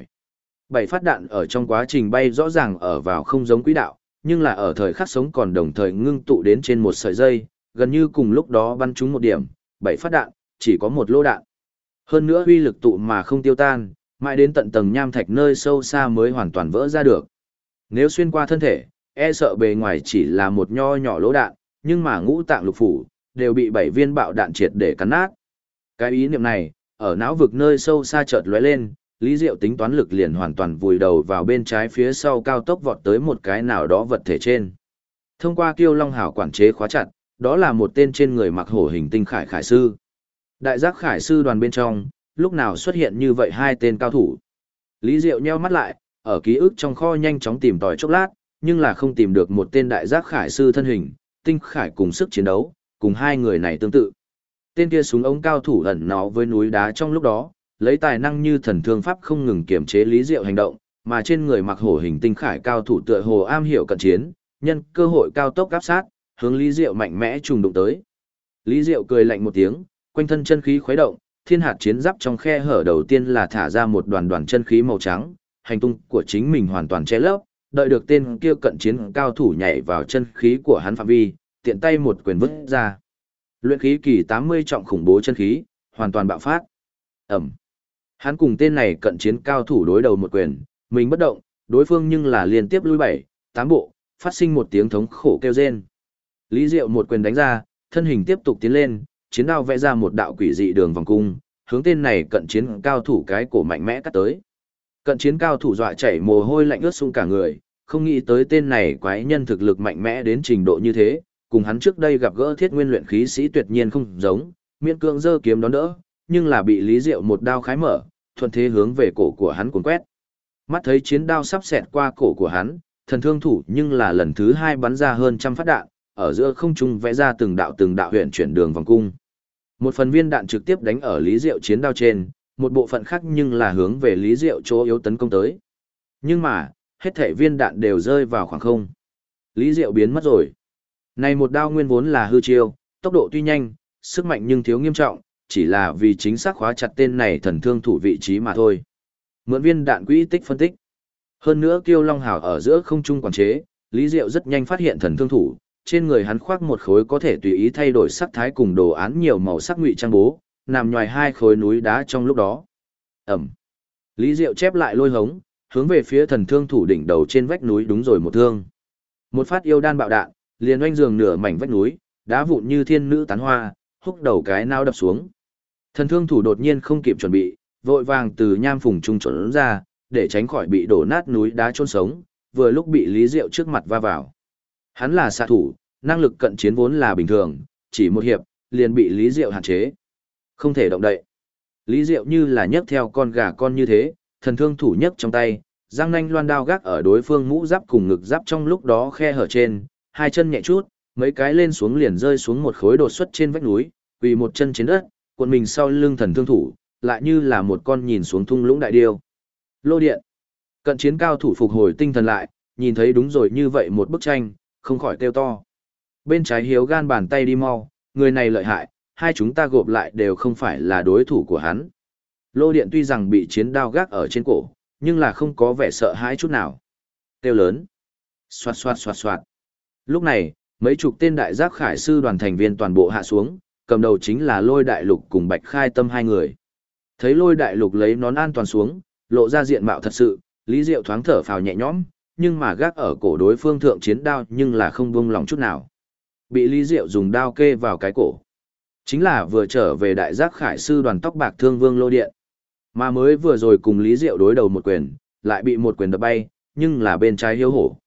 7 phát đạn ở trong quá trình bay rõ ràng ở vào không giống quỹ đạo, nhưng là ở thời khắc sống còn đồng thời ngưng tụ đến trên một sợi dây, gần như cùng lúc đó bắn trúng một điểm, 7 phát đạn, chỉ có một lỗ đạn. Hơn nữa uy lực tụ mà không tiêu tan, mãi đến tận tầng nham thạch nơi sâu xa mới hoàn toàn vỡ ra được. Nếu xuyên qua thân thể, e sợ bề ngoài chỉ là một nho nhỏ lỗ đạn, nhưng mà ngũ tạng lục phủ đều bị 7 viên bạo đạn triệt để cắn nát. Cái ý niệm này, ở não vực nơi sâu xa chợt lóe lên, Lý Diệu tính toán lực liền hoàn toàn vùi đầu vào bên trái phía sau cao tốc vọt tới một cái nào đó vật thể trên. Thông qua Kiêu Long Hảo quản chế khóa chặt, đó là một tên trên người mặc hổ hình tinh khải khải sư. Đại giác khải sư đoàn bên trong, lúc nào xuất hiện như vậy hai tên cao thủ. Lý Diệu nheo mắt lại, ở ký ức trong kho nhanh chóng tìm tòi chốc lát, nhưng là không tìm được một tên đại giác khải sư thân hình, tinh khải cùng sức chiến đấu, cùng hai người này tương tự. Tên kia súng ống cao thủ ẩn nó với núi đá trong lúc đó, lấy tài năng như thần thương pháp không ngừng kiểm chế Lý Diệu hành động, mà trên người mặc hổ hình tinh khải cao thủ tựa hồ am hiểu cận chiến, nhân cơ hội cao tốc áp sát, hướng Lý Diệu mạnh mẽ trùng đụng tới. Lý Diệu cười lạnh một tiếng, quanh thân chân khí khuấy động, thiên hạt chiến giáp trong khe hở đầu tiên là thả ra một đoàn đoàn chân khí màu trắng, hành tung của chính mình hoàn toàn che lấp, đợi được tên kia cận chiến cao thủ nhảy vào chân khí của hắn phạm vi, tiện tay một quyền vứt ra. Luyện khí kỳ 80 trọng khủng bố chân khí, hoàn toàn bạo phát. Ẩm. Hắn cùng tên này cận chiến cao thủ đối đầu một quyền, mình bất động, đối phương nhưng là liên tiếp lui 7, 8 bộ, phát sinh một tiếng thống khổ kêu rên. Lý Diệu một quyền đánh ra, thân hình tiếp tục tiến lên, chiến đao vẽ ra một đạo quỷ dị đường vòng cung, hướng tên này cận chiến cao thủ cái cổ mạnh mẽ cắt tới. Cận chiến cao thủ dọa chảy mồ hôi lạnh ướt sũng cả người, không nghĩ tới tên này quái nhân thực lực mạnh mẽ đến trình độ như thế, cùng hắn trước đây gặp gỡ Thiết Nguyên luyện khí sĩ tuyệt nhiên không giống, miễn cưỡng giơ kiếm đón đỡ, nhưng là bị Lý Diệu một đao khái mở, thuận thế hướng về cổ của hắn cuốn quét. Mắt thấy chiến đao sắp xẹt qua cổ của hắn, thần thương thủ nhưng là lần thứ 2 bắn ra hơn trăm phát đạn, ở giữa không trung vẽ ra từng đạo huyền chuyển đường vòng cung. Một phần viên đạn trực tiếp đánh ở Lý Diệu chiến đao trên, một bộ phận khác nhưng là hướng về Lý Diệu chỗ yếu tấn công tới. Nhưng mà, hết thảy viên đạn đều rơi vào khoảng không. Lý Diệu biến mất rồi. Này một đao nguyên vốn là hư chiêu, tốc độ tuy nhanh, sức mạnh nhưng thiếu nghiêm trọng, chỉ là vì chính xác khóa chặt tên này thần thương thủ vị trí mà thôi. Mượn viên đạn quỹ tích phân tích. Hơn nữa Kiêu Long Hào ở giữa không trung quản chế, Lý Diệu rất nhanh phát hiện thần thương thủ, trên người hắn khoác một khối có thể tùy ý thay đổi sắc thái cùng đồ án nhiều màu sắc ngụy trang bố, nằm nhòi hai khối núi đá trong lúc đó. Ẩm. Lý Diệu chép lại lôi hống, hướng về phía thần thương thủ đỉnh đầu trên vách núi đúng rồi một thương. Một phát yêu đan bạo đạn, liền oanh giường nửa mảnh vách núi, đá vụn như thiên nữ tán hoa, húc đầu cái nao đập xuống. Thần thương thủ đột nhiên không kịp chuẩn bị, vội vàng từ nham phùng trung trốn ra, để tránh khỏi bị đổ nát núi đá chôn sống, vừa lúc bị Lý Diệu trước mặt va vào. Hắn là xạ thủ, năng lực cận chiến vốn là bình thường, chỉ một hiệp, liền bị Lý Diệu hạn chế. Không thể động đậy. Lý Diệu như là nhấc theo con gà con như thế, thần thương thủ nhấc trong tay, răng nanh loan đao gác ở đối phương mũ giáp cùng ngực giáp trong lúc đó khe hở trên, hai chân nhẹ chút, mấy cái lên xuống liền rơi xuống một khối đột xuất trên vách núi, quỳ một chân trên đất, cuộn mình sau lưng thần thương thủ, lại như là một con nhìn xuống thung lũng đại điêu. Lô điện. Cận chiến cao thủ phục hồi tinh thần lại, nhìn thấy đúng rồi như vậy một bức tranh, không khỏi kêu to. Bên trái hiếu gan bàn tay đi mau, người này lợi hại, hai chúng ta gộp lại đều không phải là đối thủ của hắn. Lô điện tuy rằng bị chiến đao gác ở trên cổ, nhưng là không có vẻ sợ hãi chút nào. Kêu lớn. Xoạt xoạt xoạt xoạt. Lúc này, mấy chục tên đại giác khải sư đoàn thành viên toàn bộ hạ xuống, cầm đầu chính là Lôi Đại Lục cùng Bạch Khai Tâm hai người. Thấy Lôi Đại Lục lấy nón an toàn xuống, lộ ra diện mạo thật sự, Lý Diệu thoáng thở phào nhẹ nhõm, nhưng mà gác ở cổ đối phương thượng chiến đao nhưng là không buông lòng chút nào. Bị Lý Diệu dùng đao kê vào cái cổ. Chính là vừa trở về đại giác khải sư đoàn tóc bạc thương Vương Lô Điện. Mà mới vừa rồi cùng Lý Diệu đối đầu một quyền, lại bị một quyền đập bay, nhưng là bên trái hiếu hổ.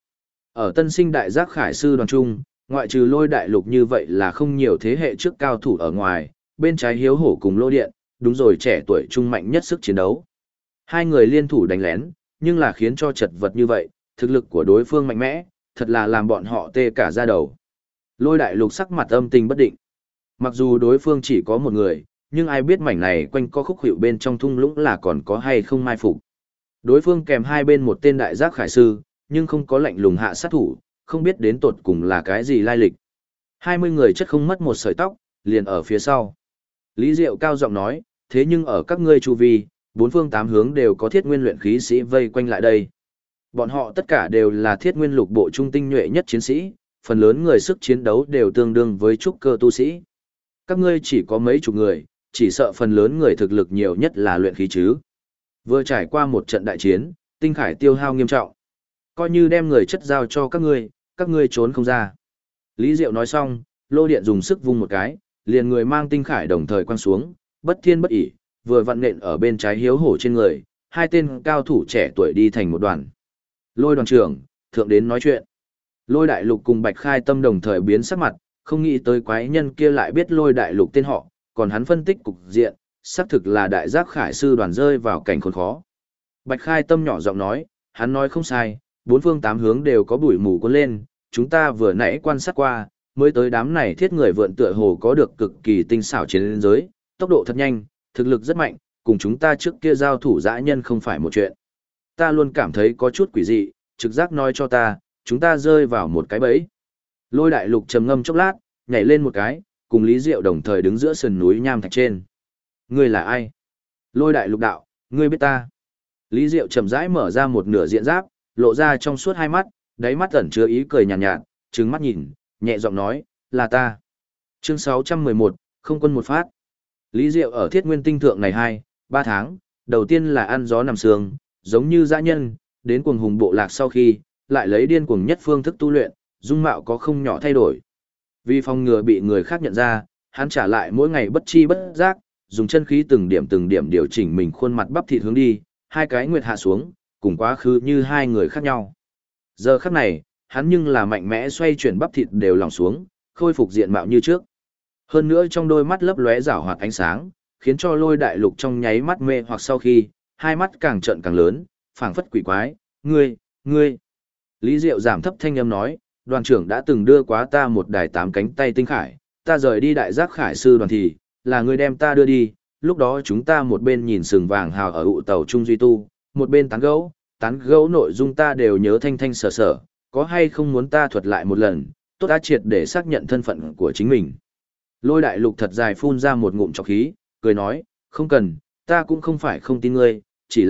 Ở tân sinh đại giác khải sư đoàn trung, ngoại trừ Lôi Đại Lục như vậy là không nhiều thế hệ trước cao thủ ở ngoài, bên trái Hiếu Hổ cùng Lô Điện, đúng rồi trẻ tuổi trung mạnh nhất sức chiến đấu. Hai người liên thủ đánh lén, nhưng là khiến cho chật vật như vậy, thực lực của đối phương mạnh mẽ, thật là làm bọn họ tê cả da đầu. Lôi Đại Lục sắc mặt âm tình bất định. Mặc dù đối phương chỉ có một người, nhưng ai biết mảnh này quanh co khúc hiệu bên trong thung lũng là còn có hay không mai phục. Đối phương kèm hai bên một tên đại giác khải sư, nhưng không có lệnh lùng hạ sát thủ, không biết đến tột cùng là cái gì lai lịch. 20 người chất không mất một sợi tóc, liền ở phía sau. Lý Diệu cao giọng nói, thế nhưng ở các ngươi chu vi, bốn phương tám hướng đều có thiết nguyên luyện khí sĩ vây quanh lại đây. Bọn họ tất cả đều là thiết nguyên lục bộ trung tinh nhuệ nhất chiến sĩ, phần lớn người sức chiến đấu đều tương đương với trúc cơ tu sĩ. Các ngươi chỉ có mấy chục người, chỉ sợ phần lớn người thực lực nhiều nhất là luyện khí chứ. Vừa trải qua một trận đại chiến, tinh khải tiêu hao nghiêm trọng. Coi như đem người chất giao cho các ngươi trốn không ra. Lý Diệu nói xong, Lô Điện dùng sức vung một cái, liền người mang tinh khải đồng thời quăng xuống, bất thiên bất ỷ, vừa vặn nện ở bên trái Hiếu Hổ trên người, hai tên cao thủ trẻ tuổi đi thành một đoàn. Lôi đoàn trưởng, thượng đến nói chuyện. Lôi Đại Lục cùng Bạch Khai Tâm đồng thời biến sắc mặt, không nghĩ tới quái nhân kia lại biết Lôi Đại Lục tên họ, còn hắn phân tích cục diện, xác thực là đại giác khải sư đoàn rơi vào cảnh khốn khó. Bạch Khai Tâm nhỏ giọng nói, hắn nói không sai, bốn phương tám hướng đều có bụi mù cuốn lên, chúng ta vừa nãy quan sát qua, mới tới đám này thiết người vượn tựa hồ có được cực kỳ tinh xảo chiến giới, tốc độ thật nhanh, thực lực rất mạnh, cùng chúng ta trước kia giao thủ dã nhân không phải một chuyện. Ta luôn cảm thấy có chút quỷ dị, trực giác nói cho ta, chúng ta rơi vào một cái bẫy. Lôi Đại Lục trầm ngâm chốc lát, nhảy lên một cái, cùng Lý Diệu đồng thời đứng giữa sườn núi nham thạch trên. Ngươi là ai? Lôi Đại Lục đạo, ngươi biết ta. Lý Diệu chậm rãi mở ra một nửa diện giáp, lộ ra trong suốt hai mắt, đáy mắt ẩn chứa ý cười nhàn nhạt, trừng mắt nhìn, nhẹ giọng nói, là ta. Chương 611, không quân một phát. Lý Diệu ở Thiết Nguyên Tinh thượng này 2-3 tháng, đầu tiên là ăn gió nằm sương, giống như dã nhân, đến cuồng hùng bộ lạc sau khi, lại lấy điên cuồng nhất phương thức tu luyện, dung mạo có không nhỏ thay đổi. Vì phòng ngừa bị người khác nhận ra, hắn trả lại mỗi ngày bất chi bất giác, dùng chân khí từng điểm điều chỉnh mình khuôn mặt bắp thịt hướng đi, hai cái nguyệt hạ xuống, cùng quá khứ như hai người khác nhau. Giờ khắc này, hắn nhưng là mạnh mẽ xoay chuyển bắp thịt đều lỏng xuống, khôi phục diện mạo như trước. Hơn nữa trong đôi mắt lấp lóe rảo hoạt ánh sáng, khiến cho Lôi Đại Lục trong nháy mắt mê hoặc sau khi, hai mắt càng trợn càng lớn, phảng phất quỷ quái, ngươi. Lý Diệu giảm thấp thanh âm nói, đoàn trưởng đã từng đưa quá ta một đài 8 cánh tay tinh khải, ta rời đi đại giác khải sư đoàn thì, là ngươi đem ta đưa đi, lúc đó chúng ta một bên nhìn sừng vàng hào ở ụ tàu Trung Duy Tu, một bên tán gẫu nội dung ta đều nhớ thanh thanh sở sở, có hay không muốn ta thuật lại một lần, tốt đã triệt để xác nhận thân phận của chính mình. Lôi Đại Lục thật dài phun ra một ngụm trọc khí, cười nói, không cần, ta cũng không phải không tin ngươi,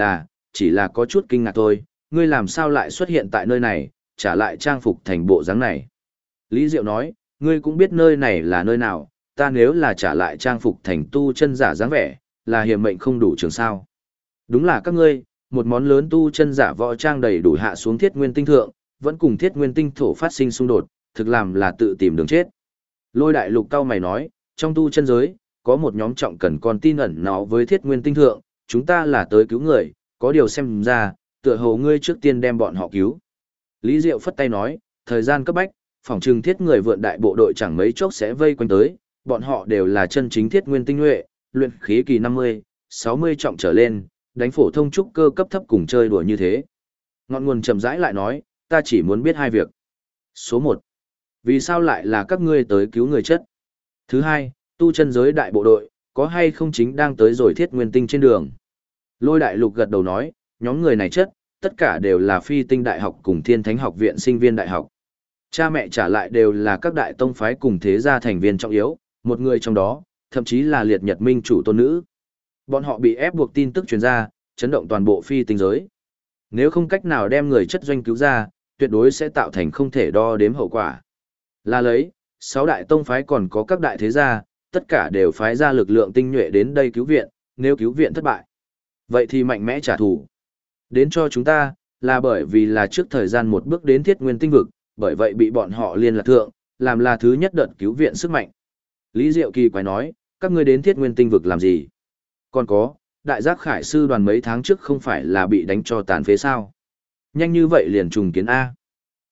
chỉ là có chút kinh ngạc thôi, ngươi làm sao lại xuất hiện tại nơi này, trả lại trang phục thành bộ dáng này. Lý Diệu nói, ngươi cũng biết nơi này là nơi nào, ta nếu là trả lại trang phục thành tu chân giả dáng vẻ, là hiểm mệnh không đủ trường sao. Đúng là các ngươi, một món lớn tu chân giả võ trang đầy đủ hạ xuống Thiết Nguyên Tinh thượng, vẫn cùng Thiết Nguyên Tinh thổ phát sinh xung đột, thực làm là tự tìm đường chết. Lôi Đại Lục cao mày nói, trong tu chân giới, có một nhóm trọng cần còn tin ẩn nó với Thiết Nguyên Tinh thượng, chúng ta là tới cứu người, có điều xem ra, tựa hồ ngươi trước tiên đem bọn họ cứu. Lý Diệu phất tay nói, thời gian cấp bách, phòng trừng thiết người vượn đại bộ đội chẳng mấy chốc sẽ vây quanh tới, bọn họ đều là chân chính Thiết Nguyên tinh nhuệ, luyện khí kỳ 50, 60 trọng trở lên, đánh phổ thông trúc cơ cấp thấp cùng chơi đùa như thế. Ngọn nguồn chậm rãi lại nói, ta chỉ muốn biết hai việc. Số 1. Vì sao lại là các ngươi tới cứu người chất? Thứ hai, tu chân giới đại bộ đội, có hay không chính đang tới rồi Thiết Nguyên tinh trên đường? Lôi Đại Lục gật đầu nói, nhóm người này chất, tất cả đều là phi tinh đại học cùng thiên thánh học viện sinh viên đại học. Cha mẹ trả lại đều là các đại tông phái cùng thế gia thành viên trọng yếu, một người trong đó, thậm chí là liệt nhật minh chủ tôn nữ. Bọn họ bị ép buộc tin tức truyền ra, chấn động toàn bộ phi tinh giới. Nếu không cách nào đem người chất doanh cứu ra, tuyệt đối sẽ tạo thành không thể đo đếm hậu quả. Là lấy, 6 đại tông phái còn có các đại thế gia, tất cả đều phái ra lực lượng tinh nhuệ đến đây cứu viện, nếu cứu viện thất bại. Vậy thì mạnh mẽ trả thù. Đến cho chúng ta, là bởi vì là trước thời gian một bước đến Thiết Nguyên tinh vực, bởi vậy bị bọn họ liên lạc thượng, làm là thứ nhất đợt cứu viện sức mạnh. Lý Diệu kỳ quái nói, các ngươi đến Thiết Nguyên tinh vực làm gì? Còn có, đại giác khải sư đoàn mấy tháng trước không phải là bị đánh cho tàn phế sao? Nhanh như vậy liền trùng kiến A.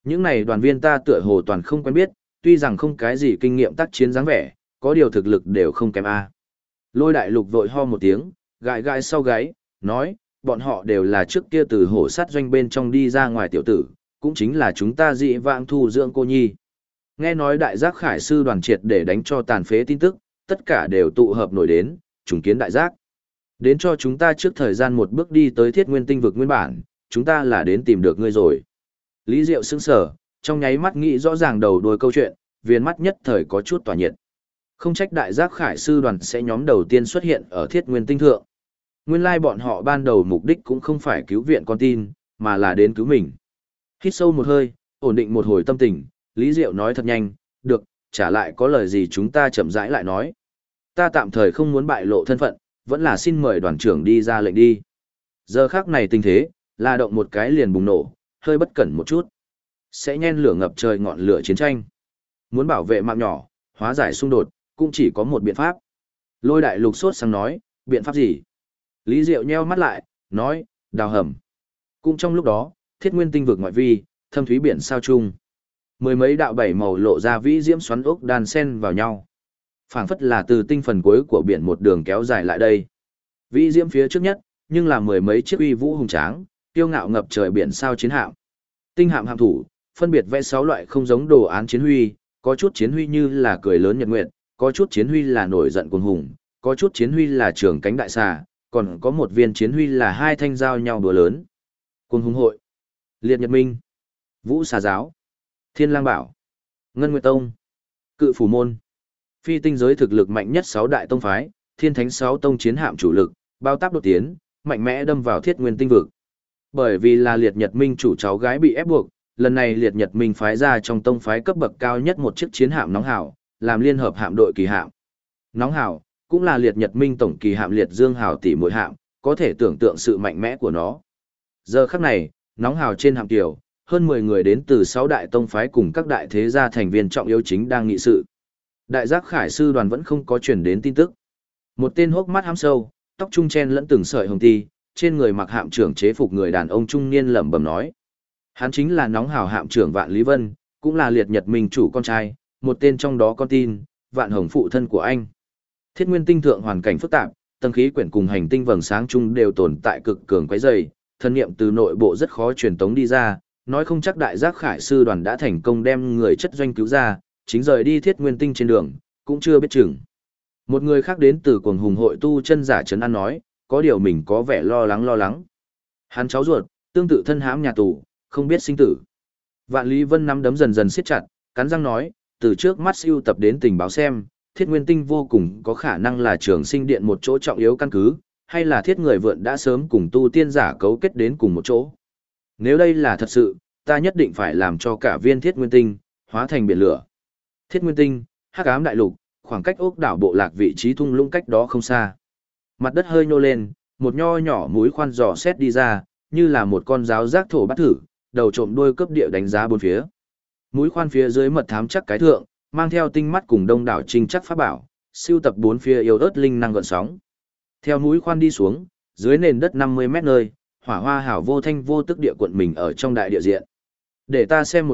Những này đoàn viên ta tựa hồ toàn không quen biết, tuy rằng không cái gì kinh nghiệm tác chiến dáng vẻ, có điều thực lực đều không kém a. Lôi đại lục vội ho một tiếng, gãi gãi sau gáy, nói, bọn họ đều là trước kia từ hổ sát doanh bên trong đi ra ngoài tiểu tử, cũng chính là chúng ta dị vãng thu dưỡng cô nhi. Nghe nói đại giác khải sư đoàn triệt để đánh cho tàn phế tin tức, tất cả đều tụ hợp nổi đến, trùng kiến đại giác. Đến cho chúng ta trước thời gian một bước đi tới thiết nguyên tinh vực nguyên bản, chúng ta là đến tìm được ngươi rồi. Lý Diệu sững sờ, trong nháy mắt nghĩ rõ ràng đầu đuôi câu chuyện, viên mắt nhất thời có chút tỏa nhiệt. Không trách đại giác khải sư đoàn sẽ nhóm đầu tiên xuất hiện ở thiết nguyên tinh thượng. Nguyên lai bọn họ ban đầu mục đích cũng không phải cứu viện con tin, mà là đến cứu mình. Hít sâu một hơi, ổn định một hồi tâm tình, Lý Diệu nói thật nhanh, được, trả lại có lời gì chúng ta chậm rãi lại nói. Ta tạm thời không muốn bại lộ thân phận, vẫn là xin mời đoàn trưởng đi ra lệnh đi. Giờ khắc này tình thế, là động một cái liền bùng nổ, hơi bất cẩn một chút. Sẽ nhen lửa ngập trời ngọn lửa chiến tranh. Muốn bảo vệ mạng nhỏ, hóa giải xung đột, cũng chỉ có một biện pháp. Lôi đại lục sốt sang nói, biện pháp gì? Lý Diệu nheo mắt lại, nói, đào hầm. Cũng trong lúc đó, thiết nguyên tinh vực ngoại vi, thâm thúy biển sao chung. Mười mấy đạo bảy màu lộ ra vĩ diễm xoắn ốc đan sen vào nhau. Phảng phất là từ tinh phần cuối của biển một đường kéo dài lại đây. Vĩ diễm phía trước nhất, nhưng là mười mấy chiếc uy vũ hùng tráng, tiêu ngạo ngập trời biển sao chiến hạm. Tinh hạm hạm thủ, phân biệt vẽ 6 loại không giống đồ án chiến huy, có chút chiến huy như là cười lớn nhật nguyệt, có chút chiến huy là nổi giận cuồng hùng, có chút chiến huy là trường cánh đại xà, còn có một viên chiến huy là hai thanh dao nhau đùa lớn. Cuồng hùng hội, Liệt Nhật Minh, Vũ Xà Giáo, Thiên Lang Bảo, Ngân Nguyệt Tông, Cự Phủ Môn. Phi tinh giới thực lực mạnh nhất 6 đại tông phái, Thiên Thánh 6 tông chiến hạm chủ lực, bao táp đột tiến, mạnh mẽ đâm vào Thiết Nguyên tinh vực. Bởi vì là Liệt Nhật Minh chủ cháu gái bị ép buộc, lần này Liệt Nhật Minh phái ra trong tông phái cấp bậc cao nhất một chiếc chiến hạm nóng hào, làm liên hợp hạm đội kỳ hạm. Nóng hào cũng là Liệt Nhật Minh tổng kỳ hạm Liệt Dương hào tỷ muội hạm, có thể tưởng tượng sự mạnh mẽ của nó. Giờ khắc này, nóng hào trên hạm tiểu, hơn 10 người đến từ 6 đại tông phái cùng các đại thế gia thành viên trọng yếu chính đang nghị sự. Đại giác khải sư đoàn vẫn không có truyền đến tin tức. Một tên hốc mắt hám sâu, tóc trung chen lẫn từng sợi hồng ti, trên người mặc hạm trưởng chế phục người đàn ông trung niên lẩm bẩm nói. Hắn chính là nóng hào hạm trưởng Vạn Lý Vân, cũng là Liệt Nhật Minh chủ con trai, một tên trong đó con tin, Vạn Hồng phụ thân của anh. Thiết nguyên tinh thượng hoàn cảnh phức tạp, tầng khí quyển cùng hành tinh vầng sáng chung đều tồn tại cực cường quấy dày, thân niệm từ nội bộ rất khó truyền tống đi ra, nói không chắc đại giác khải sư đoàn đã thành công đem người chất doanh cứu ra, chính rời đi thiết nguyên tinh trên đường, cũng chưa biết chừng. Một người khác đến từ quần hùng hội tu chân giả trấn an nói, có điều mình có vẻ lo lắng. Hắn cháu ruột, tương tự thân hãm nhà tù, không biết sinh tử. Vạn Lý Vân nắm đấm dần dần siết chặt, cắn răng nói, từ trước mắt siêu tập đến tình báo xem, thiết nguyên tinh vô cùng có khả năng là trường sinh điện một chỗ trọng yếu căn cứ, hay là thiết người vượn đã sớm cùng tu tiên giả cấu kết đến cùng một chỗ. Nếu đây là thật sự, ta nhất định phải làm cho cả viên thiết nguyên tinh, hóa thành biển lửa. Thiết nguyên tinh, hắc ám đại lục, khoảng cách ốc đảo bộ lạc vị trí thung lũng cách đó không xa. Mặt đất hơi nhô lên, một nho nhỏ mũi khoan dò xét đi ra, như là một con giáo giác thổ bắt thử, đầu trộm đuôi cướp địa đánh giá bốn phía. Mũi khoan phía dưới mật thám chắc cái thượng, mang theo tinh mắt cùng đông đảo trinh chắc pháp bảo, siêu tập bốn phía yếu ớt linh năng gợn sóng. Theo mũi khoan đi xuống, dưới nền đất 50 mét nơi, hỏa hoa hảo vô thanh vô tức địa quận mình ở trong đại địa diện. Để ta xem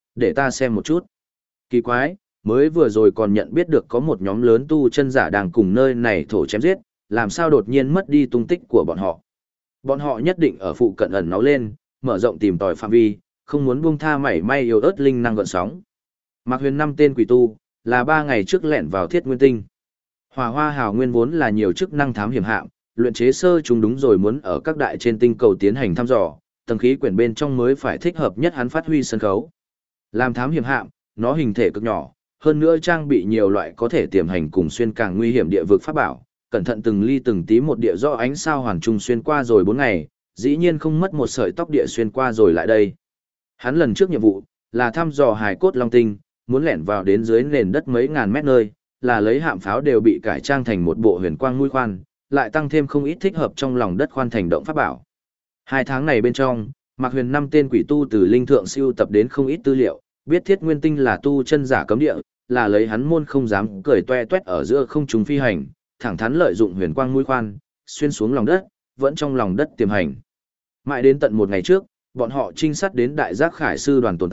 một chút. Kỳ quái, mới vừa rồi còn nhận biết được có một nhóm lớn tu chân giả đang cùng nơi này thổ chém giết, làm sao đột nhiên mất đi tung tích của bọn họ. Bọn họ nhất định ở phụ cận ẩn náu lên, mở rộng tìm tòi phạm vi, không muốn buông tha mảy may yếu ớt linh năng gợn sóng. Mạc Huyền 5 tên quỷ tu, là 3 ngày trước lẻn vào Thiết Nguyên Tinh. Hỏa Hoa Hào nguyên vốn là nhiều chức năng thám hiểm hạm, luyện chế sơ chúng đúng rồi muốn ở các đại trên tinh cầu tiến hành thăm dò, tầng khí quyển bên trong mới phải thích hợp nhất hắn phát huy sân khấu. Làm thám hiểm hạm, nó hình thể cực nhỏ, hơn nữa trang bị nhiều loại có thể tiềm hành cùng xuyên càng nguy hiểm địa vực pháp bảo, cẩn thận từng ly từng tí một địa do ánh sao hoàn trung xuyên qua rồi 4 ngày, dĩ nhiên không mất một sợi tóc địa xuyên qua rồi lại đây. Hắn lần trước nhiệm vụ là thăm dò hài cốt long tinh, muốn lẻn vào đến dưới nền đất mấy ngàn mét nơi, là lấy hạm pháo đều bị cải trang thành một bộ huyền quang mũi khoan, lại tăng thêm không ít thích hợp trong lòng đất khoan thành động pháp bảo. 2 tháng này bên trong, Mạc Huyền 5 tên quỷ tu từ linh thượng siêu tập đến không ít tư liệu, biết Thiết Nguyên Tinh là tu chân giả cấm địa, là lấy hắn môn không dám cười toe toét ở giữa không trung phi hành, thẳng thắn lợi dụng huyền quang mũi khoan, xuyên xuống lòng đất, vẫn trong lòng đất tiềm hành. Mãi đến tận một ngày trước, bọn họ trinh sát đến đại giác khải sư đoàn tồn tại,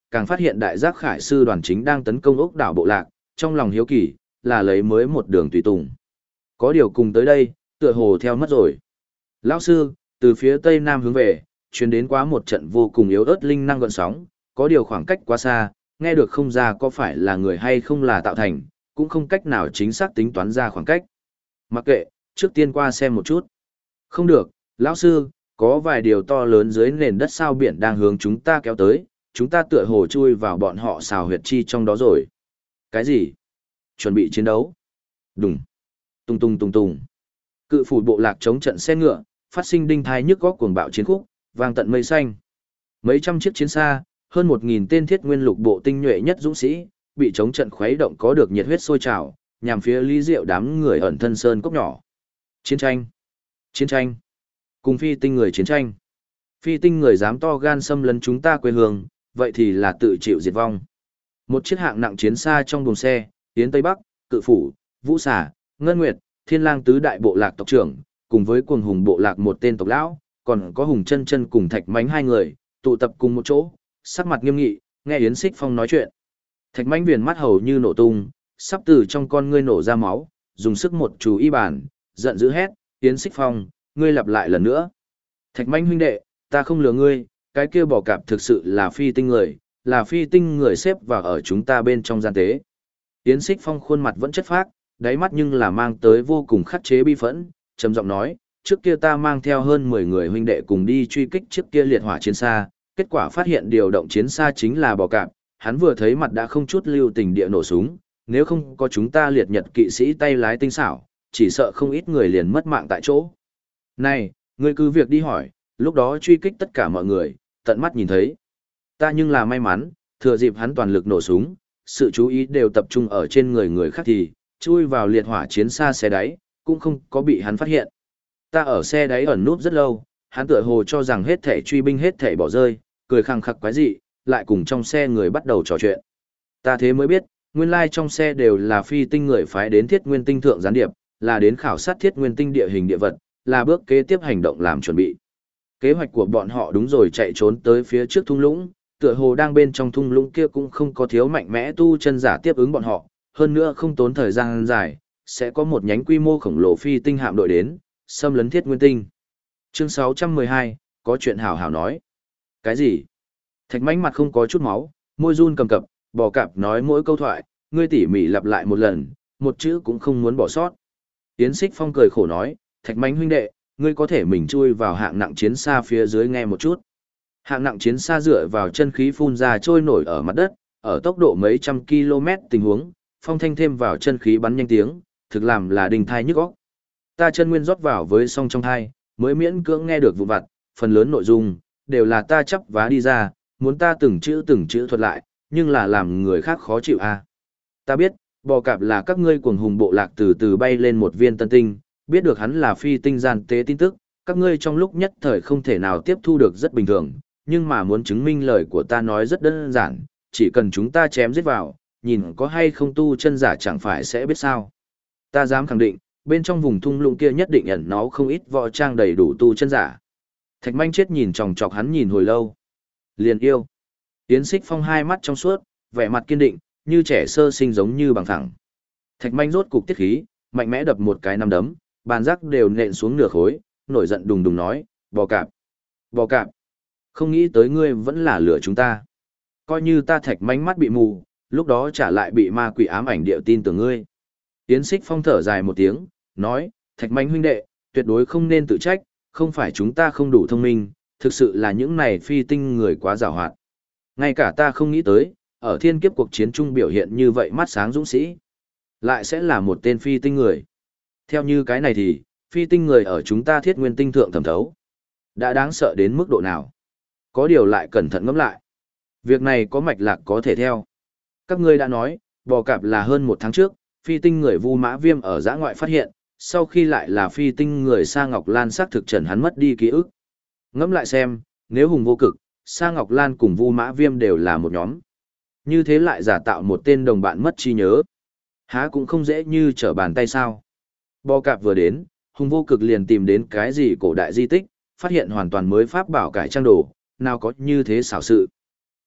càng phát hiện đại giác khải sư đoàn chính đang tấn công ốc đảo bộ lạc, trong lòng hiếu kỳ, là lấy mới một đường tùy tùng. Có điều cùng tới đây, tựa hồ theo mất rồi. Lão sư, từ phía tây nam hướng về, truyền đến quá một trận vô cùng yếu ớt linh năng gợn sóng, có điều khoảng cách quá xa, nghe được không ra có phải là người hay không là tạo thành, cũng không cách nào chính xác tính toán ra khoảng cách. Mặc kệ, trước tiên qua xem một chút. Không được, lão sư, có vài điều to lớn dưới nền đất sao biển đang hướng chúng ta kéo tới, chúng ta tựa hồ chui vào bọn họ xào huyệt chi trong đó rồi. Cái gì? Chuẩn bị chiến đấu. Đùng. Tung tung tung tung. Cự phủ bộ lạc chống trận xe ngựa, phát sinh đinh thai nhức góc cuồng bạo chiến khúc, vang tận mây xanh. Mấy trăm chiếc chiến xa, hơn 1.000 tên thiết nguyên lục bộ tinh nhuệ nhất dũng sĩ, bị chống trận khuấy động có được nhiệt huyết sôi trào, nhằm phía Lý Diệu đám người ẩn thân sơn cốc nhỏ. Chiến tranh. Chiến tranh. Cùng phi tinh người chiến tranh. Phi tinh người dám to gan xâm lấn chúng ta quê hương, vậy thì là tự chịu diệt vong. Một chiếc hạng nặng chiến xa trong buồng xe, Yến Tây Bắc, Cự Phủ, Vũ Xà, Ngân Nguyệt, Thiên Lang tứ đại bộ lạc tộc trưởng, cùng với cuồng hùng bộ lạc một tên tộc lão, còn có Hùng Chân Chân cùng Thạch Mánh hai người, tụ tập cùng một chỗ, sắc mặt nghiêm nghị, nghe Yến Xích Phong nói chuyện. Thạch Mánh viền mắt hầu như nổ tung, sắp từ trong con ngươi nổ ra máu, dùng sức một chú y bàn, giận dữ hét, Yến Xích Phong, ngươi lặp lại lần nữa. Thạch Mánh huynh đệ, ta không lừa ngươi, cái kia bò cạp thực sự là phi tinh người, là phi tinh người xếp vào ở chúng ta bên trong gian tế. Yến Xích Phong khuôn mặt vẫn chất phác, đáy mắt nhưng là mang tới vô cùng khắc chế bi phẫn, trầm giọng nói, trước kia ta mang theo hơn 10 người huynh đệ cùng đi truy kích trước kia liệt hỏa chiến xa, kết quả phát hiện điều động chiến xa chính là bò cạp, hắn vừa thấy mặt đã không chút lưu tình địa nổ súng, nếu không có chúng ta liệt nhật kỵ sĩ tay lái tinh xảo, chỉ sợ không ít người liền mất mạng tại chỗ. Này, ngươi cứ việc đi hỏi, lúc đó truy kích tất cả mọi người, tận mắt nhìn thấy. Ta nhưng là may mắn, thừa dịp hắn toàn lực nổ súng, sự chú ý đều tập trung ở trên người người khác thì, chui vào liệt hỏa chiến xa xe đáy, cũng không có bị hắn phát hiện. Ta ở xe đáy ẩn núp rất lâu, hắn tựa hồ cho rằng hết thể truy binh hết thể bỏ rơi, cười khăng khặc quái dị, lại cùng trong xe người bắt đầu trò chuyện. Ta thế mới biết, nguyên lai trong xe đều là phi tinh người phái đến thiết nguyên tinh thượng gián điệp, là đến khảo sát thiết nguyên tinh địa hình địa vật, là bước kế tiếp hành động làm chuẩn bị. Kế hoạch của bọn họ đúng rồi chạy trốn tới phía trước thung lũng, tựa hồ đang bên trong thung lũng kia cũng không có thiếu mạnh mẽ tu chân giả tiếp ứng bọn họ, hơn nữa không tốn thời gian dài, sẽ có một nhánh quy mô khổng lồ phi tinh hạm đội đến, xâm lấn thiết nguyên tinh. Chương 612, có chuyện hào hào nói. Cái gì? Thạch Mánh mặt không có chút máu, môi run cầm cập, bò cạp nói mỗi câu thoại, ngươi tỉ mỉ lặp lại một lần, một chữ cũng không muốn bỏ sót. Yến Xích Phong cười khổ nói, Thạch Mánh huynh đệ, ngươi có thể mình chui vào hạng nặng chiến xa phía dưới nghe một chút. Hạng nặng chiến xa dựa vào chân khí phun ra trôi nổi ở mặt đất, ở tốc độ mấy trăm km tình huống, phong thanh thêm vào chân khí bắn nhanh tiếng, thực làm là đình thai nhức óc. Ta chân nguyên rót vào với song trong thai, mới miễn cưỡng nghe được vụn vặt, phần lớn nội dung đều là ta chắp vá đi ra, muốn ta từng chữ thuật lại, nhưng là làm người khác khó chịu a. Ta biết, bò cạp là các ngươi cuồng hùng bộ lạc từ từ bay lên một viên tân tinh, biết được hắn là phi tinh gian tế tin tức, các ngươi trong lúc nhất thời không thể nào tiếp thu được rất bình thường, nhưng mà muốn chứng minh lời của ta nói rất đơn giản, chỉ cần chúng ta chém giết vào, nhìn có hay không tu chân giả chẳng phải sẽ biết sao. Ta dám khẳng định, bên trong vùng thung lũng kia nhất định ẩn nó không ít võ trang đầy đủ tu chân giả. Thạch Manh chết nhìn chòng chọc hắn nhìn hồi lâu. Liền yêu. Yến Xích Phong hai mắt trong suốt, vẻ mặt kiên định, như trẻ sơ sinh giống như bằng thẳng. Thạch Manh rốt cục tiết khí, mạnh mẽ đập một cái nắm đấm, bàn rác đều nện xuống nửa khối, nổi giận đùng đùng nói, bò cạp. Bò cạp. Không nghĩ tới ngươi vẫn là lửa chúng ta. Coi như ta Thạch Manh mắt bị mù, lúc đó trả lại bị ma quỷ ám ảnh điệu tin tưởng ngươi. Yến Xích Phong thở dài một tiếng, nói, Thạch Manh huynh đệ, tuyệt đối không nên tự trách, không phải chúng ta không đủ thông minh, thực sự là những này phi tinh người quá giàu hoạt. Ngay cả ta không nghĩ tới, ở thiên kiếp cuộc chiến chung biểu hiện như vậy mắt sáng dũng sĩ, lại sẽ là một tên phi tinh người. Theo như cái này thì, phi tinh người ở chúng ta thiết nguyên tinh thượng thẩm thấu. Đã đáng sợ đến mức độ nào? Có điều lại cẩn thận ngẫm lại. Việc này có mạch lạc có thể theo. Các ngươi đã nói, bò cạp là hơn một tháng trước, phi tinh người Vu Mã Viêm ở giã ngoại phát hiện, sau khi lại là phi tinh người Sa Ngọc Lan xác thực trần hắn mất đi ký ức. Ngẫm lại xem, nếu Hùng Vô Cực, Sa Ngọc Lan cùng Vu Mã Viêm đều là một nhóm. Như thế lại giả tạo một tên đồng bạn mất trí nhớ. Há cũng không dễ như trở bàn tay sao. Bò cạp vừa đến, Hùng Vô Cực liền tìm đến cái gì cổ đại di tích, phát hiện hoàn toàn mới pháp bảo cải trang đồ, nào có như thế xảo sự.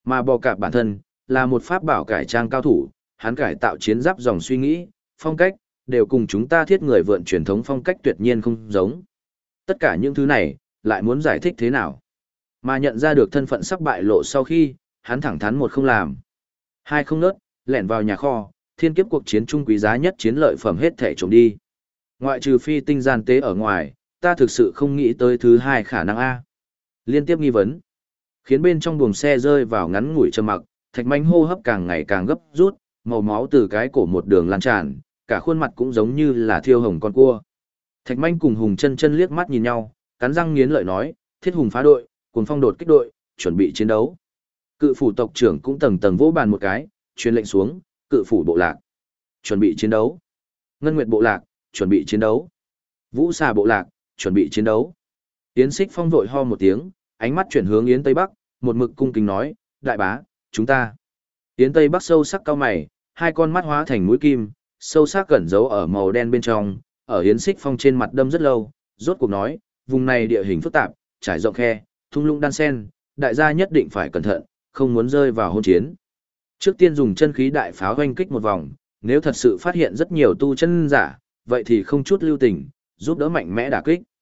Mà bò cạp bản thân, là một pháp bảo cải trang cao thủ, hắn cải tạo chiến giáp dòng suy nghĩ, phong cách, đều cùng chúng ta thiết người vượn truyền thống phong cách tuyệt nhiên không giống. Tất cả những thứ này, lại muốn giải thích thế nào? Mà nhận ra được thân phận sắp bại lộ sau khi, hắn thẳng thắn một không làm. Hai không nớt, lẻn vào nhà kho, thiên kiếp cuộc chiến chung quý giá nhất chiến lợi phẩm hết thể trộm đi. Ngoại trừ phi tinh gian tế ở ngoài, ta thực sự không nghĩ tới thứ hai khả năng A. Liên tiếp nghi vấn, khiến bên trong buồng xe rơi vào ngắn ngủi trầm mặc, Thạch Manh hô hấp càng ngày càng gấp rút, màu máu từ cái cổ một đường lan tràn, cả khuôn mặt cũng giống như là thiêu hồng con cua. Thạch Manh cùng Hùng Chân Chân liếc mắt nhìn nhau, cắn răng nghiến lợi nói, Thiết Hùng phá đội, Cuồng Phong đột kích đội, chuẩn bị chiến đấu. Cự phủ tộc trưởng cũng tầng tầng vỗ bàn một cái, truyền lệnh xuống, cự phủ bộ lạc, chuẩn bị chiến đấu. Ngân Nguyệt bộ lạc, chuẩn bị chiến đấu. Vũ Xà bộ lạc, chuẩn bị chiến đấu. Yến Xích Phong vội ho một tiếng, ánh mắt chuyển hướng Yến Tây Bắc, một mực cung kính nói, đại bá, chúng ta. Yến Tây Bắc sâu sắc cau mày, hai con mắt hóa thành mũi kim, sâu sắc cẩn giấu ở màu đen bên trong, ở Yến Xích Phong trên mặt đâm rất lâu, rốt cuộc nói, vùng này địa hình phức tạp, trải rộng khe, thung lũng đan sen, đại gia nhất định phải cẩn thận, không muốn rơi vào hôn chiến. Trước tiên dùng chân khí đại pháo hoanh kích một vòng, nếu thật sự phát hiện rất nhiều tu chân giả, vậy thì không chút lưu tình, giúp đỡ mạnh mẽ đả kích.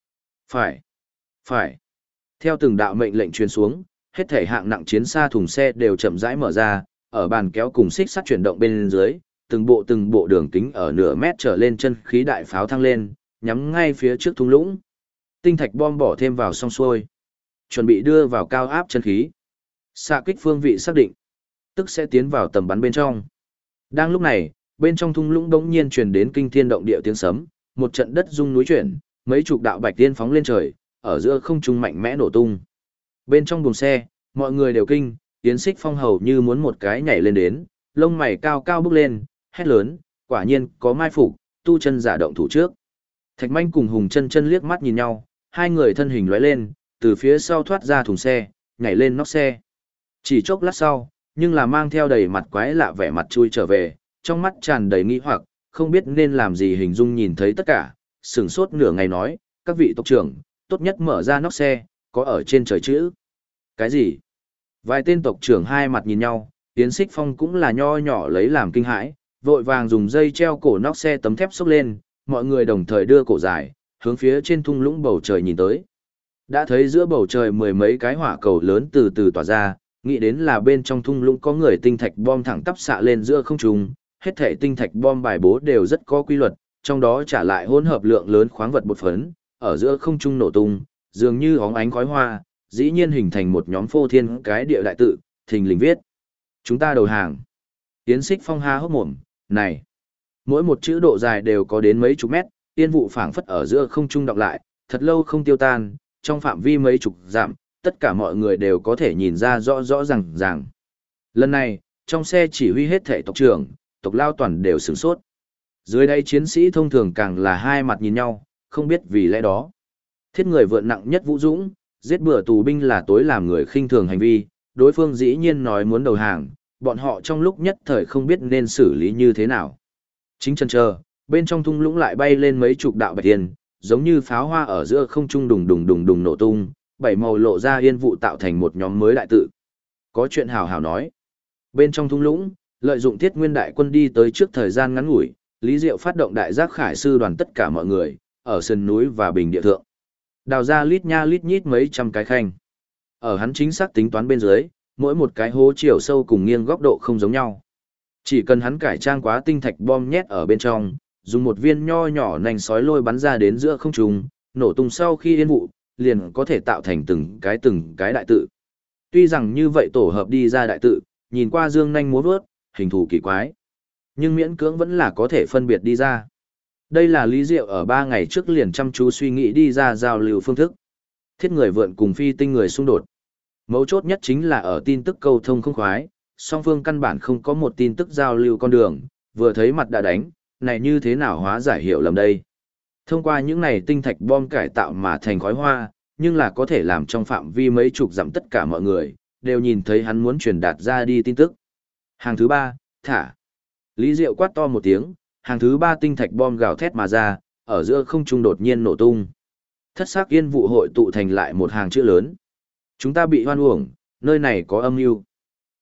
Phải. Theo từng đạo mệnh lệnh truyền xuống, hết thể hạng nặng chiến xa thùng xe đều chậm rãi mở ra, ở bàn kéo cùng xích sắt chuyển động bên dưới, từng bộ đường kính ở nửa mét trở lên chân khí đại pháo thăng lên, nhắm ngay phía trước thung lũng. Tinh thạch bom bỏ thêm vào xong xuôi, chuẩn bị đưa vào cao áp chân khí. Xạ kích phương vị xác định, tức sẽ tiến vào tầm bắn bên trong. Đang lúc này, bên trong thung lũng bỗng nhiên truyền đến kinh thiên động địa tiếng sấm, một trận đất rung núi chuyển, mấy chục đạo bạch tiên phóng lên trời, ở giữa không trung mạnh mẽ nổ tung. Bên trong buồng xe, mọi người đều kinh, Yến Xích Phong hầu như muốn một cái nhảy lên đến, lông mày cao cao bước lên, hét lớn, quả nhiên có mai phục, tu chân giả động thủ trước. Thạch Manh cùng Hùng Chân Chân liếc mắt nhìn nhau, hai người thân hình lóe lên, từ phía sau thoát ra thùng xe, nhảy lên nóc xe. Chỉ chốc lát sau, nhưng là mang theo đầy mặt quái lạ vẻ mặt chui trở về, trong mắt tràn đầy nghi hoặc, không biết nên làm gì hình dung nhìn thấy tất cả, sửng sốt nửa ngày nói, các vị tộc trưởng, tốt nhất mở ra nóc xe, có ở trên trời chữ. Cái gì? Vài tên tộc trưởng hai mặt nhìn nhau, Yến Xích Phong cũng là nho nhỏ lấy làm kinh hãi, vội vàng dùng dây treo cổ nóc xe tấm thép xốc lên, mọi người đồng thời đưa cổ dài, hướng phía trên thung lũng bầu trời nhìn tới. Đã thấy giữa bầu trời mười mấy cái hỏa cầu lớn từ từ tỏa ra, nghĩ đến là bên trong thung lũng có người tinh thạch bom thẳng tắp xạ lên giữa không trung, hết thảy tinh thạch bom bài bố đều rất có quy luật, trong đó trả lại hỗn hợp lượng lớn khoáng vật bột phấn, ở giữa không trung nổ tung, dường như óng ánh khói hoa, dĩ nhiên hình thành một nhóm phô thiên cái địa đại tự, thình lình viết: chúng ta đầu hàng. Yến Xích Phong ha hốc mồm, này, mỗi một chữ độ dài đều có đến mấy chục mét, tiên vụ phảng phất ở giữa không trung đọng lại, thật lâu không tiêu tan, trong phạm vi mấy chục dặm, tất cả mọi người đều có thể nhìn ra rõ rõ ràng. Lần này, trong xe chỉ huy hết thể tộc trưởng, tộc lao toàn đều sửng sốt. Dưới đây chiến sĩ thông thường càng là hai mặt nhìn nhau, không biết vì lẽ đó. Thiết người vượn nặng nhất Vũ Dũng, giết bừa tù binh là tối làm người khinh thường hành vi, đối phương dĩ nhiên nói muốn đầu hàng, bọn họ trong lúc nhất thời không biết nên xử lý như thế nào. Chính chân chờ, bên trong thung lũng lại bay lên mấy chục đạo bạch tiên, giống như pháo hoa ở giữa không trung đùng nổ tung, bảy màu lộ ra yên vụ tạo thành một nhóm mới đại tự. Có chuyện hào hào nói. Bên trong thung lũng, lợi dụng Thiết Nguyên đại quân đi tới trước thời gian ngắn ngủi, Lý Diệu phát động đại giác khải sư đoàn tất cả mọi người, ở sườn núi và bình địa thượng. Đào ra lít nha lít nhít mấy trăm cái khanh. Ở hắn chính xác tính toán bên dưới, mỗi một cái hố chiều sâu cùng nghiêng góc độ không giống nhau. Chỉ cần hắn cải trang quá tinh thạch bom nhét ở bên trong, dùng một viên nho nhỏ nành sói lôi bắn ra đến giữa không trung, nổ tung sau khi yên vụ, liền có thể tạo thành từng cái đại tự. Tuy rằng như vậy tổ hợp đi ra đại tự, nhìn qua dương nhanh múa vớt, hình thù kỳ quái, nhưng miễn cưỡng vẫn là có thể phân biệt đi ra. Đây là Lý Diệu ở 3 ngày trước liền chăm chú suy nghĩ đi ra giao lưu phương thức. Thiết người vượn cùng phi tinh người xung đột. Mấu chốt nhất chính là ở tin tức câu thông không khoái, song phương căn bản không có một tin tức giao lưu con đường, vừa thấy mặt đã đánh, này như thế nào hóa giải hiểu lầm đây. Thông qua những này tinh thạch bom cải tạo mà thành khói hoa, nhưng là có thể làm trong phạm vi mấy chục dặm tất cả mọi người, đều nhìn thấy hắn muốn truyền đạt ra đi tin tức. Hàng thứ 3, thả. Lý Diệu quát to một tiếng, hàng thứ 3 tinh thạch bom gào thét mà ra, ở giữa không trung đột nhiên nổ tung. Thất sắc yên vụ hội tụ thành lại một hàng chữ lớn. Chúng ta bị hoan uổng, nơi này có âm mưu.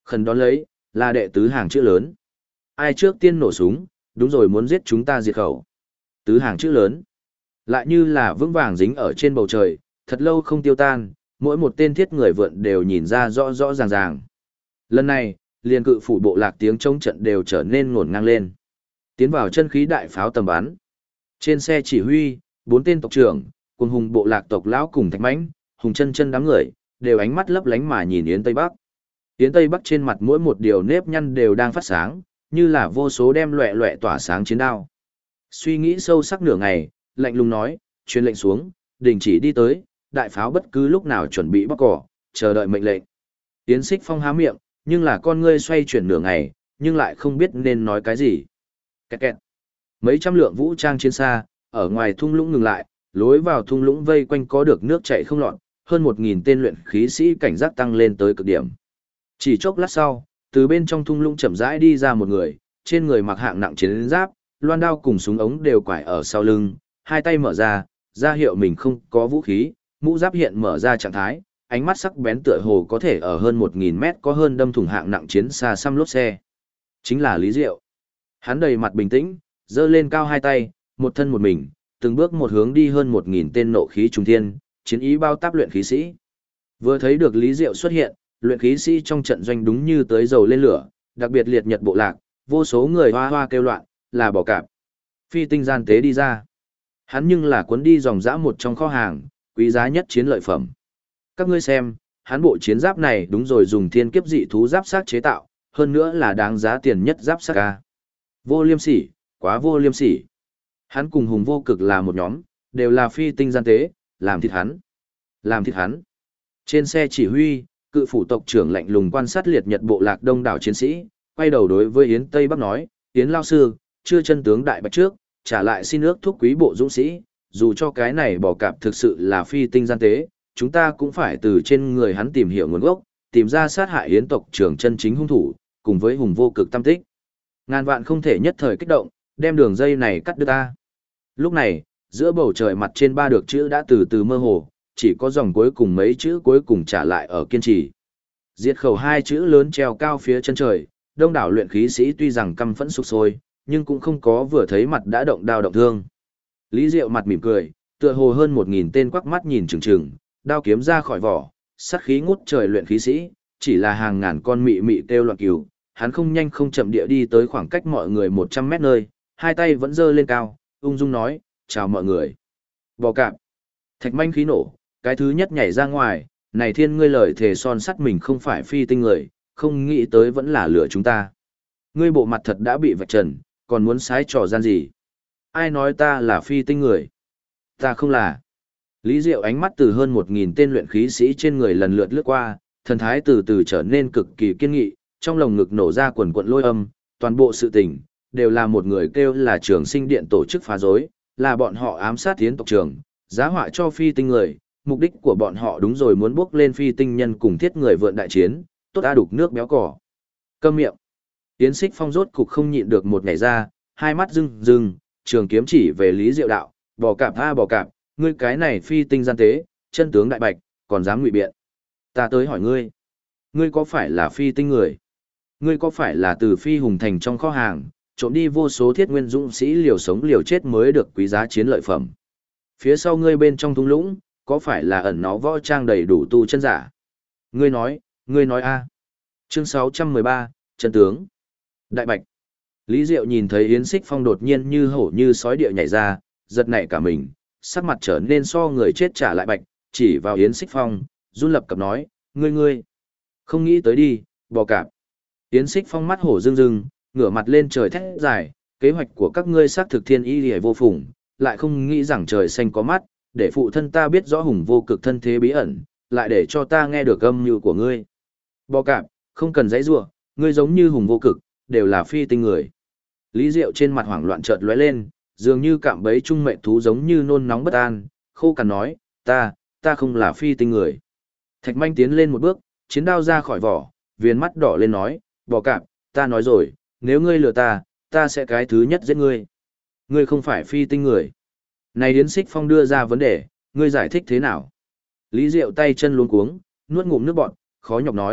Khẩn đón lấy, là đệ tứ hàng chữ lớn. Ai trước tiên nổ súng, đúng rồi muốn giết chúng ta diệt khẩu. Tứ hàng chữ lớn. Lại như là vững vàng dính ở trên bầu trời, thật lâu không tiêu tan, mỗi một tên thiết người vượn đều nhìn ra rõ rõ ràng ràng. Lần này, liền cự phủ bộ lạc tiếng chống trận đều trở nên ngổn ngang lên. Tiến vào chân khí đại pháo tầm bắn. Trên xe chỉ huy, 4 tên tộc trưởng, cùng hùng bộ lạc tộc lão cùng Thạch Mãnh, Hùng Chân Chân đám người, đều ánh mắt lấp lánh mà nhìn Yến Tây Bắc. Yến Tây Bắc trên mặt mỗi một điều nếp nhăn đều đang phát sáng, như là vô số đem loẹ loẹ tỏa sáng chiến đao. Suy nghĩ sâu sắc nửa ngày, lạnh lùng nói, truyền lệnh xuống, đình chỉ đi tới, đại pháo bất cứ lúc nào chuẩn bị bóc cỏ, chờ đợi mệnh lệnh. Yến Xích Phong há miệng, nhưng là con ngươi xoay chuyển nửa ngày, nhưng lại không biết nên nói cái gì. Kẹt kẹt. Mấy trăm lượng vũ trang chiến xa, ở ngoài thung lũng ngừng lại, lối vào thung lũng vây quanh có được nước chảy không lọt, hơn 1000 tên luyện khí sĩ cảnh giác tăng lên tới cực điểm. Chỉ chốc lát sau, từ bên trong thung lũng chậm rãi đi ra một người, trên người mặc hạng nặng chiến giáp, loan đao cùng súng ống đều quải ở sau lưng, hai tay mở ra hiệu mình không có vũ khí, mũ giáp hiện mở ra trạng thái, ánh mắt sắc bén tựa hồ có thể ở hơn 1000 mét có hơn đâm thủng hạng nặng chiến xa xăm lốp xe. Chính là Lý Diệu. Hắn đầy mặt bình tĩnh, giơ lên cao hai tay, một thân một mình, từng bước một hướng đi hơn 1000 tên nộ khí trùng thiên, chiến ý bao táp luyện khí sĩ. Vừa thấy được Lý Diệu xuất hiện, luyện khí sĩ trong trận doanh đúng như tới dầu lên lửa, đặc biệt liệt nhật bộ lạc, vô số người hoa hoa kêu loạn, là bỏ cạp. Phi tinh gian tế đi ra. Hắn nhưng là cuốn đi dòng dã một trong kho hàng, quý giá nhất chiến lợi phẩm. Các ngươi xem, hắn bộ chiến giáp này đúng rồi dùng thiên kiếp dị thú giáp xác chế tạo, hơn nữa là đáng giá tiền nhất giáp xác ca. Vô liêm sỉ, quá vô liêm sỉ. Hắn cùng hùng vô cực là một nhóm, đều là phi tinh gian tế, làm thịt hắn. Làm thịt hắn. Trên xe chỉ huy, cự phủ tộc trưởng lạnh lùng quan sát liệt nhật bộ lạc đông đảo chiến sĩ, quay đầu đối với Yến Tây Bắc nói, Yến Lao Sư, chưa chân tướng đại bạch trước, trả lại xin ước thúc quý bộ dũng sĩ, dù cho cái này bỏ cạp thực sự là phi tinh gian tế, chúng ta cũng phải từ trên người hắn tìm hiểu nguồn gốc, tìm ra sát hại Yến tộc trưởng chân chính hung thủ, cùng với hùng vô cực tâm tích. Ngàn vạn không thể nhất thời kích động, đem đường dây này cắt đứt ta. Lúc này, giữa bầu trời mặt trên ba được chữ đã từ từ mơ hồ, chỉ có dòng cuối cùng mấy chữ cuối cùng trả lại ở kiên trì. Diệt khẩu hai chữ lớn treo cao phía chân trời, đông đảo luyện khí sĩ tuy rằng căm phẫn sục sôi, nhưng cũng không có vừa thấy mặt đã động đao động thương. Lý Diệu mặt mỉm cười, tựa hồ hơn 1000 tên quắc mắt nhìn chừng chừng, đao kiếm ra khỏi vỏ, sát khí ngút trời luyện khí sĩ, chỉ là hàng ngàn con mị mị kêu loạn cừu, hắn không nhanh không chậm địa đi tới khoảng cách mọi người 100 mét nơi, hai tay vẫn giơ lên cao, ung dung nói, chào mọi người. Bò cạp. Thạch manh khí nổ, cái thứ nhất nhảy ra ngoài, này thiên ngươi lời thề son sắt mình không phải phi tinh người, không nghĩ tới vẫn là lửa chúng ta. Ngươi bộ mặt thật đã bị vạch trần, còn muốn sái trò gian gì? Ai nói ta là phi tinh người? Ta không là. Lý Diệu ánh mắt từ hơn 1000 tên luyện khí sĩ trên người lần lượt lướt qua, thần thái từ từ trở nên cực kỳ kiên nghị, trong lồng ngực nổ ra quần quận lôi âm, toàn bộ sự tình, đều là một người kêu là Trường Sinh Điện tổ chức phá rối, là bọn họ ám sát tiến tộc trưởng, giá họa cho phi tinh người, mục đích của bọn họ đúng rồi muốn bước lên phi tinh nhân cùng thiết người vượn đại chiến, tốt đã đục nước béo cỏ. Câm miệng. Yến Xích Phong rốt cục không nhịn được một nhảy ra, hai mắt rưng rưng, trường kiếm chỉ về Lý Diệu đạo, bò cạp tha bò cạp, ngươi cái này phi tinh gian tế, chân tướng đại bạch, còn dám ngụy biện. Ta tới hỏi ngươi, ngươi có phải là phi tinh người? Ngươi có phải là từ phi hùng thành trong kho hàng, trộm đi vô số thiết nguyên dũng sĩ liều sống liều chết mới được quý giá chiến lợi phẩm? Phía sau ngươi bên trong thung lũng, có phải là ẩn nó võ trang đầy đủ tu chân giả? Ngươi nói a. Chương 613, chân tướng. Đại bạch. Lý Diệu nhìn thấy Yến Xích Phong đột nhiên như hổ như sói địa nhảy ra, giật nảy cả mình, sắc mặt trở nên so người chết trả lại bạch, chỉ vào Yến Xích Phong, run lập cập nói, ngươi. Không nghĩ tới đi, bò cạp. Yến Xích Phong mắt hổ rưng rưng, ngửa mặt lên trời thét dài, kế hoạch của các ngươi xác thực thiên y liễu vô phùng, lại không nghĩ rằng trời xanh có mắt, để phụ thân ta biết rõ hùng vô cực thân thế bí ẩn, lại để cho ta nghe được âm mưu của ngươi. Bò cạp, không cần giãy giụa, ngươi giống như hùng vô cực, đều là phi tinh người. Lý Diệu trên mặt hoảng loạn chợt lóe lên, dường như cạm bẫy trung mệnh thú giống như nôn nóng bất an, khô cằn nói, ta không là phi tinh người. Thạch manh tiến lên một bước, chiến đao ra khỏi vỏ, viền mắt đỏ lên nói, bò cạp, ta nói rồi, nếu ngươi lừa ta sẽ cái thứ nhất giết ngươi. Ngươi không phải phi tinh người. Này Yến Xích Phong đưa ra vấn đề, ngươi giải thích thế nào? Lý Diệu tay chân luống cuống, nuốt ngụm nước bọt, khó nhọc nói,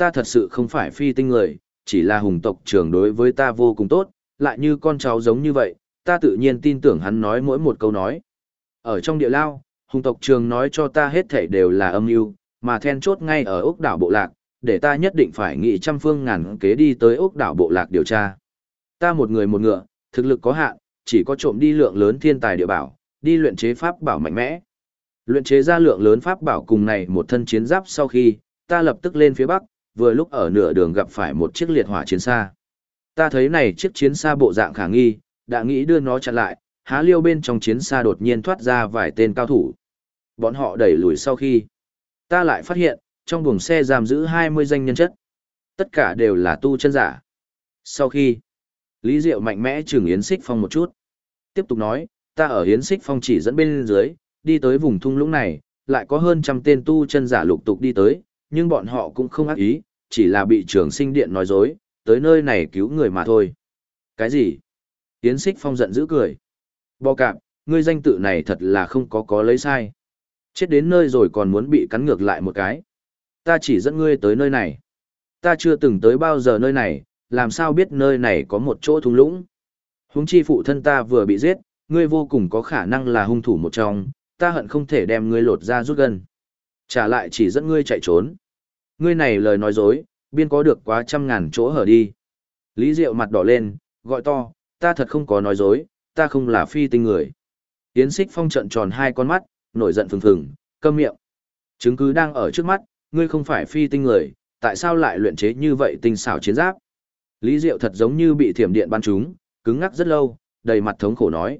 ta thật sự không phải phi tinh người, chỉ là hùng tộc trưởng đối với ta vô cùng tốt, lại như con cháu giống như vậy, ta tự nhiên tin tưởng hắn nói mỗi một câu nói. Ở trong địa lao, hùng tộc trưởng nói cho ta hết thảy đều là âm mưu, mà then chốt ngay ở ốc đảo bộ lạc, để ta nhất định phải nghị trăm phương ngàn kế đi tới ốc đảo bộ lạc điều tra. Ta một người một ngựa, thực lực có hạn, chỉ có trộm đi lượng lớn thiên tài địa bảo, đi luyện chế pháp bảo mạnh mẽ. Luyện chế ra lượng lớn pháp bảo cùng này một thân chiến giáp sau khi, ta lập tức lên phía bắc, vừa lúc ở nửa đường gặp phải một chiếc liệt hỏa chiến xa. Ta thấy này chiếc chiến xa bộ dạng khả nghi, đã nghĩ đưa nó chặn lại, há liêu bên trong chiến xa đột nhiên thoát ra vài tên cao thủ. Bọn họ đẩy lùi sau khi, ta lại phát hiện, trong buồng xe giam giữ 20 danh nhân chất. Tất cả đều là tu chân giả. Sau khi, Lý Diệu mạnh mẽ chừng Yến Xích Phong một chút. Tiếp tục nói, ta ở Yến Xích Phong chỉ dẫn bên dưới, đi tới vùng thung lũng này, lại có hơn trăm tên tu chân giả lục tục đi tới, nhưng bọn họ cũng không ác ý, chỉ là bị Trường Sinh Điện nói dối, tới nơi này cứu người mà thôi. Cái gì? Yến Xích Phong giận dữ cười. Bò cạp, ngươi danh tự này thật là không có lấy sai. Chết đến nơi rồi còn muốn bị cắn ngược lại một cái. Ta chỉ dẫn ngươi tới nơi này. Ta chưa từng tới bao giờ nơi này, làm sao biết nơi này có một chỗ thung lũng. Huống chi phụ thân ta vừa bị giết, ngươi vô cùng có khả năng là hung thủ một trong, ta hận không thể đem ngươi lột ra rút gân. Trả lại chỉ dẫn ngươi chạy trốn. Ngươi này lời nói dối, biên có được quá trăm ngàn chỗ hở đi. Lý Diệu mặt đỏ lên, gọi to, ta thật không có nói dối, ta không là phi tinh người. Yến Xích Phong trợn tròn hai con mắt, nổi giận phừng phừng, câm miệng. Chứng cứ đang ở trước mắt, ngươi không phải phi tinh người, tại sao lại luyện chế như vậy tinh xảo chiến giáp? Lý Diệu thật giống như bị thiểm điện bắn trúng, cứng ngắc rất lâu, đầy mặt thống khổ nói,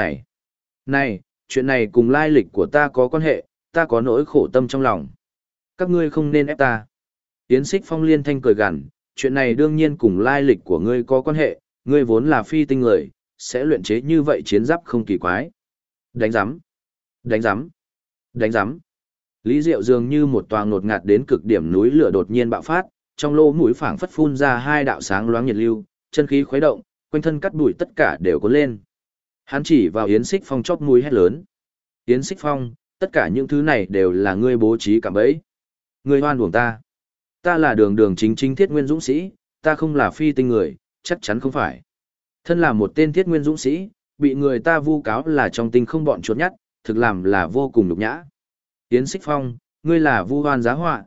này, chuyện này cùng lai lịch của ta có quan hệ, ta có nỗi khổ tâm trong lòng. Các ngươi không nên ép ta. Yến Xích Phong liên thanh cười gằn, chuyện này đương nhiên cùng lai lịch của ngươi có quan hệ, ngươi vốn là phi tinh người, sẽ luyện chế như vậy chiến giáp không kỳ quái. Đánh giám, đánh giám, đánh giám. Lý Diệu dường như một tòa ngột ngạt đến cực điểm núi lửa đột nhiên bạo phát, trong lỗ mũi phảng phất phun ra hai đạo sáng loáng nhiệt lưu, chân khí khuấy động, quanh thân cắt bụi tất cả đều cuốn lên. Hắn chỉ vào Yến Xích Phong chóp mũi hét lớn. Yến Xích Phong, tất cả những thứ này đều là ngươi bố trí cạm bẫy. Ngươi hoan uổng ta. Ta là đường đường chính chính thiết nguyên dũng sĩ, ta không là phi tinh người, chắc chắn không phải. Thân là một tên thiết nguyên dũng sĩ, bị người ta vu cáo là trong tinh không bọn chuột nhắt, thực làm là vô cùng nhục nhã. Yến Xích Phong, ngươi là vu oan giá họa,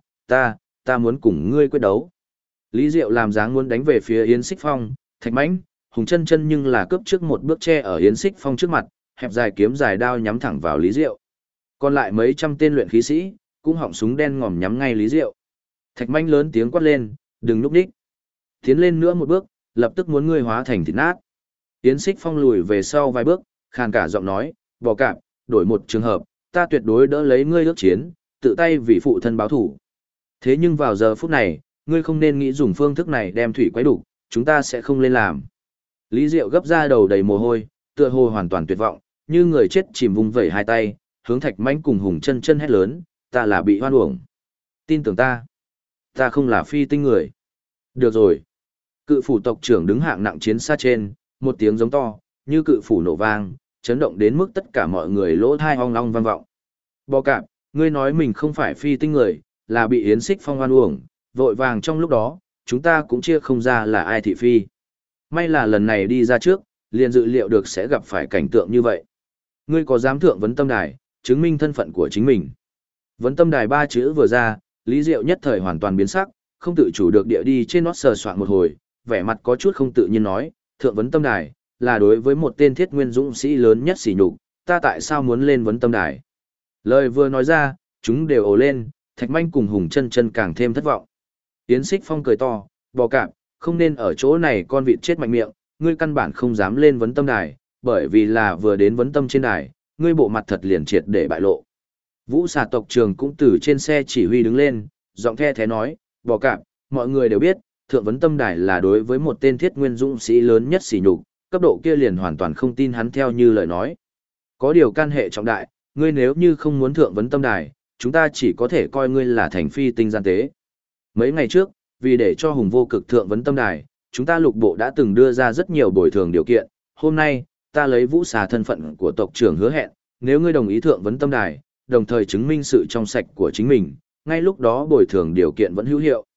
ta muốn cùng ngươi quyết đấu. Lý Diệu làm dáng muốn đánh về phía Yến Xích Phong, Thạch Mãnh, Hùng Chân Chân nhưng là cướp trước một bước che ở Yến Xích Phong trước mặt, hẹp dài kiếm dài đao nhắm thẳng vào Lý Diệu. Còn lại mấy trăm tên luyện khí sĩ, cũng họng súng đen ngòm nhắm ngay Lý Diệu. Thạch Mãnh lớn tiếng quát lên, đừng núp đích. Tiến lên nữa một bước, lập tức muốn ngươi hóa thành thịt nát. Yến Xích Phong lùi về sau vài bước, khàn cả giọng nói, bò cạp, đổi một trường hợp, ta tuyệt đối đỡ lấy ngươi ước chiến, tự tay vì phụ thân báo thủ. Thế nhưng vào giờ phút này, ngươi không nên nghĩ dùng phương thức này đem thủy quấy đủ, chúng ta sẽ không lên làm. Lý Diệu gấp ra đầu đầy mồ hôi, tựa hồ hoàn toàn tuyệt vọng, như người chết chìm vung vẩy hai tay, hướng Thạch Mãnh cùng Hùng Chân Chân hét lớn, ta là bị hoan uổng. Tin tưởng ta không là phi tinh người. Được rồi. Cự phủ tộc trưởng đứng hạng nặng chiến xa trên, một tiếng giống to, như cự phủ nổ vang, chấn động đến mức tất cả mọi người lỗ thai ong long vang vọng. Bò cạp, ngươi nói mình không phải phi tinh người, là bị Yến Xích Phong hoan uổng, vội vàng trong lúc đó, chúng ta cũng chia không ra là ai thị phi. May là lần này đi ra trước, liền dự liệu được sẽ gặp phải cảnh tượng như vậy. Ngươi có dám thượng vấn tâm đài, chứng minh thân phận của chính mình. Vấn tâm đài ba chữ vừa ra, Lý Diệu nhất thời hoàn toàn biến sắc, không tự chủ được địa đi trên nót sờ soạn một hồi, vẻ mặt có chút không tự nhiên nói, thượng vấn tâm đài, là đối với một tên thiết nguyên dũng sĩ lớn nhất sỉ nhục, ta tại sao muốn lên vấn tâm đài. Lời vừa nói ra, chúng đều ồ lên, Thạch Mãnh cùng Hùng Chân Chân càng thêm thất vọng. Yến Xích Phong cười to, bò cạp, không nên ở chỗ này con vịt chết mạnh miệng, ngươi căn bản không dám lên vấn tâm đài, bởi vì là vừa đến vấn tâm trên đài, ngươi bộ mặt thật liền triệt để bại lộ. Vũ Xà tộc trưởng cũng từ trên xe chỉ huy đứng lên, giọng the thế nói, bò cạp, mọi người đều biết, thượng vấn tâm đài là đối với một tên thiết nguyên dũng sĩ lớn nhất sỉ nhục, cấp độ kia liền hoàn toàn không tin hắn theo như lời nói. Có điều can hệ trọng đại, ngươi nếu như không muốn thượng vấn tâm đài, chúng ta chỉ có thể coi ngươi là thành phi tinh gian tế. Mấy ngày trước, vì để cho Hùng Vô Cực thượng vấn tâm đài, chúng ta lục bộ đã từng đưa ra rất nhiều bồi thường điều kiện. Hôm nay, ta lấy Vũ Xà thân phận của tộc trưởng hứa hẹn, nếu ngươi đồng ý thượng vấn tâm đài, đồng thời chứng minh sự trong sạch của chính mình, ngay lúc đó bồi thường điều kiện vẫn hữu hiệu.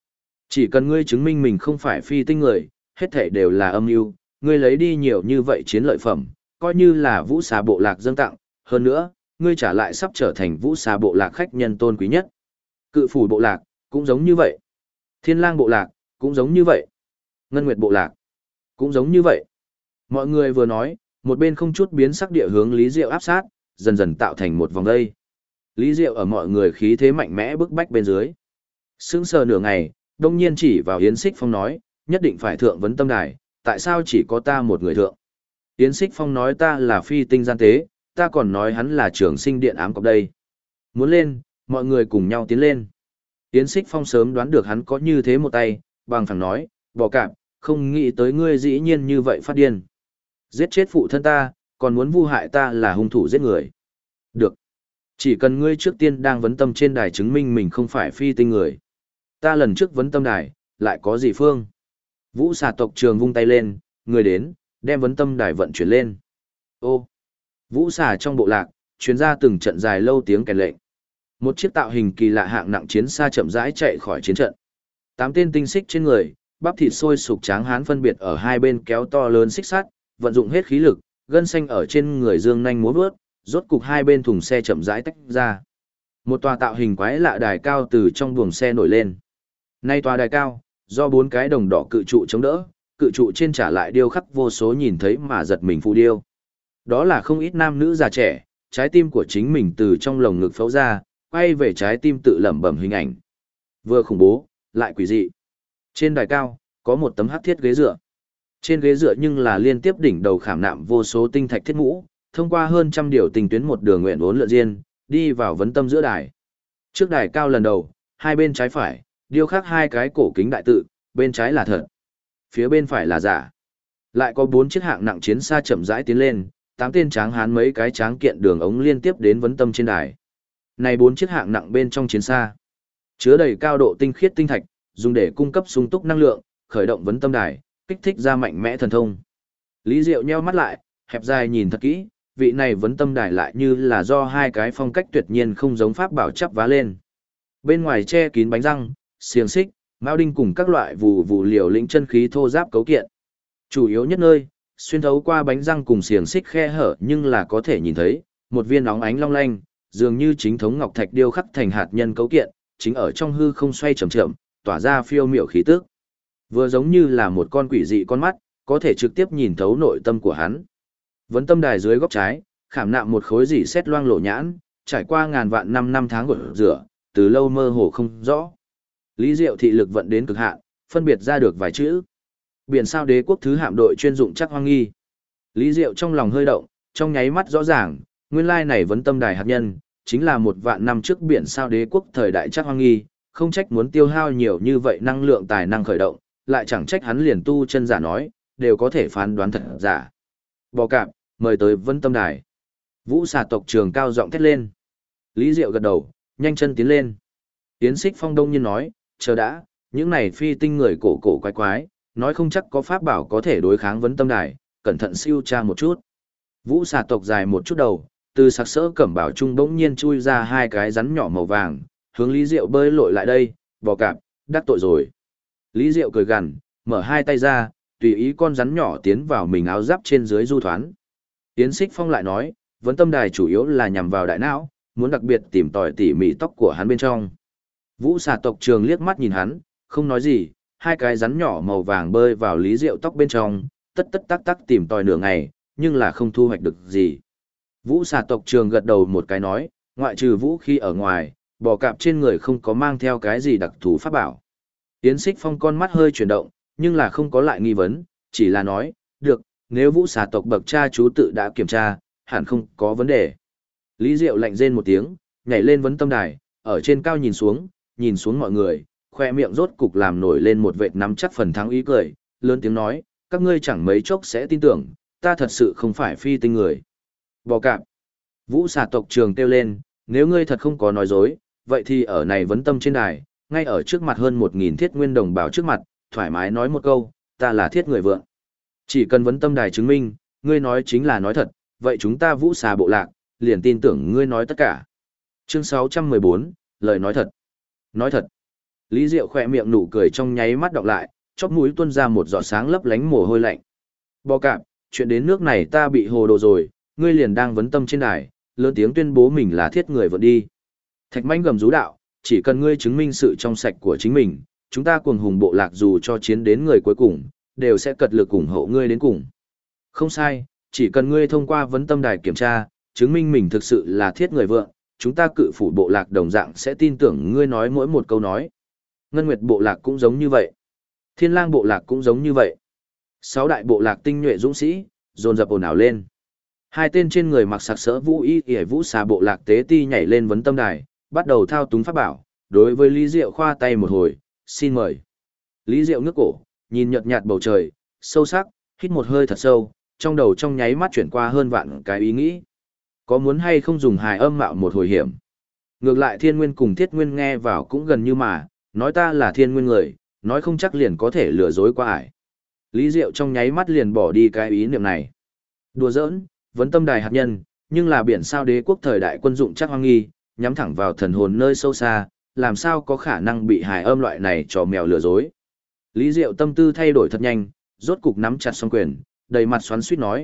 Chỉ cần ngươi chứng minh mình không phải phi tinh người, hết thảy đều là âm mưu, ngươi lấy đi nhiều như vậy chiến lợi phẩm, coi như là vũ xà bộ lạc dâng tặng, hơn nữa, ngươi trả lại sắp trở thành vũ xà bộ lạc khách nhân tôn quý nhất. Cự phủ bộ lạc, cũng giống như vậy. Thiên lang bộ lạc, cũng giống như vậy. Ngân Nguyệt bộ lạc, cũng giống như vậy. Mọi người vừa nói, một bên không chút biến sắc địa hướng Lý Diệu áp sát, dần dần tạo thành một vòng dây. Lý Diệu ở mọi người khí thế mạnh mẽ bức bách bên dưới. Sững sờ nửa ngày, đông nhiên chỉ vào Yến Xích Phong nói, nhất định phải thượng vấn tâm đài, tại sao chỉ có ta một người thượng? Yến Xích Phong nói ta là phi tinh gian tế, ta còn nói hắn là trường sinh điện ám cọc đây. Muốn lên, mọi người cùng nhau tiến lên. Yến Xích Phong sớm đoán được hắn có như thế một tay, bằng phẳng nói, bỏ cạp, không nghĩ tới ngươi dĩ nhiên như vậy phát điên. Giết chết phụ thân ta, còn muốn vu hại ta là hung thủ giết người. Được. Chỉ cần ngươi trước tiên đang vấn tâm trên đài chứng minh mình không phải phi tinh người. Ta lần trước vấn tâm đài, lại có gì phương? Vũ xà tộc trường vung tay lên, người đến, đem vấn tâm đài vận chuyển lên. Ô! Vũ xà trong bộ lạc, chuyến ra từng trận dài lâu tiếng kèn lệnh. Một chiếc tạo hình kỳ lạ hạng nặng chiến xa chậm rãi chạy khỏi chiến trận. 8 tên tinh xích trên người, bắp thịt sôi sục tráng hán phân biệt ở hai bên kéo to lớn xích sắt, vận dụng hết khí lực, gân xanh ở trên người dương nhanh múa vớt, rốt cục hai bên thùng xe chậm rãi tách ra. Một tòa tạo hình quái lạ đài cao từ trong buồng xe nổi lên. Nay tòa đài cao, do 4 cái đồng đỏ cự trụ chống đỡ, cự trụ trên trả lại điêu khắc vô số nhìn thấy mà giật mình phù điêu. Đó là không ít nam nữ già trẻ, trái tim của chính mình từ trong lồng ngực phẫu ra, quay về trái tim tự lẩm bẩm hình ảnh. Vừa khủng bố, lại quỷ dị. Trên đài cao, có một tấm hắc thiết ghế dựa. Trên ghế dựa nhưng là liên tiếp đỉnh đầu khảm nạm vô số tinh thạch thiết mũ, thông qua hơn trăm điều tinh tuyến một đường nguyện uốn lượn diên, đi vào vấn tâm giữa đài. Trước đài cao lần đầu, hai bên trái phải, điêu khắc hai cái cổ kính đại tự, bên trái là thật, phía bên phải là giả. Lại có 4 chiếc hạng nặng chiến xa chậm rãi tiến lên, 8 tên tráng hán mấy cái tráng kiện đường ống liên tiếp đến vấn tâm trên đài. Này 4 chiếc hạng nặng bên trong chiến xa, chứa đầy cao độ tinh khiết tinh thạch, dùng để cung cấp sung túc năng lượng, khởi động vấn tâm đài, kích thích ra mạnh mẽ thần thông. Lý Diệu nheo mắt lại, hẹp dài nhìn thật kỹ, vị này vấn tâm đài lại như là do hai cái phong cách tuyệt nhiên không giống pháp bảo chắp vá lên. Bên ngoài che kín bánh răng, xiềng xích, mao đinh cùng các loại vù liều lĩnh chân khí thô giáp cấu kiện. Chủ yếu nhất nơi, xuyên thấu qua bánh răng cùng xiềng xích khe hở nhưng là có thể nhìn thấy một viên óng ánh long lanh, dường như chính thống ngọc thạch điêu khắc thành hạt nhân cấu kiện, chính ở trong hư không xoay chậm chậm, tỏa ra phiêu miểu khí tức. Vừa giống như là một con quỷ dị con mắt, có thể trực tiếp nhìn thấu nội tâm của hắn. Vấn tâm đài dưới góc trái, khảm nạm một khối dỉ sét loang lổ nhãn, trải qua ngàn vạn năm tháng gột rửa, từ lâu mơ hồ không rõ. Lý Diệu thị lực vận đến cực hạn, phân biệt ra được vài chữ. Biển sao đế quốc thứ hạm đội chuyên dụng chắc hoang nghi. Lý Diệu trong lòng hơi động, trong nháy mắt rõ ràng, nguyên lai này vấn tâm đài hạt nhân, chính là 1.000 năm trước biển sao đế quốc thời đại chắc hoang nghi, không trách muốn tiêu hao nhiều như vậy năng lượng tài năng khởi động, lại chẳng trách hắn liền tu chân giả nói, đều có thể phán đoán thật giả. Bò cạp, mời tới vấn tâm đài. Vũ xà tộc trường cao giọng thét lên. Lý Diệu gật đầu, nhanh chân tiến lên. Yến Xích Phong đông nhiên nói, chờ đã, những này phi tinh người cổ cổ quái quái, nói không chắc có pháp bảo có thể đối kháng vấn tâm đài, cẩn thận siêu tra một chút. Vũ xà tộc dài một chút đầu, từ sặc sỡ cẩm bảo trung bỗng nhiên chui ra hai cái rắn nhỏ màu vàng, hướng Lý Diệu bơi lội lại đây, bò cạp, đắc tội rồi. Lý Diệu cười gằn, mở hai tay ra, tùy ý con rắn nhỏ tiến vào mình áo giáp trên dưới du thoán. Yến Xích Phong lại nói, vấn tâm đài chủ yếu là nhằm vào đại não, muốn đặc biệt tìm tòi tỉ mỉ tóc của hắn bên trong. Vũ xà tộc trường liếc mắt nhìn hắn, không nói gì, hai cái rắn nhỏ màu vàng bơi vào Lý Diệu tóc bên trong, tất tất tắc tắc tìm tòi nửa ngày, nhưng là không thu hoạch được gì. Vũ xà tộc trường gật đầu một cái nói, ngoại trừ vũ khí ở ngoài, bò cạp trên người không có mang theo cái gì đặc thù pháp bảo. Yến Xích Phong con mắt hơi chuyển động, nhưng là không có lại nghi vấn, chỉ là nói, được, nếu vũ xà tộc bậc cha chú tự đã kiểm tra, hẳn không có vấn đề. Lý Diệu lạnh rên một tiếng, nhảy lên vấn tâm đài, ở trên cao nhìn xuống mọi người, khoe miệng rốt cục làm nổi lên một vệt nắm chắc phần thắng ý cười, lớn tiếng nói, các ngươi chẳng mấy chốc sẽ tin tưởng, ta thật sự không phải phi tinh người. Bò cạp. Vũ xà tộc trường kêu lên, nếu ngươi thật không có nói dối, vậy thì ở này vấn tâm trên đài, ngay ở trước mặt hơn 1.000 thiết nguyên đồng bào trước mặt, thoải mái nói một câu, ta là thiết người vượng. Chỉ cần vấn tâm đài chứng minh, ngươi nói chính là nói thật, vậy chúng ta vũ xà bộ lạc, liền tin tưởng ngươi nói tất cả. Chương 614, lời nói thật. Nói thật. Lý Diệu khỏe miệng nụ cười trong nháy mắt đọc lại, chóp mũi tuôn ra một giọt sáng lấp lánh mồ hôi lạnh. Bò cạp, chuyện đến nước này ta bị hồ đồ rồi, ngươi liền đang vấn tâm trên đài, lớn tiếng tuyên bố mình là thiết người vượn đi. Thạch Manh gầm rú đạo, chỉ cần ngươi chứng minh sự trong sạch của chính mình, chúng ta cuồng hùng bộ lạc dù cho chiến đến người cuối cùng, đều sẽ cật lực ủng hộ ngươi đến cùng. Không sai, chỉ cần ngươi thông qua vấn tâm đài kiểm tra, chứng minh mình thực sự là thiết người vượng, chúng ta cự phủ bộ lạc đồng dạng sẽ tin tưởng ngươi nói mỗi một câu nói. Ngân Nguyệt bộ lạc cũng giống như vậy. Thiên Lang bộ lạc cũng giống như vậy. 6 đại bộ lạc tinh nhuệ dũng sĩ, dồn dập ồn ào lên. Hai tên trên người mặc sặc sỡ vũ y y vũ xà bộ lạc tế ti nhảy lên vấn tâm đài, bắt đầu thao túng pháp bảo, đối với Lý Diệu khoa tay một hồi, xin mời. Lý Diệu ngước cổ, nhìn nhợt nhạt bầu trời, sâu sắc, hít một hơi thật sâu, trong đầu trong nháy mắt chuyển qua hơn vạn cái ý nghĩ. Có muốn hay không dùng hài âm mạo một hồi hiểm? Ngược lại Thiên Nguyên cùng Thiết Nguyên nghe vào cũng gần như mà, nói ta là Thiên Nguyên người, nói không chắc liền có thể lừa dối qua ải. Lý Diệu trong nháy mắt liền bỏ đi cái ý niệm này. Đùa giỡn, vấn tâm đài hạt nhân, nhưng là biển sao đế quốc thời đại quân dụng chắc hoang nghi, nhắm thẳng vào thần hồn nơi sâu xa, làm sao có khả năng bị hài âm loại này trò mèo lừa dối. Lý Diệu tâm tư thay đổi thật nhanh, rốt cục nắm chặt song quyền, đầy mặt xoắn xuýt nói,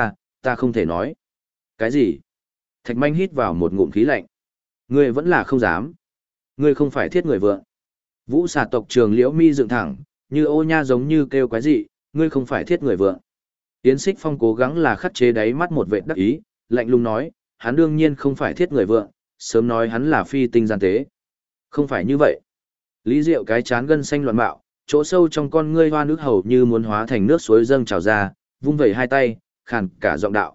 ta không thể nói. Cái gì? Thạch Manh hít vào một ngụm khí lạnh. Ngươi vẫn là không dám. Ngươi không phải thiết người vượng. Vũ xà tộc trường Liễu Mi dựng thẳng, như ô nha giống như kêu quái dị, ngươi không phải thiết người vượng. Yến Xích Phong cố gắng là khắc chế đáy mắt một vệt đắc ý, lạnh lùng nói, hắn đương nhiên không phải thiết người vượng, sớm nói hắn là phi tinh gian tế. Không phải như vậy. Lý Diệu cái chán gân xanh loạn bạo, chỗ sâu trong con ngươi hoa nước hầu như muốn hóa thành nước suối dâng trào ra, vung vẩy hai tay, khàn cả giọng đạo,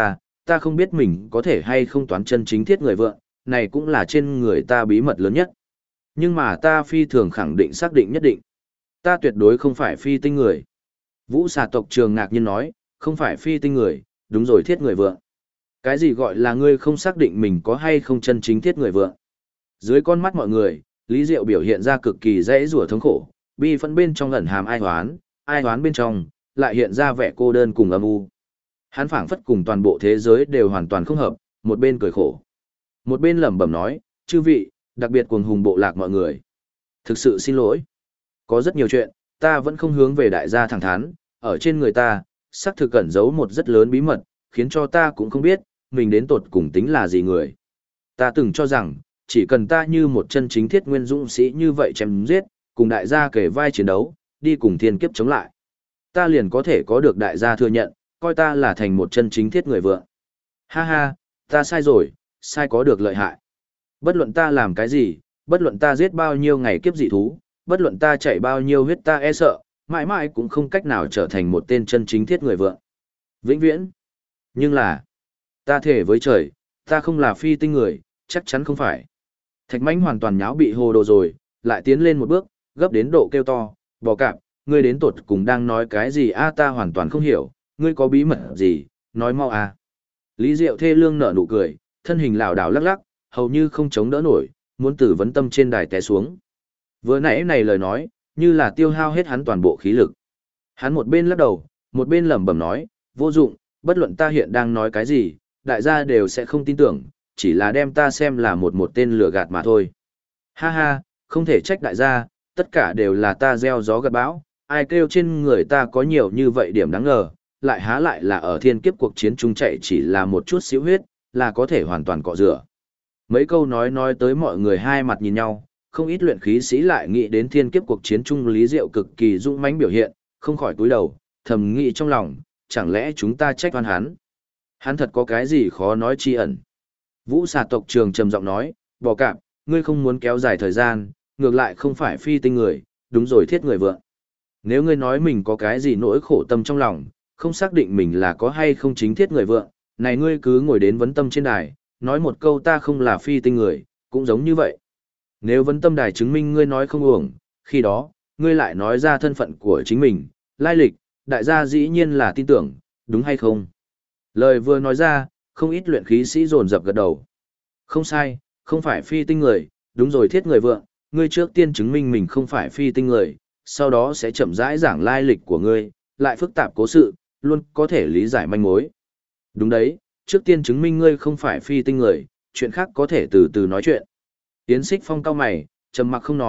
ta không biết mình có thể hay không toán chân chính thiết người vượng, này cũng là trên người ta bí mật lớn nhất. Nhưng mà ta phi thường khẳng định xác định nhất định. Ta tuyệt đối không phải phi tinh người. Vũ xà tộc trường ngạc nhiên nói, không phải phi tinh người, đúng rồi thiết người vượng. Cái gì gọi là ngươi không xác định mình có hay không chân chính thiết người vượng? Dưới con mắt mọi người, Lý Diệu biểu hiện ra cực kỳ dễ rủa thống khổ, bi phẫn bên trong ẩn hàm ai hoán bên trong, lại hiện ra vẻ cô đơn cùng âm u. Hắn phảng phất cùng toàn bộ thế giới đều hoàn toàn không hợp, một bên cười khổ. Một bên lẩm bẩm nói, chư vị, đặc biệt cuồng hùng bộ lạc mọi người. Thực sự xin lỗi. Có rất nhiều chuyện, ta vẫn không hướng về đại gia thẳng thắn, ở trên người ta, xác thực cẩn giấu một rất lớn bí mật, khiến cho ta cũng không biết, mình đến tột cùng tính là gì người. Ta từng cho rằng, chỉ cần ta như một chân chính thiết nguyên dũng sĩ như vậy chém giết, cùng đại gia kể vai chiến đấu, đi cùng thiên kiếp chống lại. Ta liền có thể có được đại gia thừa nhận, coi ta là thành một chân chính thiết người vượng. Ha ha, ta sai rồi, sai có được lợi hại. Bất luận ta làm cái gì, bất luận ta giết bao nhiêu ngày kiếp dị thú, bất luận ta chạy bao nhiêu huyết ta e sợ, mãi mãi cũng không cách nào trở thành một tên chân chính thiết người vượng. Vĩnh viễn. Nhưng là, ta thể với trời, ta không là phi tinh người, chắc chắn không phải. Thạch Mãnh hoàn toàn nháo bị hồ đồ rồi, lại tiến lên một bước, gấp đến độ kêu to, bò cạp, ngươi đến tột cùng đang nói cái gì a, ta hoàn toàn không hiểu, ngươi có bí mật gì, nói mau a. Lý Diệu thê lương nở nụ cười, thân hình lảo đảo lắc lắc, hầu như không chống đỡ nổi, muốn từ vấn tâm trên đài té xuống. Vừa nãy này lời nói, như là tiêu hao hết hắn toàn bộ khí lực. Hắn một bên lắc đầu, một bên lẩm bẩm nói, vô dụng, bất luận ta hiện đang nói cái gì, đại gia đều sẽ không tin tưởng, chỉ là đem ta xem là một tên lừa gạt mà thôi. Ha ha, không thể trách đại gia, tất cả đều là ta gieo gió gặt bão, ai kêu trên người ta có nhiều như vậy điểm đáng ngờ, lại há lại là ở thiên kiếp cuộc chiến chung chạy chỉ là một chút xíu huyết, là có thể hoàn toàn cọ rửa. Mấy câu nói tới mọi người hai mặt nhìn nhau, không ít luyện khí sĩ lại nghĩ đến thiên kiếp cuộc chiến chung Lý Diệu cực kỳ dũng mãnh biểu hiện, không khỏi cúi đầu, thầm nghĩ trong lòng, chẳng lẽ chúng ta trách oan hắn? Hắn thật có cái gì khó nói chi ẩn. Vũ xà tộc trường trầm giọng nói, bò cạp, ngươi không muốn kéo dài thời gian, ngược lại không phải phi tinh người, đúng rồi thiết người vượng. Nếu ngươi nói mình có cái gì nỗi khổ tâm trong lòng, không xác định mình là có hay không chính thiết người vượng, này ngươi cứ ngồi đến vấn tâm trên đài, nói một câu ta không là phi tinh người, cũng giống như vậy. Nếu vấn tâm đài chứng minh ngươi nói không uổng, khi đó, ngươi lại nói ra thân phận của chính mình, lai lịch, đại gia dĩ nhiên là tin tưởng, đúng hay không? Lời vừa nói ra, không ít luyện khí sĩ dồn dập gật đầu. Không sai, không phải phi tinh người, đúng rồi thiết người vượng, ngươi trước tiên chứng minh mình không phải phi tinh người, sau đó sẽ chậm rãi giảng lai lịch của ngươi, lại phức tạp cố sự, luôn có thể lý giải manh mối. Đúng đấy, trước tiên chứng minh ngươi không phải phi tinh người, chuyện khác có thể từ từ nói chuyện. Yến Xích Phong cau mày, trầm mặc không nói,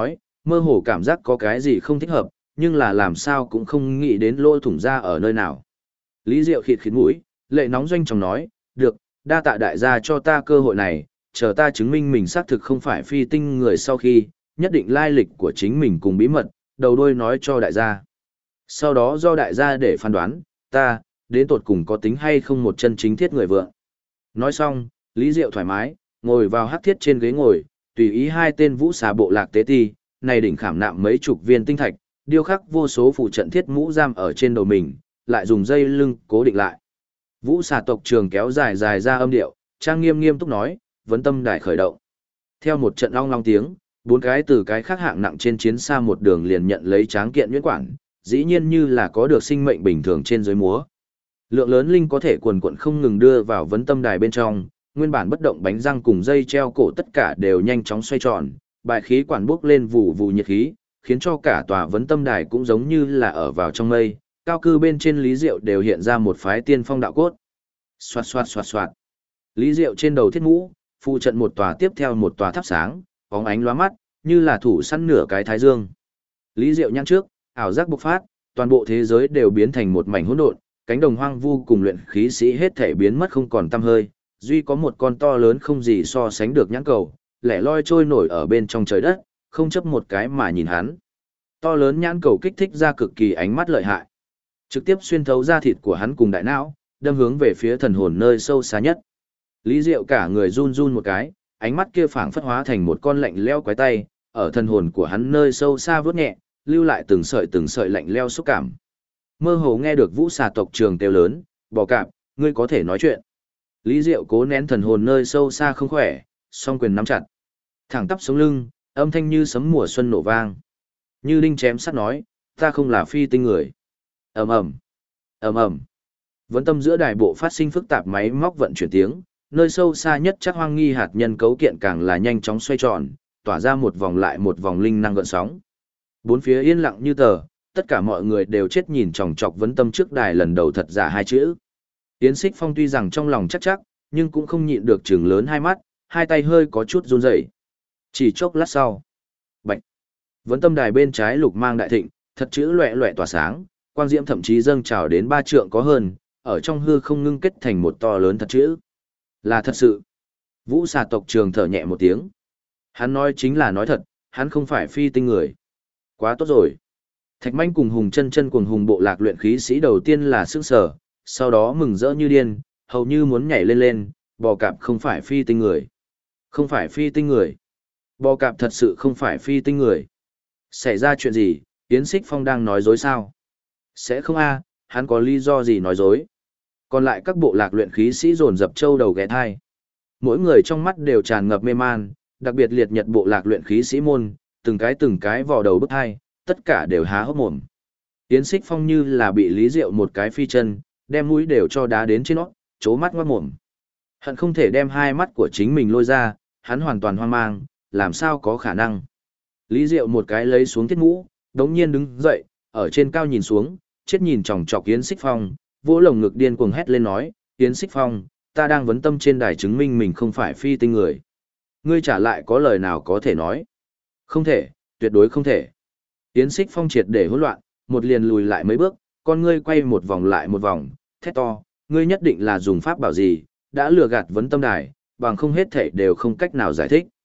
Mơ hồ cảm giác có cái gì không thích hợp, nhưng là làm sao cũng không nghĩ đến lỗ thủng ra ở nơi nào. Lý Diệu khịt khịt mũi, lệ nóng doanh chồng nói, được, đa tạ đại gia cho ta cơ hội này, chờ ta chứng minh mình xác thực không phải phi tinh người sau khi, nhất định lai lịch của chính mình cùng bí mật, đầu đuôi nói cho đại gia. Sau đó do đại gia để phán đoán, ta, đến tột cùng có tính hay không một chân chính thiết người vượng. Nói xong, Lý Diệu thoải mái, ngồi vào hắc thiết trên ghế ngồi, tùy ý hai tên vũ xà bộ lạc tế ti, này đỉnh khảm nạm mấy chục viên tinh thạch, điêu khắc vô số phụ trận thiết mũ giam ở trên đầu mình, lại dùng dây lưng cố định lại. Vũ xà tộc trường kéo dài dài ra âm điệu, trang nghiêm nghiêm túc nói, vấn tâm đài khởi động. Theo một trận long long tiếng, bốn cái từ cái khác hạng nặng trên chiến xa một đường liền nhận lấy tráng kiện nhuyễn quản, dĩ nhiên như là có được sinh mệnh bình thường trên dưới múa. Lượng lớn linh có thể quần quận không ngừng đưa vào vấn tâm đài bên trong, nguyên bản bất động bánh răng cùng dây treo cổ tất cả đều nhanh chóng xoay tròn, bài khí quản bốc lên vụ vụ nhiệt khí, khiến cho cả tòa vấn tâm đài cũng giống như là ở vào trong mây, cao cư bên trên Lý Diệu đều hiện ra một phái tiên phong đạo cốt. Xoạt xoạt xoạt xoạt. Lý Diệu trên đầu thiết mũ, phụ trận một tòa tiếp theo một tòa thắp sáng, bóng ánh lóa mắt, như là thủ săn nửa cái thái dương. Lý Diệu nhăn trước, ảo giác bộc phát, toàn bộ thế giới đều biến thành một mảnh hỗn độn, cánh đồng hoang vu cùng luyện khí sĩ hết thể biến mất không còn tăm hơi, duy có một con to lớn không gì so sánh được nhãn cầu, lẻ loi trôi nổi ở bên trong trời đất, không chấp một cái mà nhìn hắn. To lớn nhãn cầu kích thích ra cực kỳ ánh mắt lợi hại, trực tiếp xuyên thấu da thịt của hắn cùng đại não, đâm hướng về phía thần hồn nơi sâu xa nhất. Lý Diệu cả người run run một cái, ánh mắt kia phảng phất hóa thành một con lạnh leo quái tay, ở thần hồn của hắn nơi sâu xa vướt nhẹ, lưu lại từng sợi lạnh leo xúc cảm. Mơ hồ nghe được vũ xà tộc trường kêu lớn, bò cạp, ngươi có thể nói chuyện. Lý Diệu cố nén thần hồn nơi sâu xa không khỏe, song quyền nắm chặt. Thẳng tắp sống lưng, âm thanh như sấm mùa xuân nổ vang. Như đinh chém sắt nói, ta không là phi tinh người. ầm ầm, ầm ầm. Vấn tâm giữa đài bộ phát sinh phức tạp máy móc vận chuyển tiếng, nơi sâu xa nhất chắc hoang nghi hạt nhân cấu kiện càng là nhanh chóng xoay tròn, tỏa ra một vòng lại một vòng linh năng gợn sóng. Bốn phía yên lặng như tờ, tất cả mọi người đều chết nhìn chòng chọc vấn tâm trước đài lần đầu thật giả hai chữ. Yến Xích Phong tuy rằng trong lòng chắc, nhưng cũng không nhịn được trừng lớn hai mắt, hai tay hơi có chút run rẩy. Chỉ chốc lát sau, bạch, vấn tâm đài bên trái lục mang đại thịnh, thật chữ loẹ loẹ tỏa sáng, quang diễm thậm chí dâng trào đến 3 trượng có hơn, ở trong hư không ngưng kết thành một to lớn thật chữ. Là thật sự. Vũ xà tộc trường thở nhẹ một tiếng. Hắn nói chính là nói thật, hắn không phải phi tinh người. Quá tốt rồi. Thạch Manh cùng Hùng Chân Chân cùng Hùng bộ lạc luyện khí sĩ đầu tiên là sững sờ, sau đó mừng rỡ như điên, hầu như muốn nhảy lên lên, bò cạp không phải phi tinh người. Không phải phi tinh người. Bò cạp thật sự không phải phi tinh người. Xảy ra chuyện gì, Yến Xích Phong đang nói dối sao? Sẽ không a, hắn có lý do gì nói dối? Còn lại các bộ lạc luyện khí sĩ dồn dập châu đầu ghé thai. Mỗi người trong mắt đều tràn ngập mê man, đặc biệt liệt nhật bộ lạc luyện khí sĩ môn, từng cái vò đầu bức hai, tất cả đều há hốc mồm. Yến Xích Phong như là bị Lý Diệu một cái phi chân, đem mũi đều cho đá đến trên nó, chố mắt ngoát mồm. Hận không thể đem hai mắt của chính mình lôi ra, hắn hoàn toàn hoang mang, làm sao có khả năng. Lý Diệu một cái lấy xuống thiết mũ, đống nhiên đứng dậy, ở trên cao nhìn xuống, chết nhìn chòng chọc Yến Xích Phong, vỗ lồng ngực điên cuồng hét lên nói, Yến Xích Phong, ta đang vấn tâm trên đài chứng minh mình không phải phi tinh người. Ngươi trả lại có lời nào có thể nói? Không thể, tuyệt đối không thể. Yến Xích Phong triệt để hỗn loạn, một liền lùi lại mấy bước, con ngươi quay một vòng lại một vòng, thét to, ngươi nhất định là dùng pháp bảo gì, đã lừa gạt vấn tâm đài, bằng không hết thể đều không cách nào giải thích.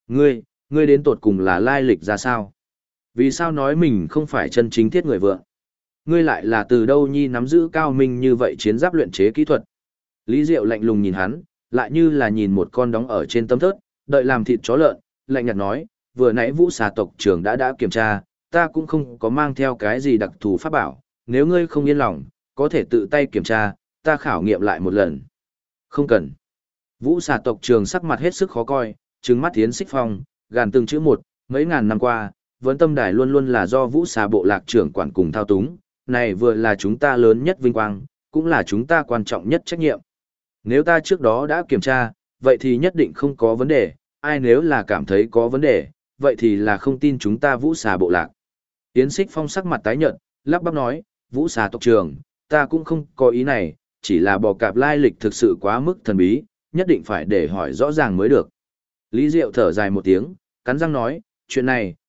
Ngươi đến tột cùng là lai lịch ra sao? Vì sao nói mình không phải chân chính thiết người vượng? Ngươi lại là từ đâu nhi nắm giữ cao minh như vậy chiến giáp luyện chế kỹ thuật? Lý Diệu lạnh lùng nhìn hắn, lại như là nhìn một con đóng ở trên tấm thớt, đợi làm thịt chó lợn, lạnh nhạt nói, vừa nãy vũ xà tộc trưởng đã kiểm tra, ta cũng không có mang theo cái gì đặc thù pháp bảo, nếu ngươi không yên lòng, có thể tự tay kiểm tra, ta khảo nghiệm lại một lần. Không cần. Vũ xà tộc trưởng sắc mặt hết sức khó coi, trừng mắt Yến Xích Phong, gàn từng chữ một, mấy ngàn năm qua, vấn tâm đài luôn luôn là do vũ xà bộ lạc trưởng quản cùng thao túng, này vừa là chúng ta lớn nhất vinh quang, cũng là chúng ta quan trọng nhất trách nhiệm. Nếu ta trước đó đã kiểm tra, vậy thì nhất định không có vấn đề, ai nếu là cảm thấy có vấn đề, vậy thì là không tin chúng ta vũ xà bộ lạc. Yến Xích Phong sắc mặt tái nhợt, lắp bắp nói, vũ xà tộc trưởng, ta cũng không có ý này, chỉ là bò cạp lai lịch thực sự quá mức thần bí, nhất định phải để hỏi rõ ràng mới được. Lý Diệu thở dài một tiếng, cắn răng nói, chuyện này,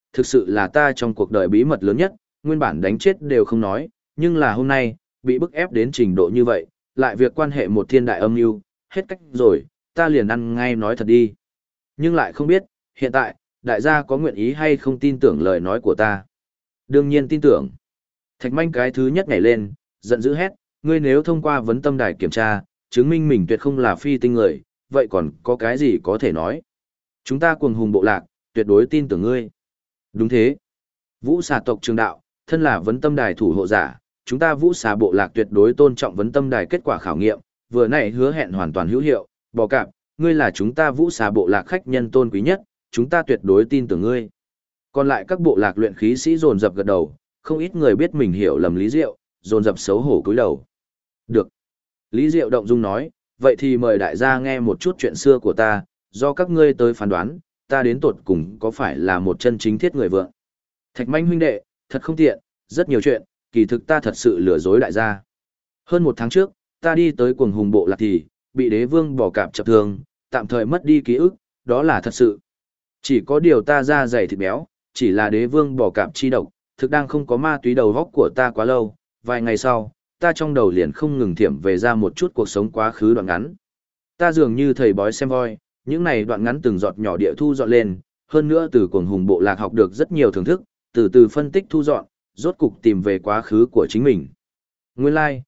thực sự là ta trong cuộc đời bí mật lớn nhất, nguyên bản đánh chết đều không nói, nhưng là hôm nay, bị bức ép đến trình độ như vậy, lại việc quan hệ một thiên đại âm mưu, hết cách rồi, ta liền ăn ngay nói thật đi. Nhưng lại không biết, hiện tại, đại gia có nguyện ý hay không tin tưởng lời nói của ta. Đương nhiên tin tưởng. Thạch manh cái thứ nhất nhảy lên, giận dữ hét, ngươi nếu thông qua vấn tâm đài kiểm tra, chứng minh mình tuyệt không là phi tinh người, vậy còn có cái gì có thể nói. Chúng ta cuồng hùng bộ lạc, tuyệt đối tin tưởng ngươi. Đúng thế. Vũ xà tộc trường đạo, thân là vấn tâm đài thủ hộ giả, chúng ta vũ xà bộ lạc tuyệt đối tôn trọng vấn tâm đài kết quả khảo nghiệm, vừa nãy hứa hẹn hoàn toàn hữu hiệu, bò cạp, ngươi là chúng ta vũ xà bộ lạc khách nhân tôn quý nhất, chúng ta tuyệt đối tin tưởng ngươi. Còn lại các bộ lạc luyện khí sĩ dồn dập gật đầu, không ít người biết mình hiểu lầm Lý Diệu, dồn dập xấu hổ cúi đầu. Được. Lý Diệu động dung nói, vậy thì mời đại gia nghe một chút chuyện xưa của ta, do các ngươi tới phán đoán, ta đến tột cùng có phải là một chân chính thiết người vượng. Thạch manh huynh đệ, thật không tiện, rất nhiều chuyện, kỳ thực ta thật sự lừa dối đại gia. Hơn một tháng trước, ta đi tới cuồng hùng bộ lạc thì, bị đế vương bỏ cạp chập thương, tạm thời mất đi ký ức, đó là thật sự. Chỉ có điều ta da dày thịt béo, chỉ là đế vương bỏ cạp chi độc, thực đang không có ma túy đầu góc của ta quá lâu, vài ngày sau, ta trong đầu liền không ngừng thiểm về ra một chút cuộc sống quá khứ đoạn ngắn. Ta dường như thầy bói xem voi, những này đoạn ngắn từng giọt nhỏ địa thu dọn lên, hơn nữa từ cuồng hùng bộ lạc học được rất nhiều thưởng thức, từ từ phân tích thu dọn, rốt cục tìm về quá khứ của chính mình. Nguyên lai,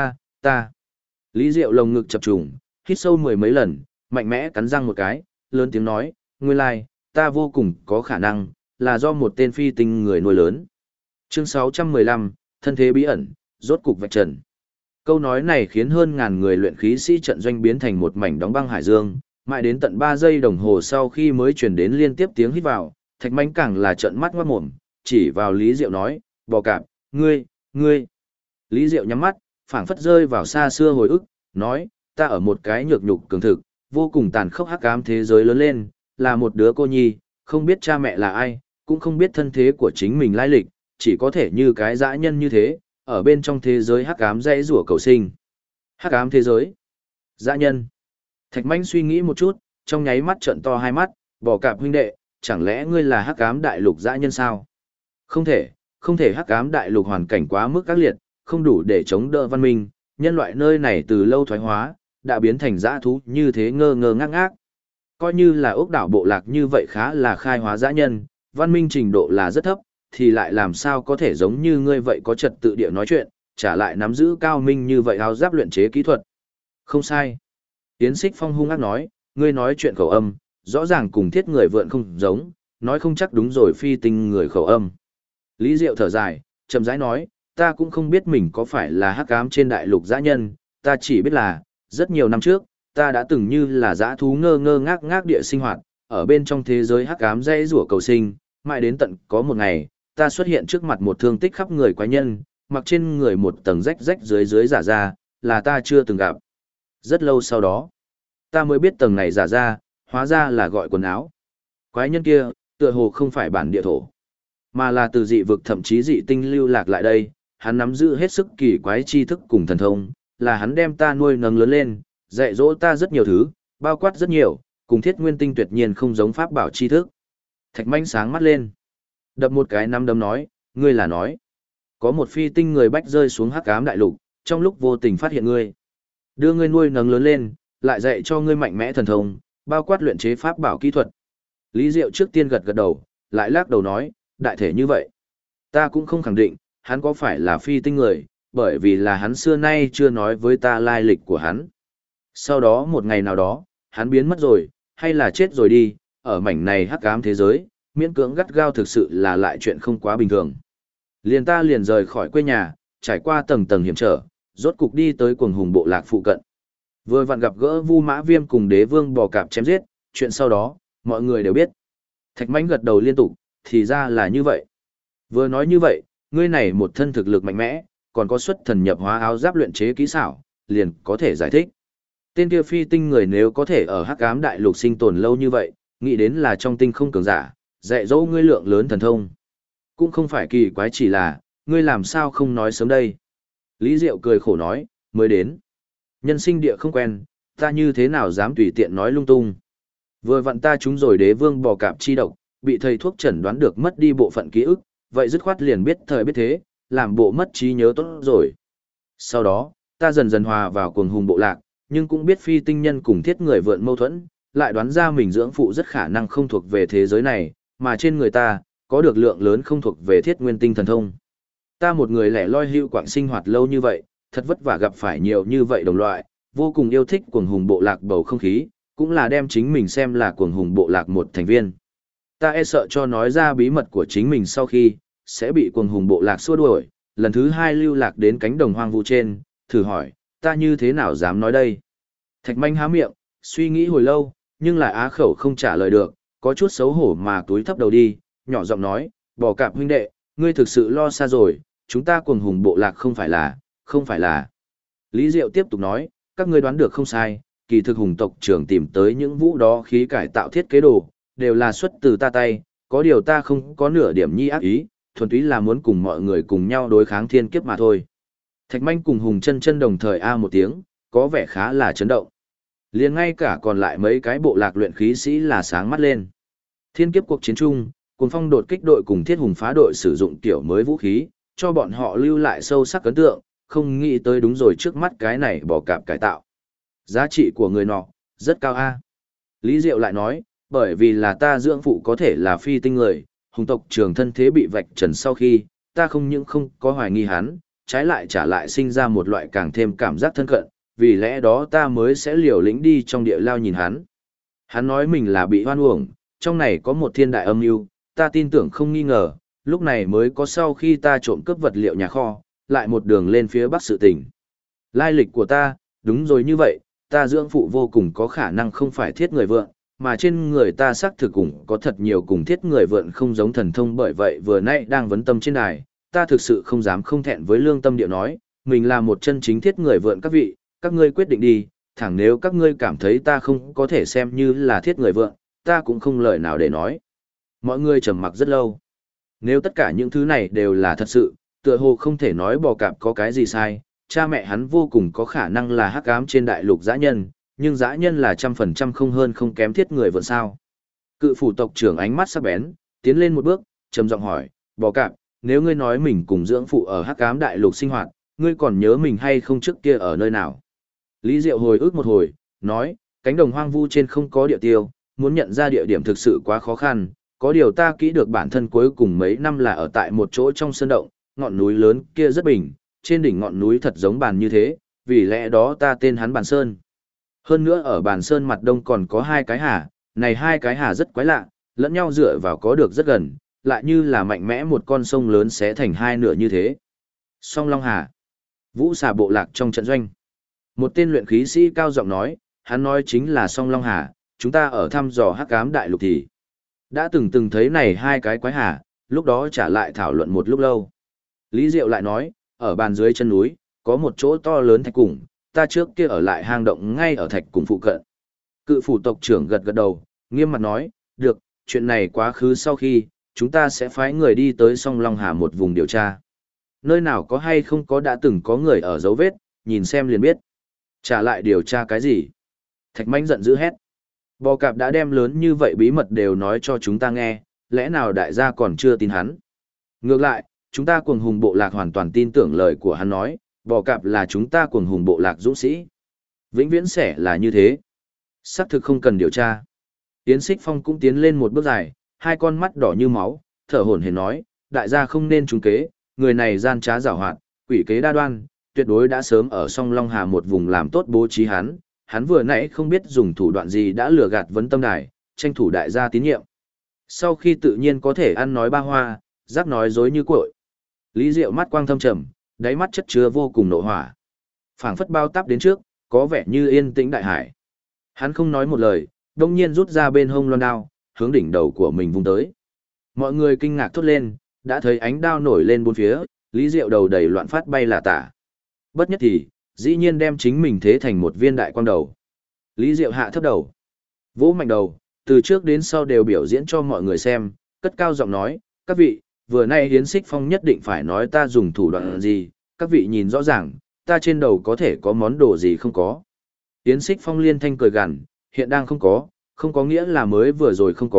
ta. Lý Diệu lồng ngực chập trùng, hít sâu mười mấy lần, mạnh mẽ cắn răng một cái, lớn tiếng nói, nguyên lai, ta vô cùng có khả năng, là do một tên phi tinh người nuôi lớn. Chương 615, thân thế bí ẩn, rốt cục vạch trần. Câu nói này khiến hơn ngàn người luyện khí sĩ trận doanh biến thành một mảnh đóng băng hải dương, mãi đến tận 3 giây đồng hồ sau khi mới truyền đến liên tiếp tiếng hít vào, Thạch Mánh càng là trợn mắt ngoát mồm, chỉ vào Lý Diệu nói, bò cạp, ngươi. Lý Diệu nhắm mắt, phảng phất rơi vào xa xưa hồi ức, nói, ta ở một cái nhược nhục cường thực, vô cùng tàn khốc hắc ám thế giới lớn lên, là một đứa cô nhi, không biết cha mẹ là ai, cũng không biết thân thế của chính mình lai lịch, chỉ có thể như cái dã nhân như thế, ở bên trong thế giới hắc ám dãy rủa cầu sinh. Hắc ám thế giới? Dã nhân? Thạch Manh suy nghĩ một chút, trong nháy mắt trợn to hai mắt, bò cạp huynh đệ, chẳng lẽ ngươi là hắc ám đại lục dã nhân sao? Không thể hắc ám đại lục hoàn cảnh quá mức ác liệt, không đủ để chống đỡ văn minh, nhân loại nơi này từ lâu thoái hóa, đã biến thành dã thú như thế ngơ ngơ ngác ngác. Coi như là ốc đảo bộ lạc như vậy khá là khai hóa dã nhân, văn minh trình độ là rất thấp, thì lại làm sao có thể giống như ngươi vậy có trật tự địa nói chuyện, trả lại nắm giữ cao minh như vậy áo giáp luyện chế kỹ thuật. Không sai. Yến Xích Phong hung ác nói, ngươi nói chuyện khẩu âm, rõ ràng cùng thiết người vượn không giống, nói không chắc đúng rồi phi tinh người khẩu âm. Lý Diệu thở dài, chậm rãi nói, ta cũng không biết mình có phải là hắc ám trên đại lục dã nhân, ta chỉ biết là, rất nhiều năm trước, ta đã từng như là dã thú ngơ ngơ ngác ngác địa sinh hoạt, ở bên trong thế giới hắc ám dãy rủa cầu sinh, mãi đến tận có một ngày, ta xuất hiện trước mặt một thương tích khắp người quái nhân, mặc trên người một tầng rách rách dưới dưới giả ra, là ta chưa từng gặp. Rất lâu sau đó, ta mới biết tầng này giả ra, hóa ra là gọi quần áo. Quái nhân kia, tựa hồ không phải bản địa thổ, mà là từ dị vực thậm chí dị tinh lưu lạc lại đây, hắn nắm giữ hết sức kỳ quái tri thức cùng thần thông, là hắn đem ta nuôi nấng lớn lên, dạy dỗ ta rất nhiều thứ, bao quát rất nhiều, cùng thiết nguyên tinh tuyệt nhiên không giống pháp bảo tri thức. Thạch Manh sáng mắt lên, đập một cái nắm đấm nói, ngươi là nói, có một phi tinh người bách rơi xuống hắc ám đại lục, trong lúc vô tình phát hiện ngươi, đưa ngươi nuôi nấng lớn lên, lại dạy cho ngươi mạnh mẽ thần thông, bao quát luyện chế pháp bảo kỹ thuật. Lý Diệu trước tiên gật gật đầu, lại lắc đầu nói, đại thể như vậy. Ta cũng không khẳng định, hắn có phải là phi tinh người, bởi vì là hắn xưa nay chưa nói với ta lai lịch của hắn. Sau đó một ngày nào đó, hắn biến mất rồi, hay là chết rồi đi, ở mảnh này hắc ám thế giới, miễn cưỡng gắt gao thực sự là lại chuyện không quá bình thường. Liền ta liền rời khỏi quê nhà, trải qua tầng tầng hiểm trở, rốt cục đi tới cuồng hùng bộ lạc phụ cận. Vừa vặn gặp gỡ Vu Mã Viêm cùng đế vương bò cạp chém giết, chuyện sau đó, mọi người đều biết. Thạch Mãnh gật đầu liên tục, thì ra là như vậy. Vừa nói như vậy, ngươi này một thân thực lực mạnh mẽ, còn có xuất thần nhập hóa áo giáp luyện chế kỹ xảo, liền có thể giải thích. Tên kia phi tinh người nếu có thể ở hắc ám đại lục sinh tồn lâu như vậy, nghĩ đến là trong tinh không cường giả, dạy dỗ ngươi lượng lớn thần thông. Cũng không phải kỳ quái, chỉ là, ngươi làm sao không nói sớm đây. Lý Diệu cười khổ nói, mới đến. Nhân sinh địa không quen, ta như thế nào dám tùy tiện nói lung tung. Vừa vặn ta trúng rồi đế vương bò cạp chi độc, bị thầy thuốc chẩn đoán được mất đi bộ phận ký ức, vậy dứt khoát liền biết thời biết thế, làm bộ mất trí nhớ tốt rồi. Sau đó, ta dần dần hòa vào cuồng hùng bộ lạc, nhưng cũng biết phi tinh nhân cùng thiết người vượn mâu thuẫn, lại đoán ra mình dưỡng phụ rất khả năng không thuộc về thế giới này, mà trên người ta, có được lượng lớn không thuộc về thiết nguyên tinh thần thông. Ta một người lẻ loi hưu quạng sinh hoạt lâu như vậy, thật vất vả gặp phải nhiều như vậy đồng loại, vô cùng yêu thích cuồng hùng bộ lạc bầu không khí, cũng là đem chính mình xem là cuồng hùng bộ lạc một thành viên. Ta e sợ cho nói ra bí mật của chính mình sau khi, sẽ bị cuồng hùng bộ lạc xua đuổi, lần thứ hai lưu lạc đến cánh đồng hoang vu trên, thử hỏi, ta như thế nào dám nói đây? Thạch manh há miệng, suy nghĩ hồi lâu, nhưng lại á khẩu không trả lời được, có chút xấu hổ mà túi thấp đầu đi, nhỏ giọng nói, Bò Cạp huynh đệ, ngươi thực sự lo xa rồi, chúng ta cuồng hùng bộ lạc không phải là. Lý Diệu tiếp tục nói, các ngươi đoán được không sai, kỳ thực hùng tộc trưởng tìm tới những vũ đó khí cải tạo thiết kế đồ, đều là xuất từ ta tay, có điều ta không có nửa điểm nhi ác ý, thuần túy là muốn cùng mọi người cùng nhau đối kháng thiên kiếp mà thôi. Thạch manh cùng hùng chân chân đồng thời a một tiếng, có vẻ khá là chấn động. Liền ngay cả còn lại mấy cái bộ lạc luyện khí sĩ là sáng mắt lên. Thiên kiếp cuộc chiến chung, Cuồng Phong đột kích đội cùng Thiết Hùng phá đội sử dụng kiểu mới vũ khí, cho bọn họ lưu lại sâu sắc ấn tượng, không nghĩ tới đúng rồi trước mắt cái này Bò Cạp cải tạo. Giá trị của người nọ, rất cao a. Lý Diệu lại nói, bởi vì là ta dưỡng phụ có thể là phi tinh người, hùng tộc trường thân thế bị vạch trần sau khi, ta không những không có hoài nghi hắn, trái lại trả lại sinh ra một loại càng thêm cảm giác thân cận, vì lẽ đó ta mới sẽ liều lĩnh đi trong địa lao nhìn hắn. Hắn nói mình là bị hoan uổng, trong này có một thiên đại âm mưu, ta tin tưởng không nghi ngờ, lúc này mới có sau khi ta trộm cướp vật liệu nhà kho, lại một đường lên phía bắc sự tình. Lai lịch của ta, đúng rồi như vậy, ta dưỡng phụ vô cùng có khả năng không phải thiết người vượn, mà trên người ta xác thực cũng có thật nhiều cùng thiết người vượn không giống thần thông, bởi vậy vừa nãy đang vấn tâm trên đài, ta thực sự không dám không thẹn với lương tâm điệu nói, mình là một chân chính thiết người vượn các vị, các ngươi quyết định đi, thẳng nếu các ngươi cảm thấy ta không có thể xem như là thiết người vượn, ta cũng không lời nào để nói. Mọi người trầm mặc rất lâu. Nếu tất cả những thứ này đều là thật sự, tựa hồ không thể nói Bò Cạp có cái gì sai, cha mẹ hắn vô cùng có khả năng là hắc ám trên đại lục dã nhân, nhưng dã nhân là 100% không hơn không kém thiết người vượn sao. Cự phủ tộc trưởng ánh mắt sắc bén, tiến lên một bước, trầm giọng hỏi, Bò Cạp, nếu ngươi nói mình cùng dưỡng phụ ở hắc ám đại lục sinh hoạt, ngươi còn nhớ mình hay không trước kia ở nơi nào? Lý Diệu hồi ức một hồi, nói, cánh đồng hoang vu trên không có địa tiêu, muốn nhận ra địa điểm thực sự quá khó khăn, có điều ta kỹ được bản thân cuối cùng mấy năm là ở tại một chỗ trong sơn động, ngọn núi lớn kia rất bình, trên đỉnh ngọn núi thật giống bàn như thế, vì lẽ đó ta tên hắn Bàn Sơn. Hơn nữa ở Bàn Sơn mặt đông còn có hai cái hà, này hai cái hà rất quái lạ, lẫn nhau dựa vào có được rất gần, lại như là mạnh mẽ một con sông lớn xé thành hai nửa như thế. Song Long Hà, Vũ Xà bộ lạc trong trận doanh. Một tên luyện khí sĩ cao giọng nói, hắn nói chính là Song Long Hà, chúng ta ở thăm dò hắc ám đại lục thì đã từng thấy này hai cái quái hà, lúc đó trả lại thảo luận một lúc lâu. Lý Diệu lại nói, ở bàn dưới chân núi, có một chỗ to lớn thạch cùng, ta trước kia ở lại hang động ngay ở thạch cùng phụ cận. Cự phủ tộc trưởng gật gật đầu, nghiêm mặt nói, được, chuyện này quá khứ sau khi, chúng ta sẽ phái người đi tới Song Long Hà một vùng điều tra. Nơi nào có hay không có đã từng có người ở dấu vết, nhìn xem liền biết. Trả lại điều tra cái gì? Thạch Mãnh giận dữ hét. Bò Cạp đã đem lớn như vậy bí mật đều nói cho chúng ta nghe, lẽ nào đại gia còn chưa tin hắn? Ngược lại, chúng ta cuồng hùng bộ lạc hoàn toàn tin tưởng lời của hắn nói, Bò Cạp là chúng ta cuồng hùng bộ lạc dũng sĩ. Vĩnh viễn sẽ là như thế. Xác thực không cần điều tra. Yến Xích Phong cũng tiến lên một bước dài, hai con mắt đỏ như máu, thở hổn hển nói, đại gia không nên trúng kế, người này gian trá giảo hoạt, quỷ kế đa đoan, tuyệt đối đã sớm ở Song Long Hà một vùng làm tốt bố trí hắn vừa nãy không biết dùng thủ đoạn gì đã lừa gạt vấn tâm đài, tranh thủ đại gia tín nhiệm. Sau khi tự nhiên có thể ăn nói ba hoa, giác nói dối như cội. Lý Diệu mắt quang thâm trầm, đáy mắt chất chứa vô cùng nộ hỏa. Phảng phất bao táp đến trước, có vẻ như yên tĩnh đại hải. Hắn không nói một lời, đông nhiên rút ra bên hông loan đao, hướng đỉnh đầu của mình vung tới. Mọi người kinh ngạc thốt lên, đã thấy ánh đao nổi lên bốn phía, Lý Diệu đầu đầy loạn phát bay là tả. Bất nhất thì, dĩ nhiên đem chính mình thế thành một viên đại quang đầu. Lý Diệu hạ thấp đầu, vỗ mạnh đầu, từ trước đến sau đều biểu diễn cho mọi người xem, cất cao giọng nói, các vị, vừa nay Hiến Xích Phong nhất định phải nói ta dùng thủ đoạn gì, các vị nhìn rõ ràng, ta trên đầu có thể có món đồ gì không có. Hiến Xích Phong liên thanh cười gằn, hiện đang không có nghĩa là mới vừa rồi không có,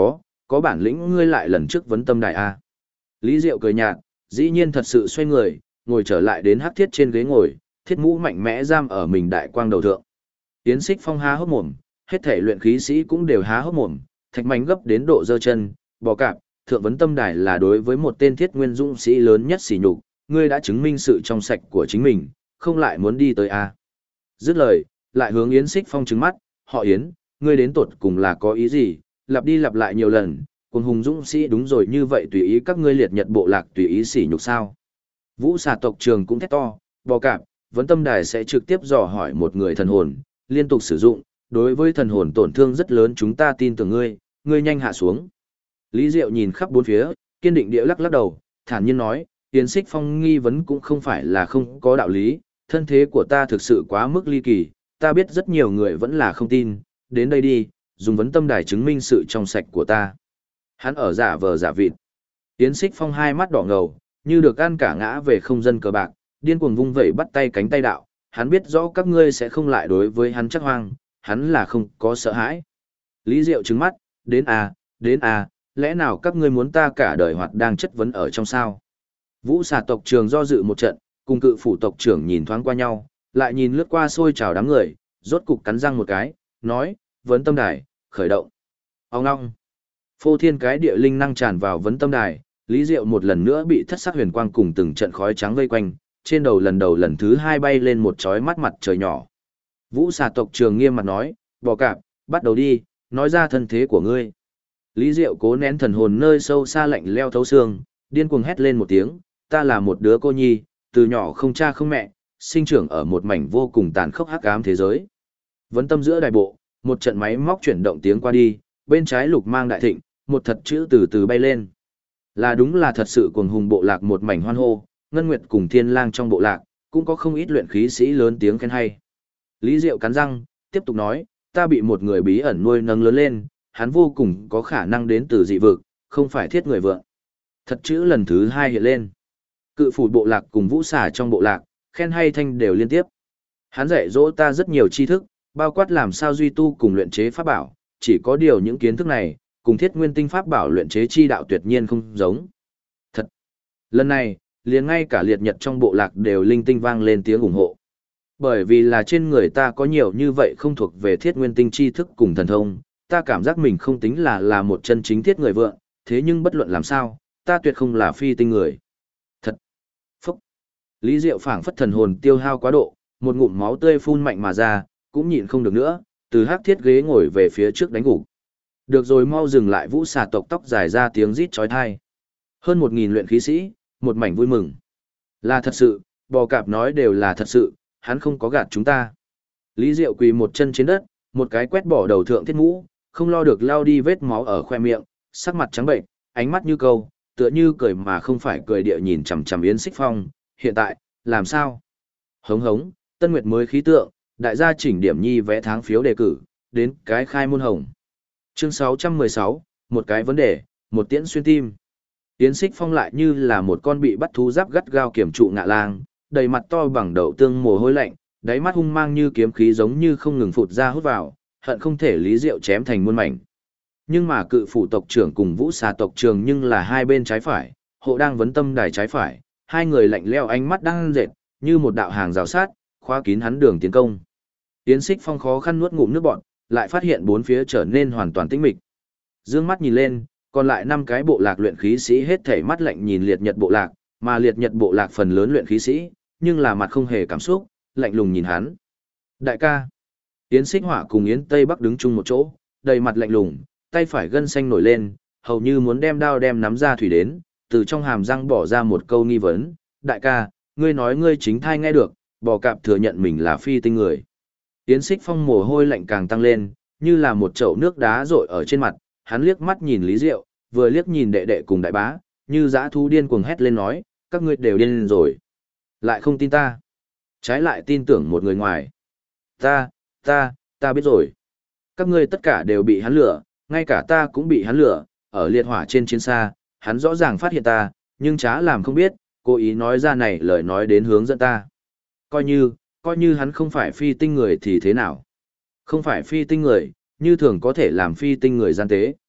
có bản lĩnh ngươi lại lần trước vấn tâm đài a. Lý Diệu cười nhạt, dĩ nhiên thật sự xoay người, ngồi trở lại đến hắc thiết trên ghế ngồi, thiết mũ mạnh mẽ giam ở mình đại quang đầu thượng. Yến Xích Phong há hốc mồm, hết thể luyện khí sĩ cũng đều há hốc mồm, Thạch Mánh gấp đến độ giơ chân, bò cạp, thượng vấn tâm đài là đối với một tên thiết nguyên dũng sĩ lớn nhất sỉ nhục, ngươi đã chứng minh sự trong sạch của chính mình, không lại muốn đi tới a. Dứt lời, lại hướng Yến Xích Phong trừng mắt, họ Yến, ngươi đến tột cùng là có ý gì, lặp đi lặp lại nhiều lần, cùng hùng dũng sĩ đúng rồi như vậy tùy ý các ngươi liệt nhật bộ lạc tùy ý sỉ nhục sao. Vũ xà tộc trường cũng thét to, bò cạp, vấn tâm đài sẽ trực tiếp dò hỏi một người thần hồn, liên tục sử dụng, đối với thần hồn tổn thương rất lớn chúng ta tin tưởng ngươi, ngươi nhanh hạ xuống. Lý Diệu nhìn khắp bốn phía, kiên định địa lắc lắc đầu, thản nhiên nói, Yến Xích Phong nghi vấn cũng không phải là không có đạo lý, thân thế của ta thực sự quá mức ly kỳ, ta biết rất nhiều người vẫn là không tin, đến đây đi, dùng vấn tâm đài chứng minh sự trong sạch của ta. Hắn ở giả vờ giả vịt. Yến Xích Phong hai mắt đỏ ngầu, như được ăn cả ngã về không dân cờ bạc, điên cuồng vung vẩy bắt tay cánh tay đạo, hắn biết rõ các ngươi sẽ không lại đối với hắn chắc hoang, hắn là không có sợ hãi. Lý Diệu trừng mắt, đến à, lẽ nào các ngươi muốn ta cả đời hoạt đang chất vấn ở trong sao? Vũ xà tộc trường do dự một trận, cùng cự phủ tộc trưởng nhìn thoáng qua nhau, lại nhìn lướt qua xôi trào đám người, rốt cục cắn răng một cái, nói, vấn tâm đài, khởi động. Ông ngong. Phô thiên cái địa linh năng tràn vào vấn tâm đài, Lý Diệu một lần nữa bị thất sắc huyền quang cùng từng trận khói trắng vây quanh, trên đầu lần thứ hai bay lên một chói mắt mặt trời nhỏ. Vũ xà tộc trường nghiêm mặt nói, bò cạp, bắt đầu đi, nói ra thân thế của ngươi. Lý Diệu cố nén thần hồn nơi sâu xa lạnh leo thấu xương, điên cuồng hét lên một tiếng, ta là một đứa cô nhi, từ nhỏ không cha không mẹ, sinh trưởng ở một mảnh vô cùng tàn khốc hắc ám thế giới. Vấn tâm giữa đài bộ, một trận máy móc chuyển động tiếng qua đi, bên trái lục mang đại thịnh, một thật chữ từ từ bay lên. Là đúng là thật sự cuồng hùng bộ lạc một mảnh hoan hô, Ngân Nguyệt cùng Thiên Lang trong bộ lạc, cũng có không ít luyện khí sĩ lớn tiếng khen hay. Lý Diệu cắn răng, tiếp tục nói, ta bị một người bí ẩn nuôi nấng lớn lên, hắn vô cùng có khả năng đến từ dị vực, không phải thiết người vượng. Thật chữ lần thứ hai hiện lên. Cự phủ bộ lạc cùng vũ xà trong bộ lạc, khen hay thanh đều liên tiếp. Hắn dạy dỗ ta rất nhiều tri thức, bao quát làm sao duy tu cùng luyện chế pháp bảo, chỉ có điều những kiến thức này, cùng thiết nguyên tinh pháp bảo luyện chế chi đạo tuyệt nhiên không giống. Thật! Lần này, liền ngay cả liệt nhật trong bộ lạc đều linh tinh vang lên tiếng ủng hộ. Bởi vì là trên người ta có nhiều như vậy không thuộc về thiết nguyên tinh tri thức cùng thần thông, ta cảm giác mình không tính là một chân chính thiết người vượng, thế nhưng bất luận làm sao, ta tuyệt không là phi tinh người. Thật! Phúc! Lý Diệu phảng phất thần hồn tiêu hao quá độ, một ngụm máu tươi phun mạnh mà ra, cũng nhịn không được nữa, từ hắc thiết ghế ngồi về phía trước đánh gục. Được rồi, mau dừng lại. Vũ xà tộc tóc dài ra tiếng rít chói tai. Hơn 1000 luyện khí sĩ, một mảnh vui mừng. Là thật sự, bò cạp nói đều là thật sự, hắn không có gạt chúng ta. Lý Diệu quỳ một chân trên đất, một cái quét bỏ đầu thượng thiết mũ, không lo được lao đi vết máu ở khoe miệng, sắc mặt trắng bệnh, ánh mắt như câu, tựa như cười mà không phải cười địa nhìn chằm chằm Yến Xích Phong, hiện tại, làm sao? Hống hống, Tân Nguyệt mới khí tượng, đại gia chỉnh điểm nhi vẽ tháng phiếu đề cử, đến cái khai môn hồng. Chương 616, một cái vấn đề, một tiễn xuyên tim. Yến Xích Phong lại như là một con bị bắt thú giáp gắt gao kiểm trụ ngạ lang, đầy mặt to bằng đậu tương mồ hôi lạnh, đáy mắt hung mang như kiếm khí giống như không ngừng phụt ra hút vào, hận không thể Lý Diệu chém thành muôn mảnh. Nhưng mà cự phủ tộc trưởng cùng vũ xà tộc trưởng nhưng là hai bên trái phải, hộ đang vấn tâm đài trái phải, hai người lạnh leo ánh mắt đang dệt, như một đạo hàng rào sát, khóa kín hắn đường tiến công. Yến Xích Phong khó khăn nuốt ngụm nước bọt, lại phát hiện bốn phía trở nên hoàn toàn tĩnh mịch. Dương mắt nhìn lên, còn lại 5 cái bộ lạc luyện khí sĩ hết thảy mắt lạnh nhìn liệt nhật bộ lạc, mà liệt nhật bộ lạc phần lớn luyện khí sĩ, nhưng là mặt không hề cảm xúc, lạnh lùng nhìn hắn. Đại ca. Yến Xích Hỏa cùng Yến Tây Bắc đứng chung một chỗ, đầy mặt lạnh lùng, tay phải gân xanh nổi lên, hầu như muốn đem đao đem nắm ra thủy đến, từ trong hàm răng bỏ ra một câu nghi vấn. Đại ca, ngươi nói ngươi chính thai nghe được, bò cạp thừa nhận mình là phi tinh người. Yến Xích Phong mồ hôi lạnh càng tăng lên, như là một chậu nước đá rội ở trên mặt, hắn liếc mắt nhìn Lý Diệu, vừa liếc nhìn đệ đệ cùng đại bá, như dã thú điên cuồng hét lên nói, các ngươi đều điên rồi. Lại không tin ta. Trái lại tin tưởng một người ngoài. Ta biết rồi. Các ngươi tất cả đều bị hắn lừa, ngay cả ta cũng bị hắn lừa, ở liệt hỏa trên chiến xa, hắn rõ ràng phát hiện ta, nhưng chả làm không biết, cố ý nói ra này lời nói đến hướng dẫn ta. Coi như hắn không phải phi tinh người thì thế nào? Không phải phi tinh người, như thường có thể làm phi tinh người gian tế.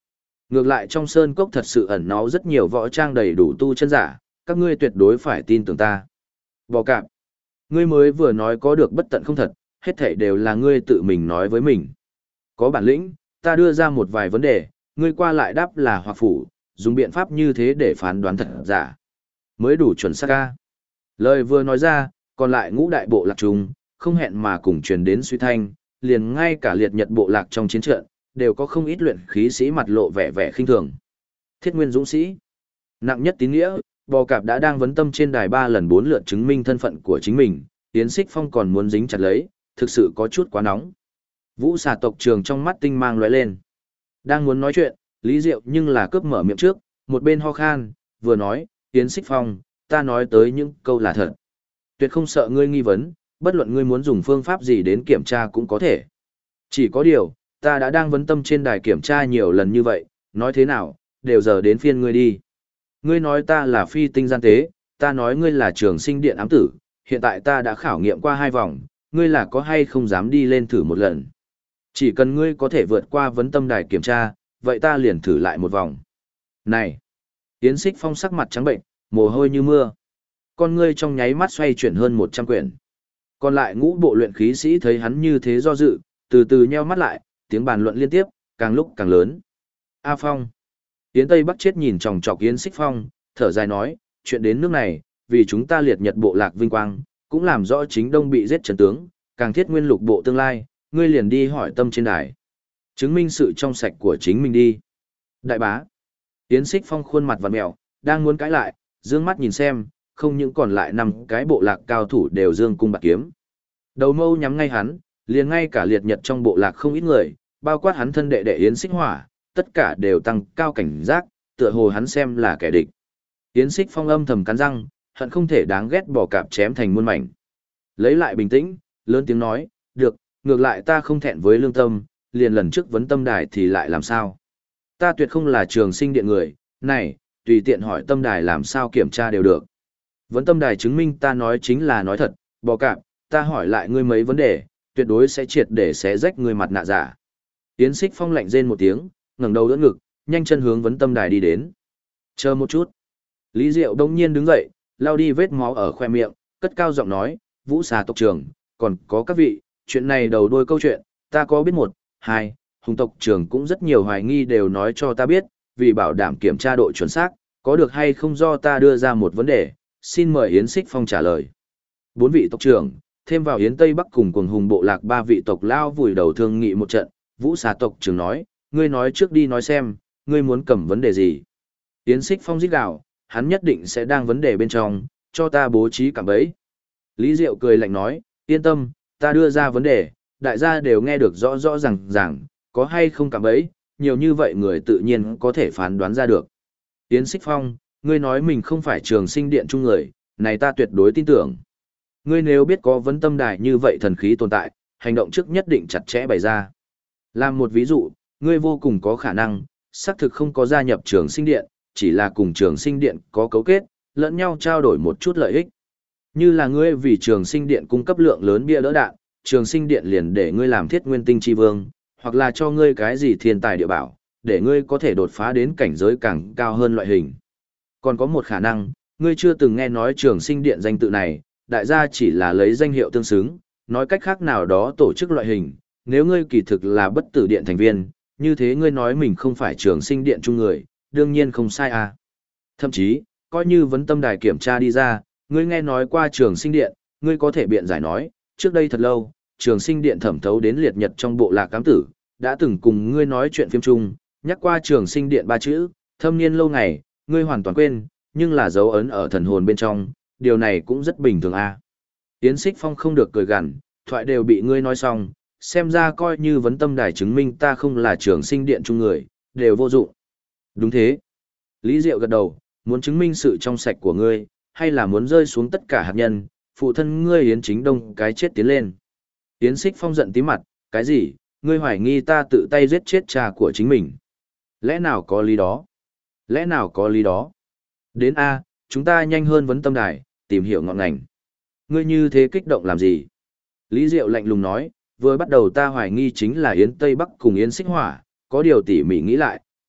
Ngược lại trong sơn cốc thật sự ẩn náu rất nhiều võ trang đầy đủ tu chân giả, các ngươi tuyệt đối phải tin tưởng ta. Bò cạp, ngươi mới vừa nói có được bất tận không thật, hết thảy đều là ngươi tự mình nói với mình. Có bản lĩnh, ta đưa ra một vài vấn đề, ngươi qua lại đáp là hoặc phủ, dùng biện pháp như thế để phán đoán thật giả. Mới đủ chuẩn xác ca. Lời vừa nói ra, còn lại ngũ đại bộ lạc trùng, không hẹn mà cùng truyền đến suy thanh, liền ngay cả liệt nhật bộ lạc trong chiến trận, đều có không ít luyện khí sĩ mặt lộ vẻ vẻ khinh thường. Thiết nguyên dũng sĩ. Nặng nhất tín nghĩa, bò cạp đã đang vấn tâm trên đài 3 lần 4 lượt chứng minh thân phận của chính mình, Yến Xích Phong còn muốn dính chặt lấy, thực sự có chút quá nóng. Vũ xà tộc trường trong mắt tinh mang lóe lên. Đang muốn nói chuyện, Lý Diệu nhưng là cướp mở miệng trước, một bên ho khan, vừa nói, Yến Xích Phong, ta nói tới những câu là thật. Tuyệt không sợ ngươi nghi vấn, bất luận ngươi muốn dùng phương pháp gì đến kiểm tra cũng có thể. Chỉ có điều, ta đã đang vấn tâm trên đài kiểm tra nhiều lần như vậy, nói thế nào, đều giờ đến phiên ngươi đi. Ngươi nói ta là phi tinh gian tế, ta nói ngươi là trường sinh điện ám tử, hiện tại ta đã khảo nghiệm qua 2 vòng, ngươi là có hay không dám đi lên thử một lần. Chỉ cần ngươi có thể vượt qua vấn tâm đài kiểm tra, vậy ta liền thử lại một vòng. Này! Yến Xích Phong sắc mặt trắng bệnh, mồ hôi như mưa. Con ngươi trong nháy mắt xoay chuyển hơn 100 quyển. Còn lại ngũ bộ luyện khí sĩ thấy hắn như thế do dự, từ từ nheo mắt lại, tiếng bàn luận liên tiếp, càng lúc càng lớn. A Phong! Yến Tây Bắc chết nhìn chòng chọc Yến Xích Phong, thở dài nói, chuyện đến nước này, vì chúng ta liệt nhật bộ lạc vinh quang, cũng làm rõ chính đông bị giết trần tướng, càng thiết nguyên lục bộ tương lai, ngươi liền đi hỏi tâm trên đài. Chứng minh sự trong sạch của chính mình đi. Đại bá. Yến Xích Phong khuôn mặt vặn mèo, đang muốn cãi lại, dương mắt nhìn xem, không những còn lại 5 cái bộ lạc cao thủ đều dương cung bạc kiếm. Đầu mâu nhắm ngay hắn, liền ngay cả liệt nhật trong bộ lạc không ít người, bao quát hắn thân đệ đệ Yến Xích Hỏa, tất cả đều tăng cao cảnh giác, tựa hồ hắn xem là kẻ địch. Yến Xích Phong âm thầm cắn răng, hận không thể đáng ghét bỏ cạp chém thành muôn mảnh. Lấy lại bình tĩnh, lớn tiếng nói, được, ngược lại ta không thẹn với lương tâm, liền lần trước vấn tâm đài thì lại làm sao. Ta tuyệt không là trường sinh điện người, này, tùy tiện hỏi tâm đài làm sao kiểm tra đều được. Vấn tâm đài chứng minh ta nói chính là nói thật, bỏ cạp, ta hỏi lại ngươi mấy vấn đề, tuyệt đối sẽ triệt để xé rách ngươi mặt nạ giả. Yến Xích Phong lạnh rên một tiếng, ngẩng đầu đỡ ngực, nhanh chân hướng vấn tâm đài đi đến. Chờ một chút. Lý Diệu đông nhiên đứng dậy, lau đi vết máu ở khoe miệng, cất cao giọng nói, Vũ xà tộc trưởng, còn có các vị, chuyện này đầu đuôi câu chuyện, ta có biết 1, 2, hùng tộc trưởng cũng rất nhiều hoài nghi đều nói cho ta biết, vì bảo đảm kiểm tra độ chuẩn xác, có được hay không do ta đưa ra một vấn đề, xin mời Yến Xích Phong trả lời. 4 vị tộc trưởng, thêm vào Yến Tây Bắc cùng quần hùng bộ lạc 3 vị tộc lao vùi đầu thương nghị một trận, Vũ xà tộc trưởng nói, ngươi nói trước đi nói xem, ngươi muốn cầm vấn đề gì. Yến Xích Phong rít gào, hắn nhất định sẽ đang vấn đề bên trong, cho ta bố trí cạm bẫy. Lý Diệu cười lạnh nói, yên tâm, ta đưa ra vấn đề, đại gia đều nghe được rõ rõ ràng, có hay không cạm bẫy, nhiều như vậy người tự nhiên có thể phán đoán ra được. Yến Xích Phong, ngươi nói mình không phải trường sinh điện chung người, này ta tuyệt đối tin tưởng. Ngươi nếu biết có vấn tâm đài như vậy thần khí tồn tại, hành động trước nhất định chặt chẽ bày ra. Làm một ví dụ, ngươi vô cùng có khả năng, xác thực không có gia nhập trường sinh điện, chỉ là cùng trường sinh điện có cấu kết, lẫn nhau trao đổi một chút lợi ích. Như là ngươi vì trường sinh điện cung cấp lượng lớn bia đỡ đạn, trường sinh điện liền để ngươi làm thiết nguyên tinh chi vương, hoặc là cho ngươi cái gì thiên tài địa bảo, để ngươi có thể đột phá đến cảnh giới càng cao hơn loại hình. Còn có một khả năng, ngươi chưa từng nghe nói trường sinh điện danh tự này, đại gia chỉ là lấy danh hiệu tương xứng, nói cách khác nào đó tổ chức loại hình, nếu ngươi kỳ thực là bất tử điện thành viên, như thế ngươi nói mình không phải trường sinh điện chung người, đương nhiên không sai à. Thậm chí, coi như vấn tâm đài kiểm tra đi ra, ngươi nghe nói qua trường sinh điện, ngươi có thể biện giải nói, trước đây thật lâu, trường sinh điện thẩm thấu đến liệt nhật trong bộ lạc cám tử, đã từng cùng ngươi nói chuyện phim chung, nhắc qua trường sinh điện 3 chữ, thâm niên lâu ngày, ngươi hoàn toàn quên, nhưng là dấu ấn ở thần hồn bên trong, điều này cũng rất bình thường à. Yến Xích Phong không được cười gằn, thoại đều bị ngươi nói xong, xem ra coi như vấn tâm đài chứng minh ta không là trường sinh điện chung người, đều vô dụng. Đúng thế. Lý Diệu gật đầu, muốn chứng minh sự trong sạch của ngươi, hay là muốn rơi xuống tất cả hạt nhân, phụ thân ngươi Yến Chính Đông cái chết tiến lên. Yến Xích Phong giận tí mặt, cái gì, ngươi hoài nghi ta tự tay giết chết cha của chính mình. Lẽ nào có lý đó? Lẽ nào có lý đó? Đến A, chúng ta nhanh hơn vấn tâm đài, tìm hiểu ngọn ngành. Ngươi như thế kích động làm gì? Lý Diệu lạnh lùng nói, vừa bắt đầu ta hoài nghi chính là Yến Tây Bắc cùng Yến Xích Hỏa, có điều tỉ mỉ nghĩ lại,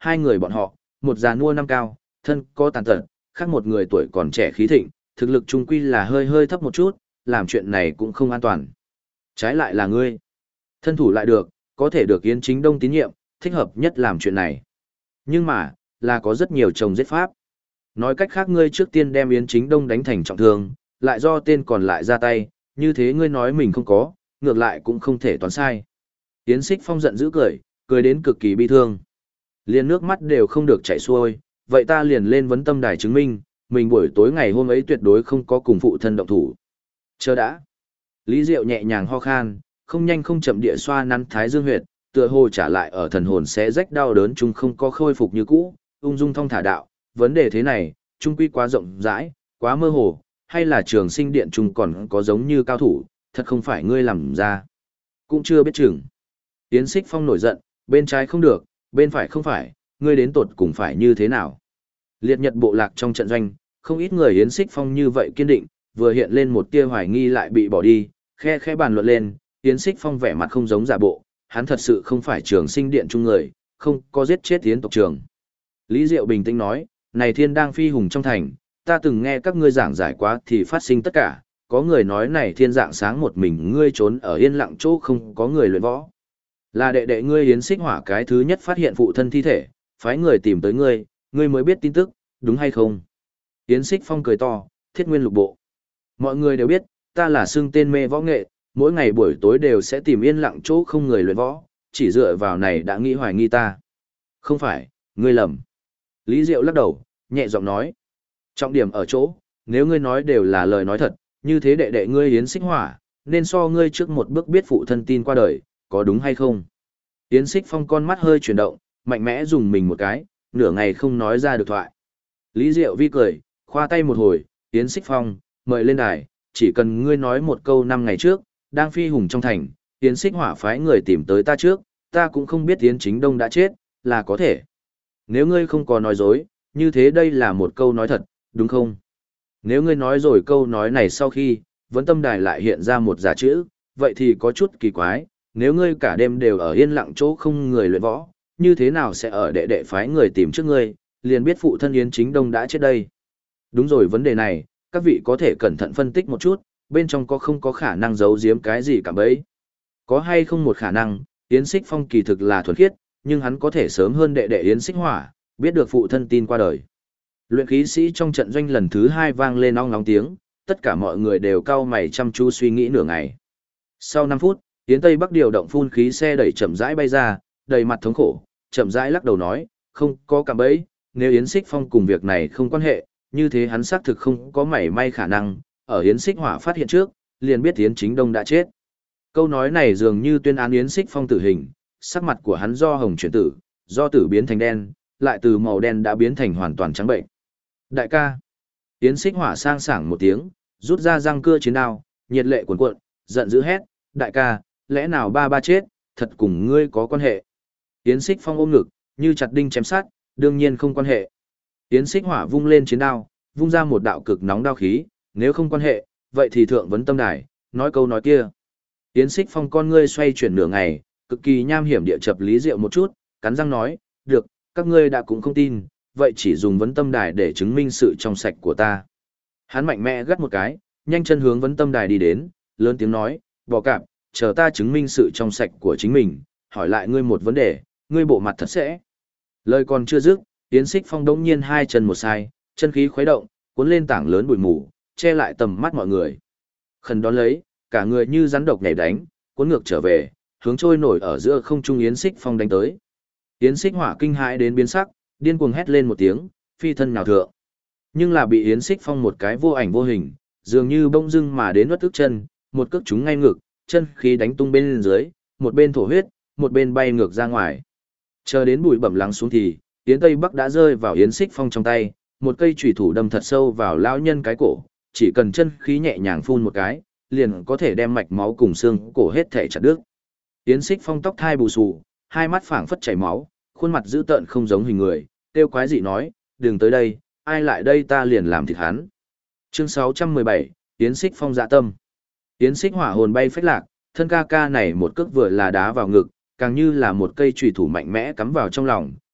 hai người bọn họ, một già nua năm cao, thân có tàn tật, khác một người tuổi còn trẻ khí thịnh, thực lực trung quy là hơi hơi thấp một chút, làm chuyện này cũng không an toàn. Trái lại là ngươi, thân thủ lại được, có thể được Yến Chính Đông tín nhiệm, thích hợp nhất làm chuyện này. Nhưng mà, là có rất nhiều chồng giết pháp. Nói cách khác ngươi trước tiên đem Yến Chính Đông đánh thành trọng thương, lại do tên còn lại ra tay, như thế ngươi nói mình không có, ngược lại cũng không thể toán sai. Yến Xích Phong giận dữ cười, cười đến cực kỳ bi thương. Liền nước mắt đều không được chảy xuôi, vậy ta liền lên vấn tâm đài chứng minh, mình buổi tối ngày hôm ấy tuyệt đối không có cùng phụ thân động thủ. Chờ đã. Lý Diệu nhẹ nhàng ho khan, không nhanh không chậm địa xoa nắn thái dương huyệt, tựa hồ trả lại ở thần hồn sẽ rách đau đớn chung không có khôi phục như cũ, ung dung thong thả đạo, vấn đề thế này, trung quy quá rộng rãi, quá mơ hồ, hay là trường sinh điện chung còn có giống như cao thủ, thật không phải ngươi làm ra. Cũng chưa biết chừng. Yến Xích Phong nổi giận, bên trái không được, bên phải không phải, ngươi đến tột cùng phải như thế nào. Liệt nhật bộ lạc trong trận doanh, không ít người Yến Xích Phong như vậy kiên định, vừa hiện lên một tia hoài nghi lại bị bỏ đi, khe khẽ bàn luận lên, Yến Xích Phong vẻ mặt không giống giả bộ, hắn thật sự không phải trường sinh điện chung người, không có giết chết Yến tộc trưởng. Lý Diệu bình tĩnh nói, này thiên đang phi hùng trong thành, ta từng nghe các ngươi giảng giải quá thì phát sinh tất cả, có người nói này thiên dạng sáng một mình ngươi trốn ở yên lặng chỗ không có người luyện võ. Là đệ đệ ngươi Yến Xích Hỏa cái thứ nhất phát hiện phụ thân thi thể, phái người tìm tới ngươi, ngươi mới biết tin tức, đúng hay không? Yến Xích Phong cười to, thiết nguyên lục bộ. Mọi người đều biết, ta là xưng tên mê võ nghệ, mỗi ngày buổi tối đều sẽ tìm yên lặng chỗ không người luyện võ, chỉ dựa vào này đã nghĩ hoài nghi ta. Không phải, ngươi lầm. Lý Diệu lắc đầu, nhẹ giọng nói. Trọng điểm ở chỗ, nếu ngươi nói đều là lời nói thật, như thế đệ đệ ngươi Yến Xích Hỏa, nên so ngươi trước một bước biết phụ thân tin qua đời, có đúng hay không? Yến Xích Phong con mắt hơi chuyển động, mạnh mẽ dùng mình một cái, nửa ngày không nói ra được thoại. Lý Diệu vi cười, khoa tay một hồi, Yến Xích Phong, mời lên đài, chỉ cần ngươi nói một câu 5 ngày trước, đang phi hùng trong thành, Yến Xích Hỏa phái người tìm tới ta trước, ta cũng không biết Yến Chính Đông đã chết, là có thể. Nếu ngươi không có nói dối, như thế đây là một câu nói thật, đúng không? Nếu ngươi nói rồi câu nói này sau khi, vấn tâm đài lại hiện ra một giả chữ, vậy thì có chút kỳ quái, nếu ngươi cả đêm đều ở yên lặng chỗ không người luyện võ, như thế nào sẽ ở đệ đệ phái người tìm trước ngươi, liền biết phụ thân Yến Chính Đông đã chết đây. Đúng rồi, vấn đề này, các vị có thể cẩn thận phân tích một chút, bên trong có không có khả năng giấu giếm cái gì cả bấy. Có hay không một khả năng, Yến Xích Phong kỳ thực là thuần khiết, nhưng hắn có thể sớm hơn đệ đệ Yến Xích Hỏa, biết được phụ thân tin qua đời. Luyện khí sĩ trong trận doanh lần thứ 2 vang lên ong ong tiếng, tất cả mọi người đều cau mày chăm chú suy nghĩ nửa ngày. Sau 5 phút, Yến Tây Bắc điều động phun khí xe đẩy chậm rãi bay ra, đầy mặt thống khổ, chậm rãi lắc đầu nói, không có cả bấy, nếu Yến Xích Phong cùng việc này không quan hệ, như thế hắn xác thực không có mảy may khả năng, ở Yến Xích Hỏa phát hiện trước, liền biết Yến Chính Đông đã chết. Câu nói này dường như tuyên án Yến Xích Phong tử hình, sắc mặt của hắn do hồng chuyển tử, do tử biến thành đen, lại từ màu đen đã biến thành hoàn toàn trắng bệnh. Đại ca. Yến Xích Hỏa sang sảng một tiếng, rút ra răng cưa chiến đao, nhiệt lệ cuồn cuộn, giận dữ hét, đại ca, lẽ nào ba chết, thật cùng ngươi có quan hệ. Yến Xích Phong ôm ngực, như chặt đinh chém sát, đương nhiên không quan hệ. Yến Xích Hỏa vung lên chiến đao, vung ra một đạo cực nóng đao khí, nếu không quan hệ, vậy thì thượng vấn tâm đài, nói câu nói kia. Yến Xích Phong con ngươi xoay chuyển nửa ngày, cực kỳ nham hiểm địa chập Lý Diệu một chút, cắn răng nói, được, các ngươi đã cũng không tin, vậy chỉ dùng vấn tâm đài để chứng minh sự trong sạch của ta. Hắn mạnh mẽ gắt một cái, nhanh chân hướng vấn tâm đài đi đến, lớn tiếng nói, bỏ cạp, chờ ta chứng minh sự trong sạch của chính mình, hỏi lại ngươi một vấn đề, ngươi bộ mặt thật sẽ. Lời còn chưa dứt, Yến Xích Phong đống nhiên hai chân một sai, chân khí khuấy động, cuốn lên tảng lớn bụi mù, che lại tầm mắt mọi người. Khẩn đón lấy, cả người như rắn độc nhảy đánh, cuốn ngược trở về, hướng trôi nổi ở giữa không trung Yến Xích Phong đánh tới. Yến Xích Hỏa kinh hãi đến biến sắc, điên cuồng hét lên một tiếng, phi thân nhào thượng. Nhưng là bị Yến Xích Phong một cái vô ảnh vô hình, dường như bông dưng mà đến nuốt tức chân, một cước trúng ngay ngực, chân khí đánh tung bên dưới, một bên thổ huyết, một bên bay ngược ra ngoài. Chờ đến bụi bẩm lắng xuống thì, Yến Tây Bắc đã rơi vào Yến Xích Phong trong tay, một cây chủy thủ đâm thật sâu vào lão nhân cái cổ, chỉ cần chân khí nhẹ nhàng phun một cái, liền có thể đem mạch máu cùng xương cổ hết thể chặt đứt. Yến Xích Phong tóc thai bù xù, hai mắt phảng phất chảy máu, khuôn mặt dữ tợn không giống hình người, tiêu quái dị nói, đừng tới đây, ai lại đây ta liền làm thịt hắn. Chương 617, Yến Xích Phong dạ tâm. Yến Xích Hỏa hồn bay phách lạc, thân ca ca này một cước vừa là đá vào ngực, càng như là một cây chùy thủ mạnh mẽ cắm vào trong lòng,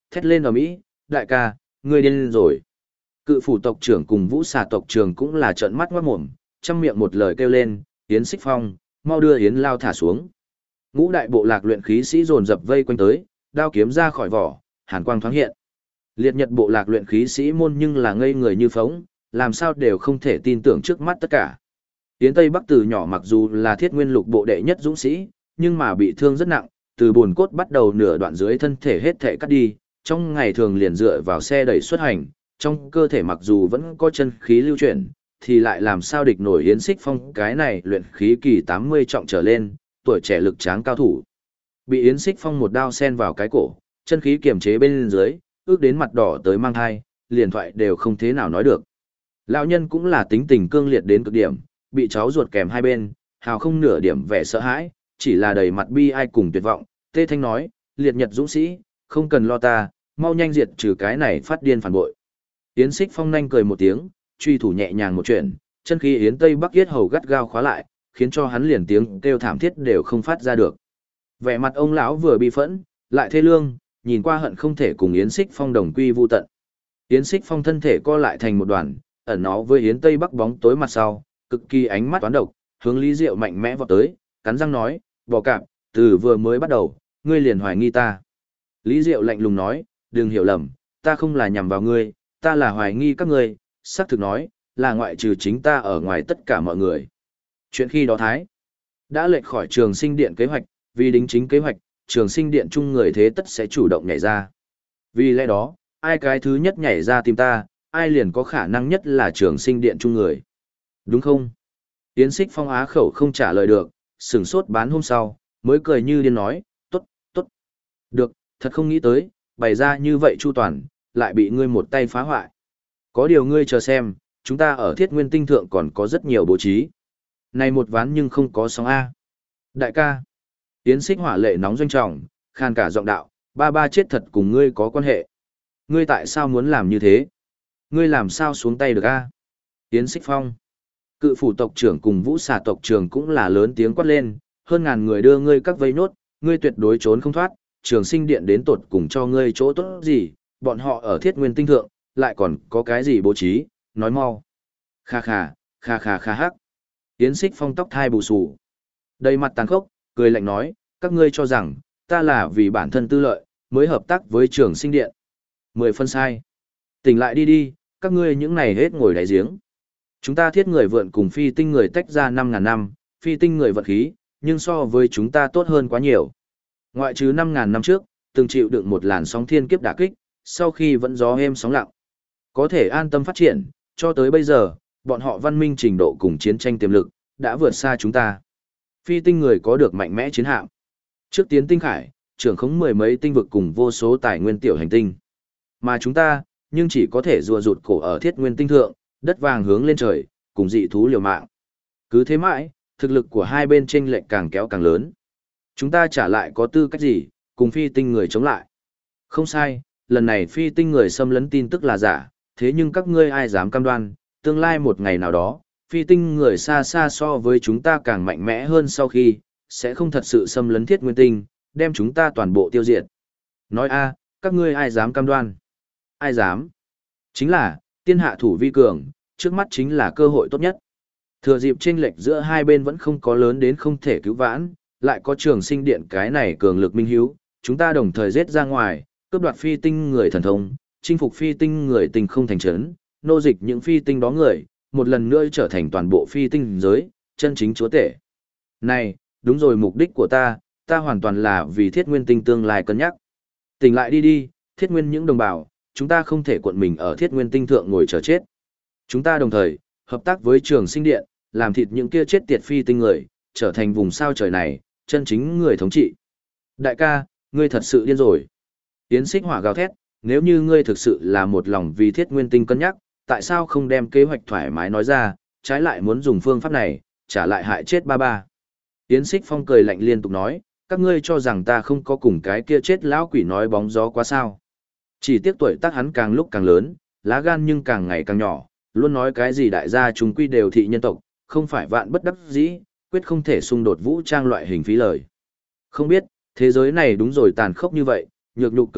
thét lên ầm ĩ, đại ca, ngươi điên rồi. Cự phủ tộc trưởng cùng Vũ Xà tộc trưởng cũng là trợn mắt ngoát mồm, trăm miệng một lời kêu lên, Yến Xích Phong, mau đưa Yến Lao thả xuống. Ngũ đại bộ lạc luyện khí sĩ dồn dập vây quanh tới, đao kiếm ra khỏi vỏ, hàn quang thoáng hiện. Liệt Nhật bộ lạc luyện khí sĩ môn nhưng là ngây người như phóng, làm sao đều không thể tin tưởng trước mắt tất cả. Yến Tây Bắc từ nhỏ mặc dù là Thiết Nguyên Lục bộ đệ nhất dũng sĩ, nhưng mà bị thương rất nặng, từ bồn cốt bắt đầu nửa đoạn dưới thân thể hết thể cắt đi, trong ngày thường liền dựa vào xe đẩy xuất hành, trong cơ thể mặc dù vẫn có chân khí lưu chuyển, thì lại làm sao địch nổi Yến Xích Phong cái này luyện khí kỳ 80 trọng trở lên, tuổi trẻ lực tráng cao thủ. Bị Yến Xích Phong một đao sen vào cái cổ, chân khí kiềm chế bên dưới, ước đến mặt đỏ tới mang thai, liền thoại đều không thế nào nói được. Lão nhân cũng là tính tình cương liệt đến cực điểm, bị cháu ruột kèm hai bên, hào không nửa điểm vẻ sợ hãi, chỉ là đầy mặt bi ai cùng tuyệt vọng. Tê Thanh nói, Liệt Nhật dũng sĩ, không cần lo ta, mau nhanh diệt trừ cái này phát điên phản bội. Yến Xích Phong nhanh cười một tiếng, truy thủ nhẹ nhàng một chuyện, chân khí Yến Tây Bắc yết hầu gắt gao khóa lại, khiến cho hắn liền tiếng kêu thảm thiết đều không phát ra được. Vẻ mặt ông lão vừa bi phẫn, lại thê lương, nhìn qua hận không thể cùng Yến Xích Phong đồng quy vu tận. Yến Xích Phong thân thể co lại thành một đoàn, ẩn nó với Yến Tây Bắc bóng tối mặt sau, cực kỳ ánh mắt toán độc, hướng Lý Diệu mạnh mẽ vọt tới, cắn răng nói, "Bò cạp, từ vừa mới bắt đầu, ngươi liền hoài nghi ta." Lý Diệu lạnh lùng nói, "Đừng hiểu lầm, ta không là nhằm vào ngươi, ta là hoài nghi các ngươi." Sắc thực nói, là ngoại trừ chính ta ở ngoài tất cả mọi người. Chuyện khi đó Thái đã lệch khỏi Trường Sinh Điện kế hoạch, vì đính chính kế hoạch, Trường Sinh Điện chung người thế tất sẽ chủ động nhảy ra. Vì lẽ đó, ai cái thứ nhất nhảy ra tìm ta, ai liền có khả năng nhất là Trường Sinh Điện chung người. Đúng không? Yến Xích Phong á khẩu không trả lời được, sửng sốt bán hôm sau, mới cười như điên nói, tốt, tốt. Được, thật không nghĩ tới, bày ra như vậy chu toàn, lại bị ngươi một tay phá hoại. Có điều ngươi chờ xem, chúng ta ở Thiết Nguyên Tinh Thượng còn có rất nhiều bố trí. Này một ván nhưng không có sóng A. Đại ca. Yến Xích hỏa lệ nóng doanh trọng, khan cả giọng đạo, ba ba chết thật cùng ngươi có quan hệ. Ngươi tại sao muốn làm như thế? Ngươi làm sao xuống tay được A? Yến Xích Phong. Cự phủ tộc trưởng cùng Vũ Xà tộc trưởng cũng là lớn tiếng quát lên, hơn ngàn người đưa ngươi các vây nốt, ngươi tuyệt đối trốn không thoát, Trường Sinh Điện đến tột cùng cho ngươi chỗ tốt gì, bọn họ ở Thiết Nguyên Tinh Thượng, lại còn có cái gì bố trí, nói mau. Kha kha, kha kha kha hắc. Yến Xích Phong tóc thai bù xù, đầy mặt tàn khốc, cười lạnh nói, các ngươi cho rằng, ta là vì bản thân tư lợi, mới hợp tác với Trường Sinh Điện. 10 phân sai. Tỉnh lại đi đi, các ngươi những này hết ngồi đáy giếng. Chúng ta Thiết người vượn cùng phi tinh người tách ra 5.000 năm, phi tinh người vận khí, nhưng so với chúng ta tốt hơn quá nhiều. Ngoại trừ 5.000 năm trước, từng chịu đựng một làn sóng thiên kiếp đả kích, sau khi vẫn gió êm sóng lặng. Có thể an tâm phát triển, cho tới bây giờ, bọn họ văn minh trình độ cùng chiến tranh tiềm lực, đã vượt xa chúng ta. Phi tinh người có được mạnh mẽ chiến hạm. Trước tiến tinh khải, trưởng khống mười mấy tinh vực cùng vô số tài nguyên tiểu hành tinh. Mà chúng ta, nhưng chỉ có thể rùa rụt cổ ở Thiết Nguyên Tinh Thượng, đất vàng hướng lên trời, cùng dị thú liều mạng. Cứ thế mãi, thực lực của hai bên chênh lệch càng kéo càng lớn. Chúng ta trả lại có tư cách gì, cùng phi tinh người chống lại. Không sai, lần này phi tinh người xâm lấn tin tức là giả, thế nhưng các ngươi ai dám cam đoan, tương lai một ngày nào đó, phi tinh người xa xa so với chúng ta càng mạnh mẽ hơn sau khi, sẽ không thật sự xâm lấn Thiết Nguyên Tinh, đem chúng ta toàn bộ tiêu diệt. Nói a, các ngươi ai dám cam đoan? Ai dám? Chính là, tiên hạ thủ vi cường, trước mắt chính là cơ hội tốt nhất. Thừa dịp chênh lệch giữa hai bên vẫn không có lớn đến không thể cứu vãn, lại có Trường Sinh Điện cái này cường lực minh hiếu, chúng ta đồng thời giết ra ngoài, cướp đoạt phi tinh người thần thông, chinh phục phi tinh người tình không thành trấn, nô dịch những phi tinh đó người, một lần nữa trở thành toàn bộ phi tinh giới, chân chính chúa tể. Này, đúng rồi, mục đích của ta hoàn toàn là vì Thiết Nguyên Tinh tương lai cân nhắc. Tỉnh lại đi đi, Thiết Nguyên những đồng bào, chúng ta không thể cuộn mình ở Thiết Nguyên Tinh thượng ngồi chờ chết. Chúng ta đồng thời, hợp tác với Trường Sinh Điện, làm thịt những kia chết tiệt phi tinh người, trở thành vùng sao trời này, chân chính người thống trị. Đại ca, ngươi thật sự điên rồi. Yến Xích hỏa gào thét, nếu như ngươi thực sự là một lòng vì Thiết Nguyên Tinh cân nhắc, tại sao không đem kế hoạch thoải mái nói ra, trái lại muốn dùng phương pháp này, trả lại hại chết ba ba. Yến Xích Phong cười lạnh liên tục nói, các ngươi cho rằng ta không có cùng cái kia chết lão quỷ nói bóng gió quá sao. Chỉ tiếc tuổi tác hắn càng lúc càng lớn, lá gan nhưng càng ngày càng nhỏ, luôn nói cái gì đại gia chúng quy đều thị nhân tộc, không phải vạn bất đắc dĩ, quyết không thể xung đột vũ trang loại hình phí lời. Không biết, thế giới này đúng rồi tàn khốc như vậy, nhược nhục cường thực,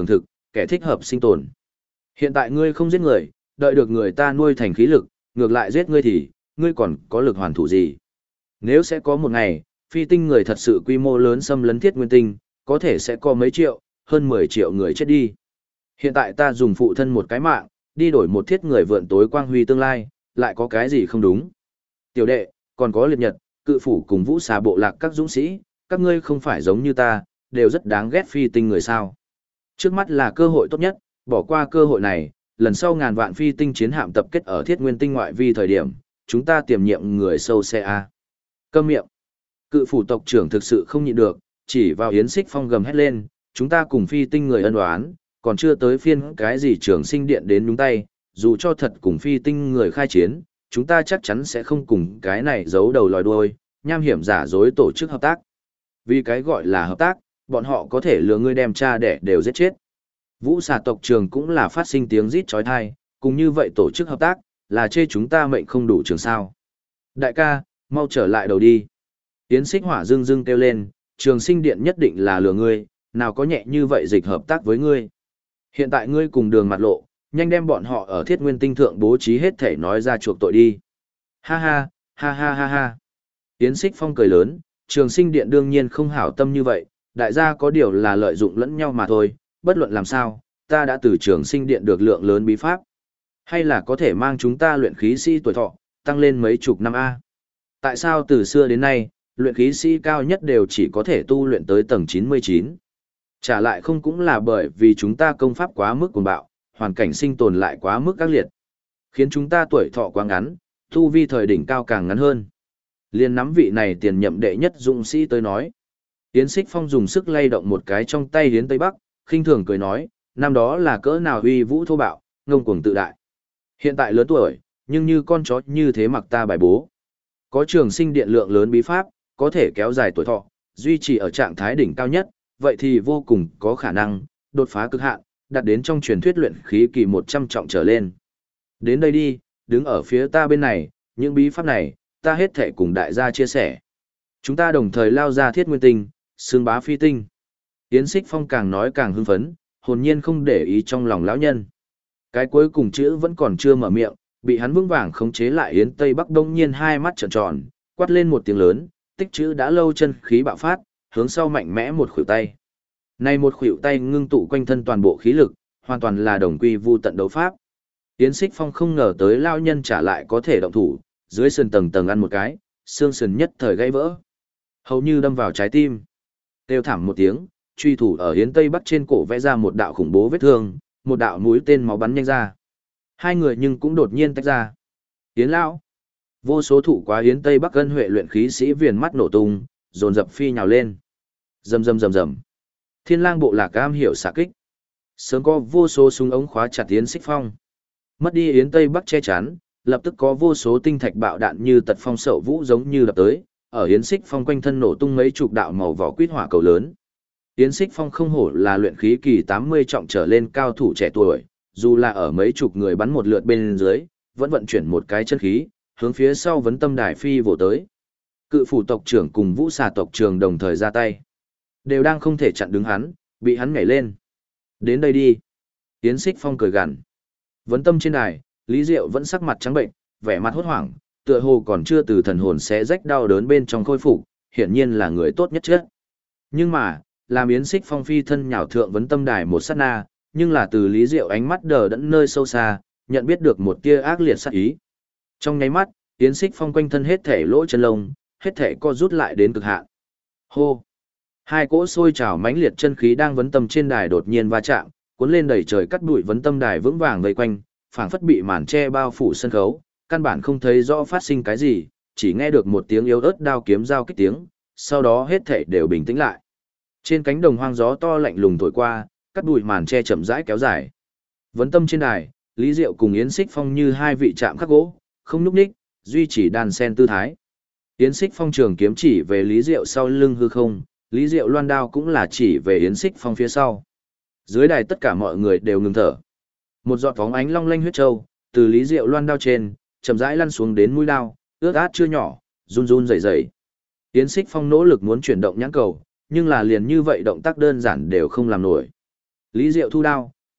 kẻ thích hợp sinh tồn. Hiện tại ngươi không giết người, đợi được người ta nuôi thành khí lực, ngược lại giết ngươi thì, ngươi còn có lực hoàn thủ gì? Nếu sẽ có một ngày, phi tinh người thật sự quy mô lớn xâm lấn thiết nguyên tinh, có thể sẽ có mấy triệu, hơn 10 triệu người chết đi. Hiện tại ta dùng phụ thân một cái mạng, đi đổi một thiết người vượn tối quang huy tương lai, lại có cái gì không đúng? Tiểu đệ, còn có liệt nhật, cự phủ cùng vũ xà bộ lạc các dũng sĩ, các ngươi không phải giống như ta, đều rất đáng ghét phi tinh người sao. Trước mắt là cơ hội tốt nhất, bỏ qua cơ hội này, lần sau ngàn vạn phi tinh chiến hạm tập kết ở thiết nguyên tinh ngoại vi thời điểm, chúng ta tiềm nhiệm người sâu xe A. Câm miệng. Cự phủ tộc trưởng thực sự không nhịn được, chỉ vào Yến Xích Phong gầm hét lên, chúng ta cùng phi tinh người ân oán, còn chưa tới phiên cái gì trường sinh điện đến nhúng tay, dù cho thật cùng phi tinh người khai chiến, chúng ta chắc chắn sẽ không cùng cái này giấu đầu lòi đuôi, nham hiểm giả dối tổ chức hợp tác. Vì cái gọi là hợp tác, bọn họ có thể lừa ngươi đem cha đẻ đều giết chết. Vũ xà tộc trường cũng là phát sinh tiếng rít chói tai, cùng như vậy tổ chức hợp tác, là chê chúng ta mệnh không đủ trường sao. Đại ca, mau trở lại đầu đi. Yến Xích Hỏa dưng dưng kêu lên, trường sinh điện nhất định là lừa ngươi, nào có nhẹ như vậy dịch hợp tác với ngươi. Hiện tại ngươi cùng đường mặt lộ, nhanh đem bọn họ ở thiết nguyên tinh thượng bố trí hết thể nói ra chuộc tội đi. Ha ha, ha ha ha ha. Yến Xích Phong cười lớn, trường sinh điện đương nhiên không hảo tâm như vậy, đại gia có điều là lợi dụng lẫn nhau mà thôi, bất luận làm sao, ta đã từ trường sinh điện được lượng lớn bí pháp. Hay là có thể mang chúng ta luyện khí sĩ tuổi thọ, tăng lên mấy chục năm A. Tại sao từ xưa đến nay, luyện khí sĩ cao nhất đều chỉ có thể tu luyện tới tầng 99? Trả lại không cũng là bởi vì chúng ta công pháp quá mức cuồng bạo, hoàn cảnh sinh tồn lại quá mức ác liệt, khiến chúng ta tuổi thọ quá ngắn, tu vi thời đỉnh cao càng ngắn hơn. Liên nắm vị này tiền nhậm đệ nhất dũng sĩ tới nói. Yến Xích Phong dùng sức lay động một cái trong tay Yến Tây Bắc, khinh thường cười nói, năm đó là cỡ nào uy vũ thô bạo, ngông cuồng tự đại. Hiện tại lớn tuổi, nhưng như con chó như thế mặc ta bài bố. Có trường sinh điện lượng lớn bí pháp, có thể kéo dài tuổi thọ, duy trì ở trạng thái đỉnh cao nhất, vậy thì vô cùng có khả năng đột phá cực hạn, đạt đến trong truyền thuyết luyện khí kỳ 100 trọng trở lên. Đến đây đi, đứng ở phía ta bên này, những bí pháp này, ta hết thể cùng đại gia chia sẻ. Chúng ta đồng thời lao ra thiết nguyên tinh, xương bá phi tinh. Yến Xích Phong càng nói càng hưng phấn, hồn nhiên không để ý trong lòng lão nhân. Cái cuối cùng chữ vẫn còn chưa mở miệng, bị hắn vững vàng khống chế lại. Yến Tây Bắc đông nhiên hai mắt trợn tròn, quát lên một tiếng lớn, tích chữ đã lâu chân khí bạo phát, hướng sau mạnh mẽ một khuỷu tay. Này một khuỷu tay ngưng tụ quanh thân toàn bộ khí lực, hoàn toàn là đồng quy vu tận đấu pháp. Yến Xích Phong không ngờ tới lão nhân trả lại có thể động thủ, dưới sườn tầng tầng ăn một cái, xương sườn nhất thời gãy vỡ, hầu như đâm vào trái tim. Kêu thảm một tiếng, truy thủ ở Yến Tây Bắc trên cổ vẽ ra một đạo khủng bố vết thương, một đạo mũi tên máu bắn nhanh ra. Hai người nhưng cũng đột nhiên tách ra. Yến lão, vô số thủ quá Yến Tây Bắc ân huệ luyện khí sĩ viền mắt nổ tung, dồn dập phi nhào lên. Rầm rầm rầm rầm. Thiên Lang bộ lạc cam hiểu xạ kích. Sớm có vô số súng ống khóa chặt Yến Xích Phong. Mất đi Yến Tây Bắc che chắn, lập tức có vô số tinh thạch bạo đạn như tật phong sậu vũ giống như đập tới, ở Yến Xích Phong quanh thân nổ tung mấy chục đạo màu vỏ quýt hỏa cầu lớn. Yến Xích Phong không hổ là luyện khí kỳ 80 trọng trở lên cao thủ trẻ tuổi, dù là ở mấy chục người bắn một lượt bên dưới, vẫn vận chuyển một cái chân khí, hướng phía sau vấn tâm đài phi vồ tới. Cự phủ tộc trưởng cùng vũ xà tộc trưởng đồng thời ra tay, đều đang không thể chặn đứng hắn, bị hắn nhảy lên. Đến đây đi. Yến Xích Phong cười gằn. Vấn tâm trên đài, Lý Diệu vẫn sắc mặt trắng bệnh, vẻ mặt hốt hoảng, tựa hồ còn chưa từ thần hồn xé rách đau đớn bên trong khôi phục, hiển nhiên là người tốt nhất chứ. Nhưng mà, làm Yến Xích Phong phi thân nhào thượng vấn tâm đài một sát na, nhưng là từ Lý Diệu ánh mắt đờ đẫn nơi sâu xa, nhận biết được một tia ác liệt sát ý. Trong nháy mắt, Yến Xích Phong quanh thân hết thể lỗ chân lông, hết thể co rút lại đến cực hạn. Hô! Hai cỗ sôi trào mãnh liệt chân khí đang vấn tâm trên đài đột nhiên va chạm, cuốn lên đầy trời cắt bụi vấn tâm đài vững vàng vây quanh, phảng phất bị màn che bao phủ sân khấu, căn bản không thấy rõ phát sinh cái gì, chỉ nghe được một tiếng yếu ớt đao kiếm giao kích tiếng, sau đó hết thảy đều bình tĩnh lại. Trên cánh đồng hoang gió to lạnh lùng thổi qua, cắt bụi màn che chậm rãi kéo dài. Vấn tâm trên đài, Lý Diệu cùng Yến Xích Phong như hai vị chạm khắc gỗ, không nhúc nhích, duy trì đàn sen tư thái. Yến Xích Phong trường kiếm chỉ về Lý Diệu sau lưng hư không, Lý Diệu loan đao cũng là chỉ về Yến Xích Phong phía sau. Dưới đài tất cả mọi người đều ngừng thở. Một giọt phóng ánh long lanh huyết châu từ Lý Diệu loan đao trên chậm rãi lăn xuống đến mũi đao, ướt át chưa nhỏ, run run rẩy rẩy. Yến Xích Phong nỗ lực muốn chuyển động nhãn cầu, nhưng là liền như vậy động tác đơn giản đều không làm nổi. Lý Diệu thu đao,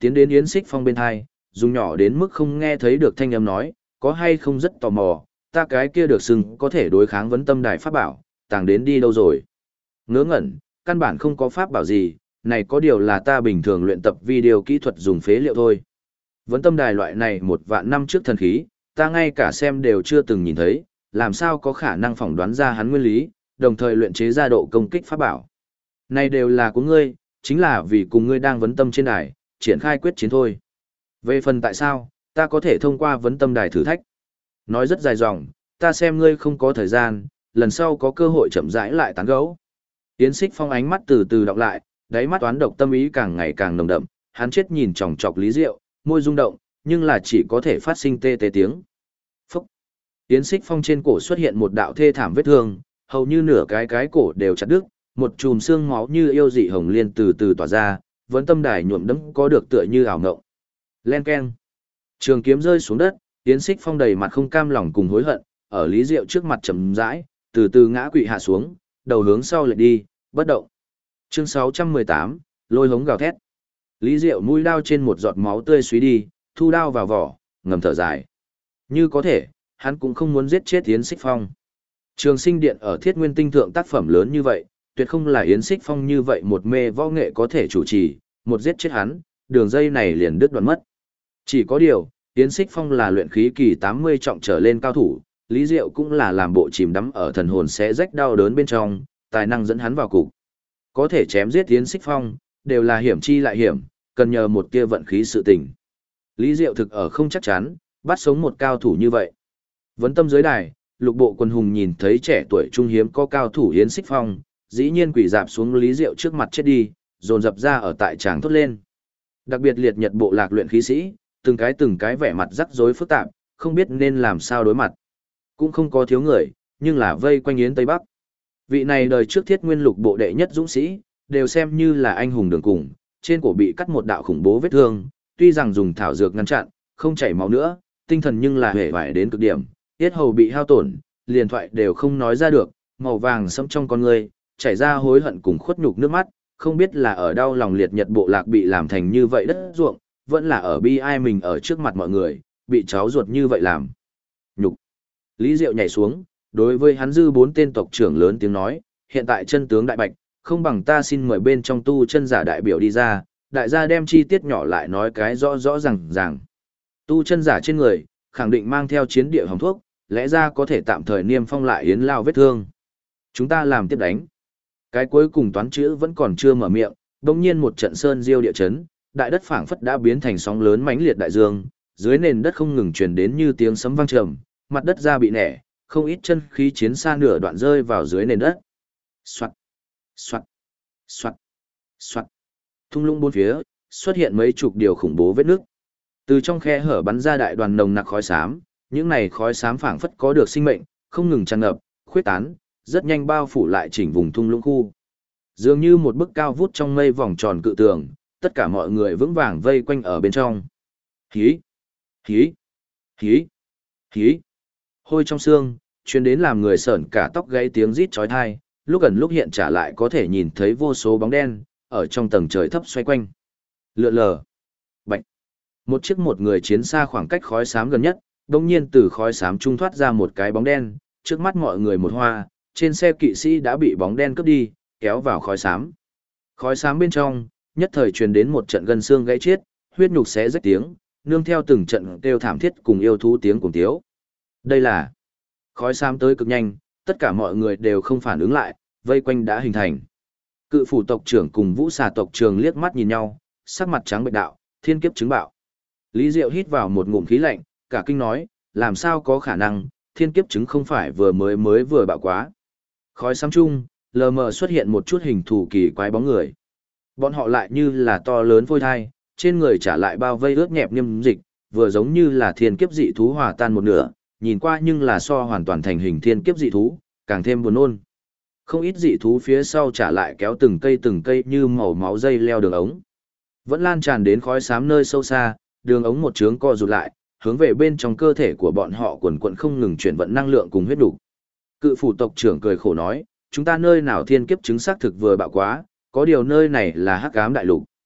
tiến đến Yến Xích Phong bên hai, dùng nhỏ đến mức không nghe thấy được thanh âm nói, có hay không rất tò mò, ta cái kia được xưng có thể đối kháng vấn tâm đài pháp bảo, tàng đến đi đâu rồi. Ngớ ngẩn, căn bản không có pháp bảo gì, này có điều là ta bình thường luyện tập video kỹ thuật dùng phế liệu thôi. Vấn tâm đài loại này 1.000 năm trước thần khí, ta ngay cả xem đều chưa từng nhìn thấy, làm sao có khả năng phỏng đoán ra hắn nguyên lý, đồng thời luyện chế ra độ công kích pháp bảo. Này đều là của ngươi, chính là vì cùng ngươi đang vấn tâm trên đài, triển khai quyết chiến thôi. Về phần tại sao, ta có thể thông qua vấn tâm đài thử thách. Nói rất dài dòng, ta xem ngươi không có thời gian, lần sau có cơ hội chậm rãi lại tán gẫu. Yến Xích Phong ánh mắt từ từ đọc lại, đáy mắt toán độc tâm ý càng ngày càng nồng đậm, hắn chết nhìn chòng chọc Lý Diệu, môi rung động, nhưng là chỉ có thể phát sinh tê tê tiếng. Phúc! Yến Xích Phong trên cổ xuất hiện một đạo thê thảm vết thương, hầu như nửa cái cổ đều chặt đứt, một chùm xương máu như yêu dị hồng liên từ từ tỏa ra, vấn tâm đài nhuộm đẫm có được tựa như ảo ngộng. Len keng! Trường kiếm rơi xuống đất, Yến Xích Phong đầy mặt không cam lòng cùng hối hận, ở Lý Diệu trước mặt chậm rãi, từ từ ngã quỵ hạ xuống, đầu hướng sau lệch đi, bất động. Chương 618, lôi hống gào thét. Lý Diệu mũi đao trên một giọt máu tươi xúy đi, thu đao vào vỏ, ngầm thở dài. Như có thể, hắn cũng không muốn giết chết Yến Xích Phong. Trường Sinh Điện ở Thiết Nguyên Tinh thượng tác phẩm lớn như vậy, tuyệt không là Yến Xích Phong như vậy một mê võ nghệ có thể chủ trì, một giết chết hắn, đường dây này liền đứt đoạn mất. Chỉ có điều, Yến Xích Phong là luyện khí kỳ 80 trọng trở lên cao thủ, Lý Diệu cũng là làm bộ chìm đắm ở thần hồn sẽ rách đau đớn bên trong, tài năng dẫn hắn vào cục. Có thể chém giết Yến Xích Phong, đều là hiểm chi lại hiểm, cần nhờ một tia vận khí sự tình. Lý Diệu thực ở không chắc chắn, bắt sống một cao thủ như vậy. Vấn tâm dưới đài, lục bộ quân hùng nhìn thấy trẻ tuổi trung hiếm có cao thủ Yến Xích Phong, dĩ nhiên quỳ dạp xuống Lý Diệu trước mặt chết đi, dồn dập ra ở tại tràng thốt lên. Đặc biệt liệt nhật bộ lạc luyện khí sĩ, từng cái vẻ mặt rắc rối phức tạp, không biết nên làm sao đối mặt. Cũng không có thiếu người, nhưng là vây quanh Yến Tây Bắc. Vị này đời trước Thiết Nguyên lục bộ đệ nhất dũng sĩ, đều xem như là anh hùng đường cùng, trên cổ bị cắt một đạo khủng bố vết thương, tuy rằng dùng thảo dược ngăn chặn, không chảy máu nữa, tinh thần nhưng là hề vải đến cực điểm, yết hầu bị hao tổn, liền thoại đều không nói ra được, màu vàng sẫm trong con người, chảy ra hối hận cùng khuất nhục nước mắt, không biết là ở đau lòng liệt nhật bộ lạc bị làm thành như vậy đất ruộng, vẫn là ở bi ai mình ở trước mặt mọi người, bị cháu ruột như vậy làm. Nhục. Lý Diệu nhảy xuống, đối với hắn dư 4 tên tộc trưởng lớn tiếng nói, hiện tại chân tướng đại bạch, không bằng ta xin mời bên trong tu chân giả đại biểu đi ra, đại gia đem chi tiết nhỏ lại nói cái rõ rõ ràng. Tu chân giả trên người, khẳng định mang theo chiến địa hồng thuốc, lẽ ra có thể tạm thời niêm phong lại yến lao vết thương. Chúng ta làm tiếp đánh. Cái cuối cùng toán chữ vẫn còn chưa mở miệng, đột nhiên một trận sơn diêu địa chấn, đại đất phảng phất đã biến thành sóng lớn mãnh liệt đại dương, dưới nền đất không ngừng truyền đến như tiếng sấm vang trầm, mặt đất ra bị nẻ, không ít chân khí chiến xa nửa đoạn rơi vào dưới nền đất. Soạt, soạt, soạt, soạt. Thung lũng bốn phía, xuất hiện mấy chục điều khủng bố vết nước. Từ trong khe hở bắn ra đại đoàn nồng nặc khói xám, những này khói xám phảng phất có được sinh mệnh, không ngừng tràn ngập, khuyết tán, rất nhanh bao phủ lại chỉnh vùng thung lũng khu. Dường như một bức cao vút trong mây vòng tròn cự tường, tất cả mọi người vững vàng vây quanh ở bên trong. Hí, hí, hí, hí. Hôi trong xương, truyền đến làm người sởn cả tóc gáy tiếng rít chói tai, lúc gần lúc hiện trả lại có thể nhìn thấy vô số bóng đen ở trong tầng trời thấp xoay quanh. Lượn lờ. Bạch. Một chiếc một người chiến xa khoảng cách khói xám gần nhất, đột nhiên từ khói xám trung thoát ra một cái bóng đen, trước mắt mọi người một hoa, trên xe kỵ sĩ đã bị bóng đen cướp đi, kéo vào khói xám. Khói xám bên trong, nhất thời truyền đến một trận gân xương gãy chiết, huyết nhục xé rách tiếng, nương theo từng trận kêu thảm thiết cùng yêu thú tiếng cùng tiếu. Đây là khói xám tới cực nhanh, tất cả mọi người đều không phản ứng lại, vây quanh đã hình thành. Cự phủ tộc trưởng cùng Vũ Xà tộc trưởng liếc mắt nhìn nhau, sắc mặt trắng bệch đạo, thiên kiếp chứng bạo. Lý Diệu hít vào một ngụm khí lạnh, cả kinh nói, làm sao có khả năng, thiên kiếp chứng không phải vừa mới vừa bạo quá. Khói xám chung, lờ mờ xuất hiện một chút hình thù kỳ quái bóng người. Bọn họ lại như là to lớn phôi thai, trên người trả lại bao vây ướt nhẹp niêm dịch, vừa giống như là thiên kiếp dị thú hòa tan một nửa, nhìn qua nhưng là so hoàn toàn thành hình thiên kiếp dị thú, càng thêm buồn nôn. Không ít dị thú phía sau trả lại kéo từng cây như màu máu dây leo đường ống. Vẫn lan tràn đến khói xám nơi sâu xa, đường ống một trướng co rụt lại, hướng về bên trong cơ thể của bọn họ quần quần không ngừng chuyển vận năng lượng cùng huyết đủ. Cự phủ tộc trưởng cười khổ nói, chúng ta nơi nào thiên kiếp chứng xác thực vừa bạo quá, có điều nơi này là hắc ám đại lục.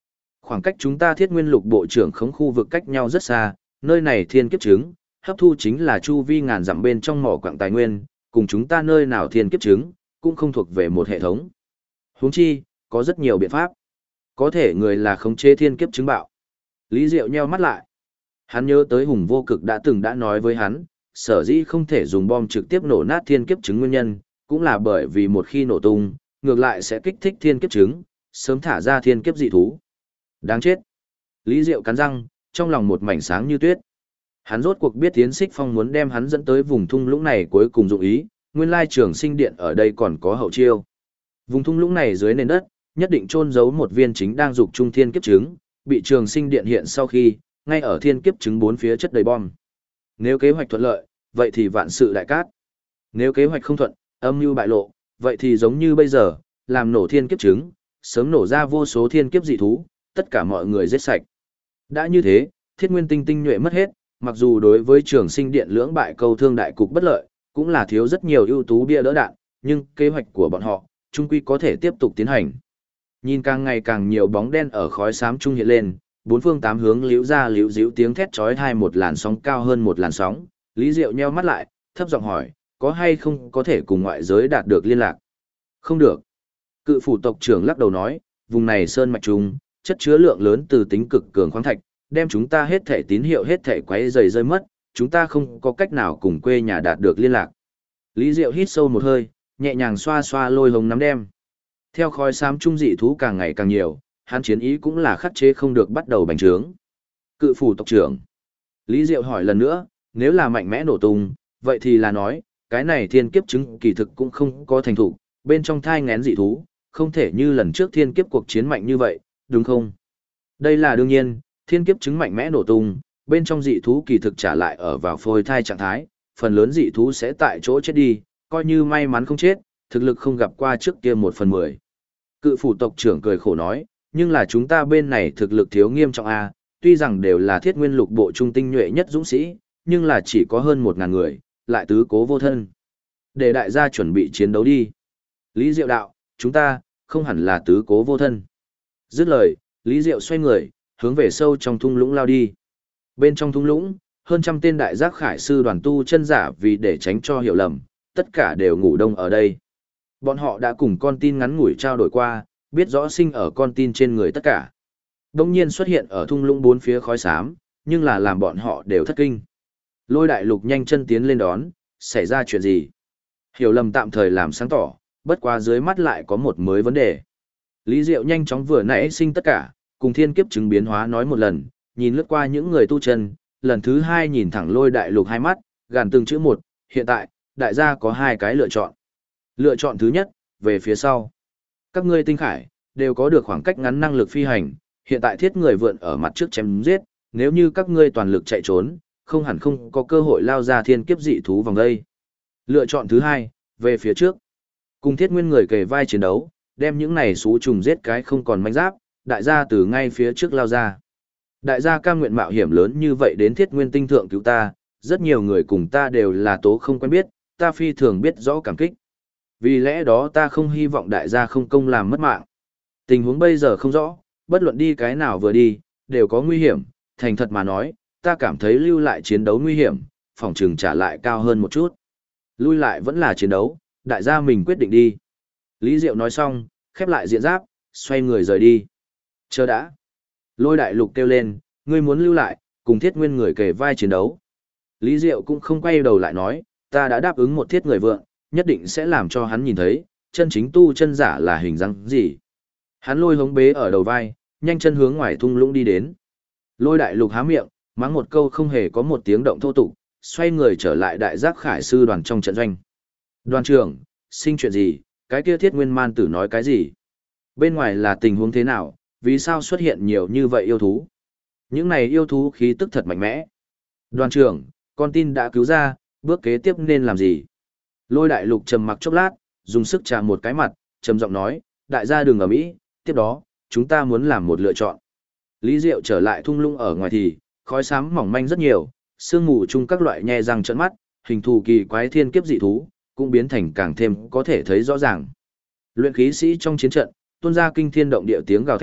Khoảng cách chúng ta Thiết Nguyên Lục bộ trưởng khống khu vực cách nhau rất xa, nơi này thiên kiếp trứng, hấp thu chính là chu vi ngàn dặm bên trong mỏ quặng tài nguyên, cùng chúng ta nơi nào thiên kiếp trứng, cũng không thuộc về một hệ thống. Huống chi, có rất nhiều biện pháp. Có thể người là khống chế thiên kiếp trứng bạo. Lý Diệu nheo mắt lại. Hắn nhớ tới Hùng Vô Cực đã nói với hắn, sở dĩ không thể dùng bom trực tiếp nổ nát thiên kiếp trứng nguyên nhân, cũng là bởi vì một khi nổ tung, ngược lại sẽ kích thích thiên kiếp trứng, sớm thả ra thiên kiếp dị thú. Đáng chết. Lý Diệu cắn răng, trong lòng một mảnh sáng như tuyết. Hắn rốt cuộc biết Tiến Xích Phong muốn đem hắn dẫn tới vùng thung lũng này cuối cùng dụng ý, nguyên lai Trường Sinh Điện ở đây còn có hậu chiêu. Vùng thung lũng này dưới nền đất, nhất định chôn giấu một viên chính đang dục trung thiên kiếp trứng, bị Trường Sinh Điện hiện sau khi, ngay ở thiên kiếp trứng bốn phía chất đầy bom. Nếu kế hoạch thuận lợi, vậy thì vạn sự đại cát. Nếu kế hoạch không thuận, âm mưu bại lộ, vậy thì giống như bây giờ, làm nổ thiên kiếp trứng, sớm nổ ra vô số thiên kiếp dị thú, tất cả mọi người giết sạch. Đã như thế, Thiết Nguyên tinh tinh nhuệ mất hết, mặc dù đối với Trường Sinh Điện lưỡng bại câu thương đại cục bất lợi, cũng là thiếu rất nhiều ưu tú bia đỡ đạn, nhưng kế hoạch của bọn họ, chung quy có thể tiếp tục tiến hành. Nhìn càng ngày càng nhiều bóng đen ở khói xám trung hiện lên, bốn phương tám hướng liễu ra liễu díu tiếng thét chói tai, một làn sóng cao hơn một làn sóng. Lý Diệu nheo mắt lại, thấp giọng hỏi, có hay không có thể cùng ngoại giới đạt được liên lạc? Không được. Cự phủ tộc trưởng lắc đầu nói, vùng này sơn mạch trùng, chất chứa lượng lớn từ tính cực cường khoáng thạch, đem chúng ta hết thể tín hiệu hết thể quấy rầy rơi mất, chúng ta không có cách nào cùng quê nhà đạt được liên lạc. Lý Diệu hít sâu một hơi, nhẹ nhàng xoa xoa lôi hồng nắm đem. Theo khói xám trung dị thú càng ngày càng nhiều, hắn chiến ý cũng là khắc chế không được bắt đầu bành trướng. Cự phủ tộc trưởng. Lý Diệu hỏi lần nữa, nếu là mạnh mẽ nổ tung, vậy thì là nói, cái này thiên kiếp trứng kỳ thực cũng không có thành thủ, bên trong thai ngén dị thú, không thể như lần trước thiên kiếp cuộc chiến mạnh như vậy, đúng không? Đây là đương nhiên, thiên kiếp trứng mạnh mẽ nổ tung, bên trong dị thú kỳ thực trả lại ở vào phôi thai trạng thái, phần lớn dị thú sẽ tại chỗ chết đi, coi như may mắn không chết, thực lực không gặp qua trước kia 1/10. Cự phủ tộc trưởng cười khổ nói, nhưng là chúng ta bên này thực lực thiếu nghiêm trọng a, tuy rằng đều là Thiết Nguyên Lục bộ trung tinh nhuệ nhất dũng sĩ, nhưng là chỉ có hơn 1000 người, lại tứ cố vô thân. Để đại gia chuẩn bị chiến đấu đi. Lý Diệu đạo, chúng ta, không hẳn là tứ cố vô thân. Dứt lời, Lý Diệu xoay người, hướng về sâu trong thung lũng lao đi. Bên trong thung lũng, hơn trăm tên đại giác khải sư đoàn tu chân giả vì để tránh cho hiểu lầm, tất cả đều ngủ đông ở đây. Bọn họ đã cùng con tin ngắn ngủi trao đổi qua, biết rõ sinh ở con tin trên người tất cả. Đông nhiên xuất hiện ở thung lũng bốn phía khói xám, nhưng là làm bọn họ đều thất kinh. Lôi Đại Lục nhanh chân tiến lên đón, xảy ra chuyện gì? Hiểu lầm tạm thời làm sáng tỏ, bất quá dưới mắt lại có một mới vấn đề. Lý Diệu nhanh chóng vừa nãy sinh tất cả, cùng thiên kiếp chứng biến hóa nói một lần, nhìn lướt qua những người tu chân, lần thứ hai nhìn thẳng Lôi Đại Lục hai mắt, gàn từng chữ một, hiện tại, đại gia có hai cái lựa chọn. Lựa chọn thứ nhất, về phía sau. Các ngươi tinh khải, đều có được khoảng cách ngắn năng lực phi hành, hiện tại thiết người vượn ở mặt trước chém giết, nếu như các ngươi toàn lực chạy trốn, không hẳn không có cơ hội lao ra thiên kiếp dị thú vòng đây. Lựa chọn thứ hai, về phía trước. Cùng thiết nguyên người kề vai chiến đấu, đem những này xú trùng giết cái không còn manh giáp, đại gia từ ngay phía trước lao ra. Đại gia cam nguyện mạo hiểm lớn như vậy đến thiết nguyên tinh thượng cứu ta, rất nhiều người cùng ta đều là tố không quen biết, ta phi thường biết rõ cảm kích. Vì lẽ đó ta không hy vọng đại gia không công làm mất mạng. Tình huống bây giờ không rõ, bất luận đi cái nào vừa đi, đều có nguy hiểm, thành thật mà nói, ta cảm thấy lưu lại chiến đấu nguy hiểm, phòng trừng trả lại cao hơn một chút. Lui lại vẫn là chiến đấu, đại gia mình quyết định đi. Lý Diệu nói xong, khép lại diện giáp, xoay người rời đi. Chờ đã. Lôi Đại Lục kêu lên, ngươi muốn lưu lại, cùng thiết nguyên người kề vai chiến đấu. Lý Diệu cũng không quay đầu lại nói, ta đã đáp ứng một thiết người vượng, nhất định sẽ làm cho hắn nhìn thấy, chân chính tu chân giả là hình dáng gì. Hắn lôi hống bế ở đầu vai, nhanh chân hướng ngoài thung lũng đi đến. Lôi Đại Lục há miệng, mắng một câu không hề có một tiếng động thô tục, xoay người trở lại đại giác khải sư đoàn trong trận doanh. Đoàn trưởng, sinh chuyện gì, cái kia thiết nguyên man tử nói cái gì? Bên ngoài là tình huống thế nào, vì sao xuất hiện nhiều như vậy yêu thú? Những này yêu thú khí tức thật mạnh mẽ. Đoàn trưởng, con tin đã cứu ra, bước kế tiếp nên làm gì? Lôi Đại Lục trầm mặc chốc lát, dùng sức chạm một cái mặt, trầm giọng nói, đại gia đừng ở mỹ, tiếp đó, chúng ta muốn làm một lựa chọn. Lý Diệu trở lại thung lũng ở ngoài thì, khói xám mỏng manh rất nhiều, sương mù chung các loại nhe răng trợn mắt, hình thù kỳ quái thiên kiếp dị thú, cũng biến thành càng thêm có thể thấy rõ ràng. Luyện khí sĩ trong chiến trận, tuôn ra kinh thiên động địa tiếng gào thét,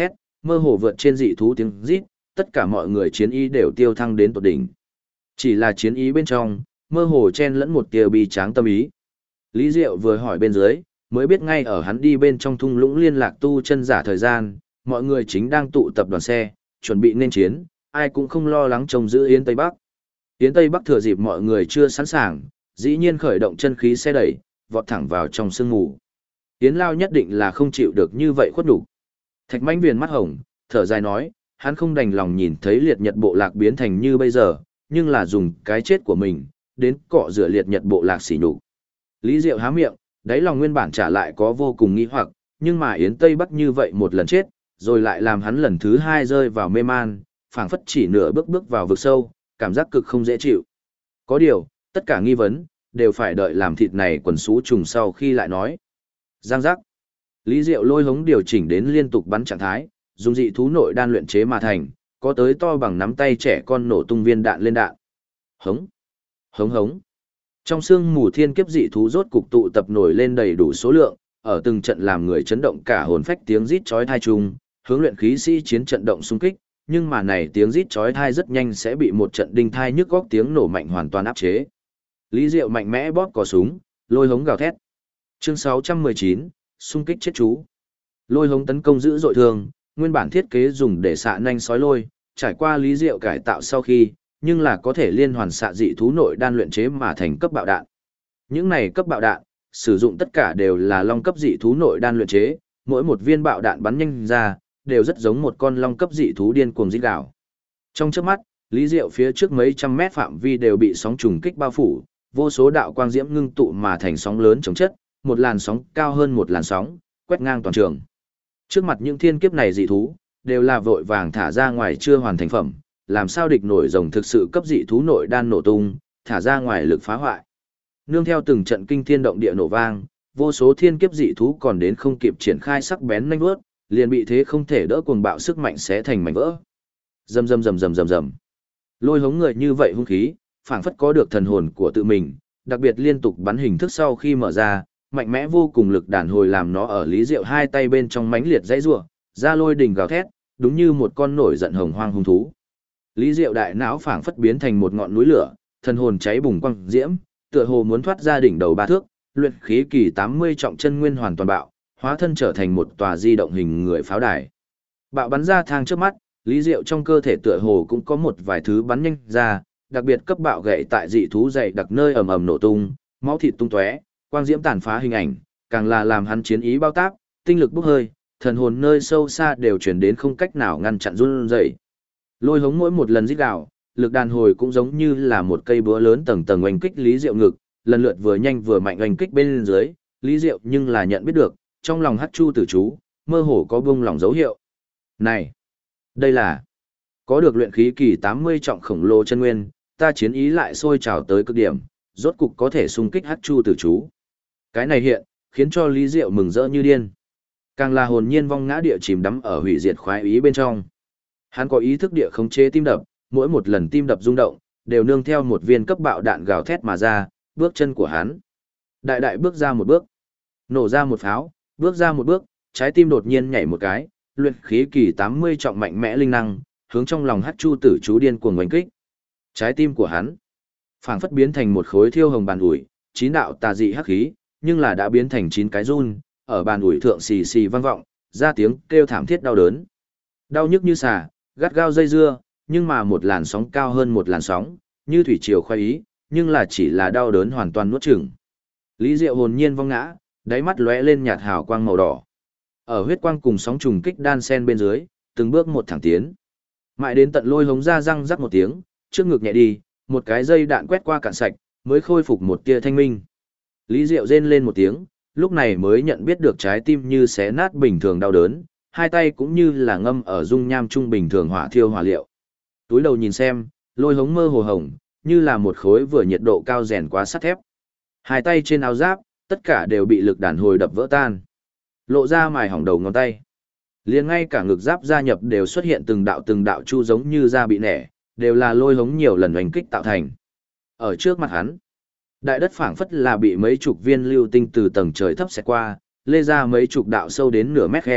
mơ hồ vượt trên dị thú tiếng rít, tất cả mọi người chiến ý đều tiêu thăng đến tột đỉnh. Chỉ là chiến ý bên trong, mơ hồ chen lẫn một tia bi tráng tâm ý. Lý Diệu vừa hỏi bên dưới, mới biết ngay ở hắn đi bên trong thung lũng liên lạc tu chân giả thời gian, mọi người chính đang tụ tập đoàn xe, chuẩn bị nên chiến, ai cũng không lo lắng trông giữ Yến Tây Bắc. Yến Tây Bắc thừa dịp mọi người chưa sẵn sàng, dĩ nhiên khởi động chân khí xe đẩy, vọt thẳng vào trong sương mù. Yến Lao nhất định là không chịu được như vậy khuất nhục. Thạch Mãnh Viền mắt hồng, thở dài nói, hắn không đành lòng nhìn thấy liệt nhật bộ lạc biến thành như bây giờ, nhưng là dùng cái chết của mình, đến cọ rửa liệt nhật bộ lạc sỉ nhục. Lý Diệu há miệng, đáy lòng nguyên bản trả lại có vô cùng nghi hoặc, nhưng mà Yến Tây Bắc như vậy một lần chết, rồi lại làm hắn lần thứ hai rơi vào mê man, phảng phất chỉ nửa bước bước vào vực sâu, cảm giác cực không dễ chịu. Có điều, tất cả nghi vấn, đều phải đợi làm thịt này quần sú trùng sau khi lại nói. Giang giác. Lý Diệu lôi hống điều chỉnh đến liên tục bắn trạng thái, dùng dị thú nội đan luyện chế mà thành, có tới to bằng nắm tay trẻ con nổ tung viên đạn lên đạn. Hống. Hống hống. Trong sương mù thiên kiếp dị thú rốt cục tụ tập nổi lên đầy đủ số lượng, ở từng trận làm người chấn động cả hồn phách tiếng rít chói tai trùng, hướng luyện khí sĩ chiến trận động xung kích, nhưng mà này tiếng rít chói tai rất nhanh sẽ bị một trận đinh thai nhức góc tiếng nổ mạnh hoàn toàn áp chế. Lý Diệu mạnh mẽ bóp cò súng, lôi hống gào thét. Chương 619, xung kích chết chú. Lôi hống tấn công dữ dội thường, nguyên bản thiết kế dùng để xạ nhanh sói lôi, trải qua Lý Diệu cải tạo sau khi, nhưng là có thể liên hoàn xạ dị thú nội đan luyện chế mà thành cấp bạo đạn. Những này cấp bạo đạn, sử dụng tất cả đều là long cấp dị thú nội đan luyện chế, mỗi một viên bạo đạn bắn nhanh ra, đều rất giống một con long cấp dị thú điên cuồng rít gào. Trong chớp mắt, Lý Diệu phía trước mấy trăm mét phạm vi đều bị sóng trùng kích bao phủ, vô số đạo quang diễm ngưng tụ mà thành sóng lớn chống chất, một làn sóng cao hơn một làn sóng, quét ngang toàn trường. Trước mặt những thiên kiếp này dị thú, đều là vội vàng thả ra ngoài chưa hoàn thành phẩm, làm sao địch nổi rồng thực sự cấp dị thú nội đan nổ tung, thả ra ngoài lực phá hoại. Nương theo từng trận kinh thiên động địa nổ vang, vô số thiên kiếp dị thú còn đến không kịp triển khai sắc bén nhanh vuốt, liền bị thế không thể đỡ cuồng bạo sức mạnh xé thành mảnh vỡ. Rầm rầm rầm rầm rầm rầm. Lôi hống người như vậy hung khí, phảng phất có được thần hồn của tự mình, đặc biệt liên tục bắn hình thức sau khi mở ra, mạnh mẽ vô cùng lực đàn hồi làm nó ở Lý Diệu hai tay bên trong mãnh liệt dãy rủa, ra lôi đỉnh gào thét, đúng như một con nổi giận hồng hoang hung thú. Lý Diệu đại não phảng phất biến thành một ngọn núi lửa, thần hồn cháy bùng quang diễm, tựa hồ muốn thoát ra đỉnh đầu ba thước, luyện khí kỳ 80 trọng chân nguyên hoàn toàn bạo, hóa thân trở thành một tòa di động hình người pháo đài. Bạo bắn ra thang trước mắt, Lý Diệu trong cơ thể tựa hồ cũng có một vài thứ bắn nhanh ra, đặc biệt cấp bạo gậy tại dị thú dày đặc nơi ầm ầm nổ tung, máu thịt tung tóe, quang diễm tàn phá hình ảnh, càng là làm hắn chiến ý bao táp, tinh lực bốc hơi, thần hồn nơi sâu xa đều chuyển đến không cách nào ngăn chặn run rẩy. Lôi hống mỗi một lần rít gào, lực đàn hồi cũng giống như là một cây búa lớn tầng tầng oanh kích Lý Diệu ngực, lần lượt vừa nhanh vừa mạnh oanh kích bên dưới, Lý Diệu nhưng là nhận biết được, trong lòng Hắc Chu Tử chú, mơ hồ có buông lỏng dấu hiệu. Này, đây là có được luyện khí kỳ 80 trọng khổng lồ chân nguyên, ta chiến ý lại sôi trào tới cực điểm, rốt cục có thể xung kích Hắc Chu Tử chú. Cái này hiện, khiến cho Lý Diệu mừng rỡ như điên. Càng là hồn nhiên vong ngã địa chìm đắm ở hủy diệt khoái ý bên trong. Hắn có ý thức địa khống chế tim đập, mỗi một lần tim đập rung động, đều nương theo một viên cấp bạo đạn gào thét mà ra, bước chân của hắn. Đại đại bước ra một bước, nổ ra một pháo, bước ra một bước, trái tim đột nhiên nhảy một cái, luyện khí kỳ 80 trọng mạnh mẽ linh năng, hướng trong lòng Hắc Chu Tử chú điên cuồng oanh kích. Trái tim của hắn phảng phất biến thành một khối thiêu hồng bàn ủi, chín đạo tà dị hắc khí, nhưng là đã biến thành 9 cái run, ở bàn ủi thượng xì xì vang vọng, ra tiếng kêu thảm thiết đau đớn. Đau nhức như xà, gắt gao dây dưa, nhưng mà một làn sóng cao hơn một làn sóng, như thủy triều khoái ý, nhưng là chỉ là đau đớn hoàn toàn nuốt chửng. Lý Diệu hồn nhiên vong ngã, đáy mắt lóe lên nhạt hào quang màu đỏ. Ở huyết quang cùng sóng trùng kích đan sen bên dưới, từng bước một thẳng tiến. Mãi đến tận lôi hống ra răng rắc một tiếng, trước ngực nhẹ đi, một cái dây đạn quét qua cạn sạch, mới khôi phục một tia thanh minh. Lý Diệu rên lên một tiếng, lúc này mới nhận biết được trái tim như xé nát bình thường đau đớn, hai tay cũng như là ngâm ở dung nham trung bình thường hỏa thiêu hỏa liệu. Túi đầu nhìn xem, lôi hống mơ hồ hồng, như là một khối vừa nhiệt độ cao rèn quá sắt thép. Hai tay trên áo giáp, tất cả đều bị lực đàn hồi đập vỡ tan. Lộ ra mài hỏng đầu ngón tay. Liền ngay cả ngực giáp gia nhập đều xuất hiện từng đạo chu giống như da bị nẻ, đều là lôi hống nhiều lần oanh kích tạo thành. Ở trước mặt hắn, đại đất phảng phất là bị mấy chục viên lưu tinh từ tầng trời thấp xẹt qua, lê ra mấy chục đạo sâu đến nửa mét khe,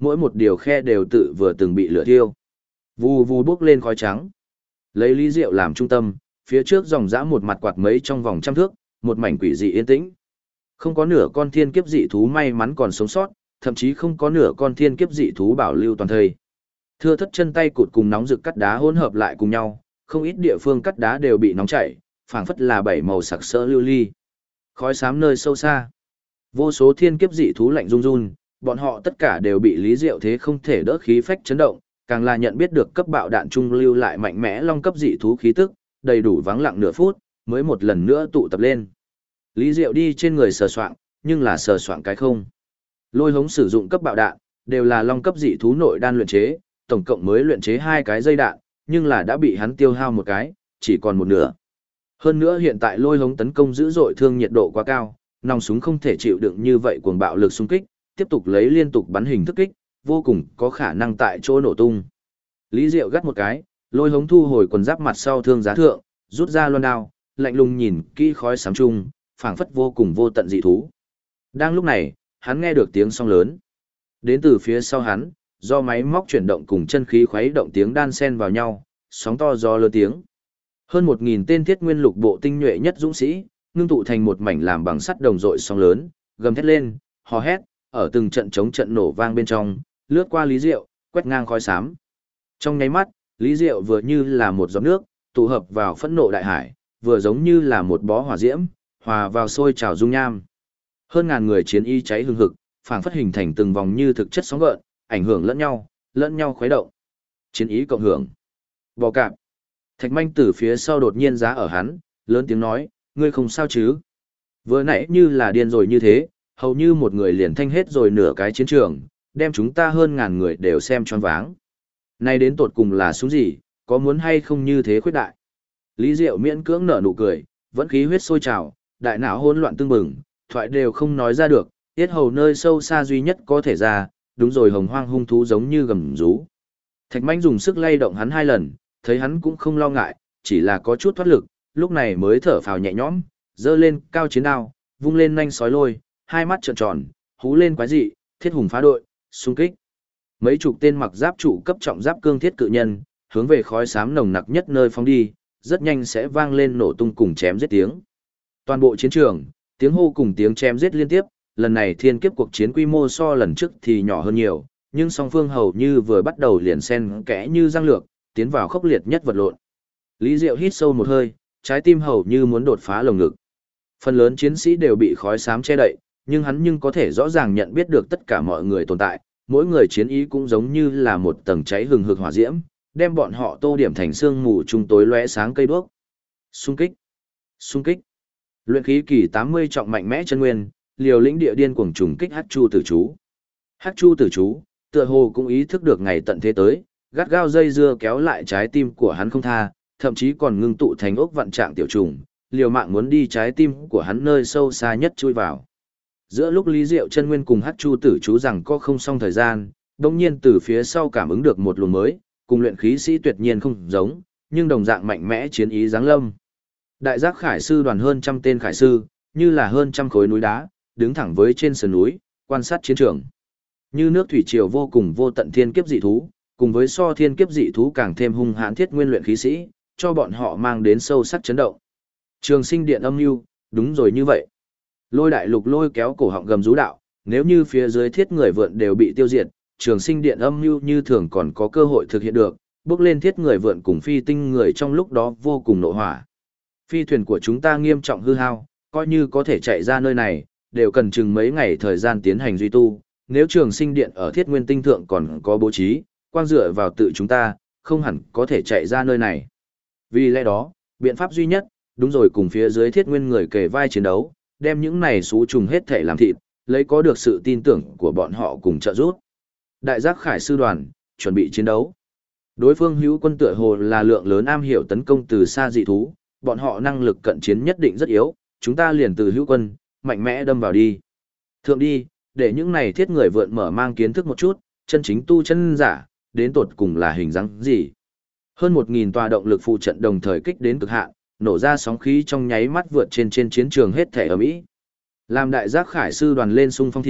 mỗi một điều khe đều tự vừa từng bị lửa thiêu. Vù vù bốc lên khói trắng. Lấy Lý Diệu làm trung tâm, phía trước dòng dã một mặt quạt mấy trong vòng trăm thước, một mảnh quỷ dị yên tĩnh. Không có nửa con thiên kiếp dị thú may mắn còn sống sót, thậm chí không có nửa con thiên kiếp dị thú bảo lưu toàn thây. Thưa thất chân tay cụt cùng nóng rực cắt đá hỗn hợp lại cùng nhau, không ít địa phương cắt đá đều bị nóng chảy, phảng phất là bảy màu sặc sỡ lưu ly. Khói xám nơi sâu xa. Vô số thiên kiếp dị thú lạnh run run, bọn họ tất cả đều bị Lý Diệu thế không thể đỡ khí phách chấn động, càng là nhận biết được cấp bạo đạn trung lưu lại mạnh mẽ long cấp dị thú khí tức, đầy đủ vắng lặng nửa phút, mới một lần nữa tụ tập lên. Lý Diệu đi trên người sờ soạng, nhưng là sờ soạng cái không. Lôi hống sử dụng cấp bạo đạn, đều là long cấp dị thú nội đan luyện chế, tổng cộng mới luyện chế 2 cái dây đạn, nhưng là đã bị hắn tiêu hao một cái, chỉ còn một nửa. Hơn nữa hiện tại lôi hống tấn công dữ dội thương nhiệt độ quá cao, nòng súng không thể chịu đựng như vậy cuồng bạo lực xung kích, tiếp tục lấy liên tục bắn hình thức kích, vô cùng có khả năng tại chỗ nổ tung. Lý Diệu gắt một cái, lôi hống thu hồi quần giáp mặt sau thương giá thượng, rút ra loan đao, lạnh lùng nhìn kỹ khói xám chung, phảng phất vô cùng vô tận dị thú. Đang lúc này, hắn nghe được tiếng song lớn. Đến từ phía sau hắn, do máy móc chuyển động cùng chân khí khuấy động tiếng đan xen vào nhau, sóng to gió lớn tiếng. Hơn 1000 tên thiết nguyên lục bộ tinh nhuệ nhất dũng sĩ, ngưng tụ thành một mảnh làm bằng sắt đồng dội sóng lớn, gầm thét lên, hò hét, ở từng trận chống trận nổ vang bên trong, lướt qua Lý Diệu, quét ngang khói xám. Trong nháy mắt, Lý Diệu vừa như là một giọt nước, tụ hợp vào phẫn nộ đại hải, vừa giống như là một bó hỏa diễm, hòa vào sôi trào dung nham. Hơn ngàn người chiến y cháy hừng hực, phảng phất hình thành từng vòng như thực chất sóng gợn, ảnh hưởng lẫn nhau khuấy động. Chiến ý cộng hưởng. Bò cạp. Thạch Manh từ phía sau đột nhiên giá ở hắn, lớn tiếng nói, ngươi không sao chứ? Vừa nãy như là điên rồi như thế, hầu như một người liền thanh hết rồi nửa cái chiến trường, đem chúng ta hơn ngàn người đều xem choáng váng. Nay đến tột cùng là xuống gì, có muốn hay không như thế khuyết đại? Lý Diệu miễn cưỡng nở nụ cười, vẫn khí huyết sôi trào, đại não hỗn loạn tương bừng, thoại đều không nói ra được, tiết hầu nơi sâu xa duy nhất có thể ra, đúng rồi hồng hoang hung thú giống như gầm rú. Thạch Manh dùng sức lay động hắn 2 lần, thấy hắn cũng không lo ngại, chỉ là có chút thoát lực, lúc này mới thở phào nhẹ nhõm, giơ lên cao chiến đao, vung lên nhanh sói lôi, 2 mắt trợn tròn, hú lên quái dị, thiết hùng phá đội, xung kích. Mấy chục tên mặc giáp trụ cấp trọng giáp cương thiết cự nhân, hướng về khói xám nồng nặc nhất nơi phóng đi, rất nhanh sẽ vang lên nổ tung cùng chém giết tiếng. Toàn bộ chiến trường, tiếng hô cùng tiếng chém giết liên tiếp, lần này thiên kiếp cuộc chiến quy mô so lần trước thì nhỏ hơn nhiều, nhưng song phương hầu như vừa bắt đầu liền xen kẽ như răng lược, tiến vào khốc liệt nhất vật lộn. Lý Diệu hít sâu một hơi, trái tim hầu như muốn đột phá lồng ngực. Phần lớn chiến sĩ đều bị khói xám che đậy, nhưng hắn có thể rõ ràng nhận biết được tất cả mọi người tồn tại, mỗi người chiến ý cũng giống như là một tầng cháy hừng hực hỏa diễm, đem bọn họ tô điểm thành sương mù trung tối lóe sáng cây đuốc. Xung kích, xung kích. Luyện khí kỳ 80 trọng mạnh mẽ chân nguyên, liều lĩnh địa điên cuồng trùng kích Hắc Chu Tử Chú. Hắc Chu Tử Chú, tựa hồ cũng ý thức được ngày tận thế tới, gắt gao dây dưa kéo lại trái tim của hắn không tha, thậm chí còn ngưng tụ thành ốc vạn trạng tiểu trùng, liều mạng muốn đi trái tim của hắn nơi sâu xa nhất chui vào. Giữa lúc Lý Diệu chân nguyên cùng Hắc Chu Tử Chú rằng có không xong thời gian, đột nhiên từ phía sau cảm ứng được một luồng mới, cùng luyện khí sĩ tuyệt nhiên không giống, nhưng đồng dạng mạnh mẽ chiến ý giáng lâm. Đại giác khải sư đoàn hơn trăm tên khải sư, như là hơn trăm khối núi đá, đứng thẳng với trên sườn núi, quan sát chiến trường. Như nước thủy triều vô cùng vô tận thiên kiếp dị thú, cùng với so thiên kiếp dị thú càng thêm hung hãn thiết nguyên luyện khí sĩ, cho bọn họ mang đến sâu sắc chấn động. Trường Sinh Điện âm mưu, đúng rồi như vậy. Lôi Đại Lục lôi kéo cổ họng gầm rú đạo, nếu như phía dưới thiết người vượn đều bị tiêu diệt, Trường Sinh Điện âm mưu như thường còn có cơ hội thực hiện được, bước lên thiết người vượn cùng phi tinh người trong lúc đó vô cùng nộ hỏa. Phi thuyền của chúng ta nghiêm trọng hư hao, coi như có thể chạy ra nơi này, đều cần chừng mấy ngày thời gian tiến hành duy tu. Nếu Trường Sinh Điện ở Thiết Nguyên Tinh thượng còn có bố trí, quang dựa vào tự chúng ta, không hẳn có thể chạy ra nơi này. Vì lẽ đó, biện pháp duy nhất, đúng rồi cùng phía dưới Thiết Nguyên người kề vai chiến đấu, đem những này xú trùng hết thể làm thịt, lấy có được sự tin tưởng của bọn họ cùng trợ giúp. Đại giác khải sư đoàn, chuẩn bị chiến đấu. Đối phương hữu quân tựa hồ là lượng lớn am hiểu tấn công từ xa dị thú, bọn họ năng lực cận chiến nhất định rất yếu, chúng ta liền từ hữu quân, mạnh mẽ đâm vào đi. Thượng đi, để những này thiết người vượn mở mang kiến thức một chút, chân chính tu chân giả, đến tột cùng là hình dáng gì. Hơn 1000 tòa động lực phụ trận đồng thời kích đến cực hạn, nổ ra sóng khí trong nháy mắt vượt trên chiến trường hết thể ở Mỹ. Làm đại giác khải sư đoàn lên xung phong thì,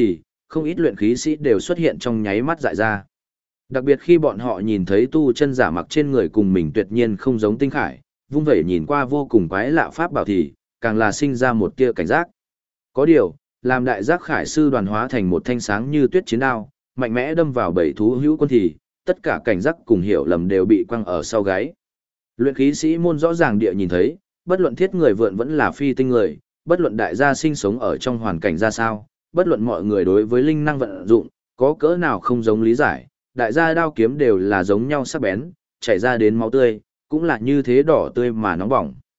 không ít luyện khí sĩ đều xuất hiện trong nháy mắt dại ra. Đặc biệt khi bọn họ nhìn thấy tu chân giả mặc trên người cùng mình tuyệt nhiên không giống tinh khải, vung vẩy nhìn qua vô cùng quái lạ pháp bảo thì, càng là sinh ra một tia cảnh giác. Có điều, làm đại giác khải sư đoàn hóa thành một thanh sáng như tuyết chiến đao, mạnh mẽ đâm vào bảy thú hữu quân thì, tất cả cảnh giác cùng hiểu lầm đều bị quăng ở sau gáy. Luyện khí sĩ môn rõ ràng địa nhìn thấy, bất luận thiết người vượn vẫn là phi tinh người, bất luận đại gia sinh sống ở trong hoàn cảnh ra sao, bất luận mọi người đối với linh năng vận dụng, có cỡ nào không giống lý giải, đại gia đao kiếm đều là giống nhau sắc bén, chảy ra đến máu tươi, cũng là như thế đỏ tươi mà nóng bỏng.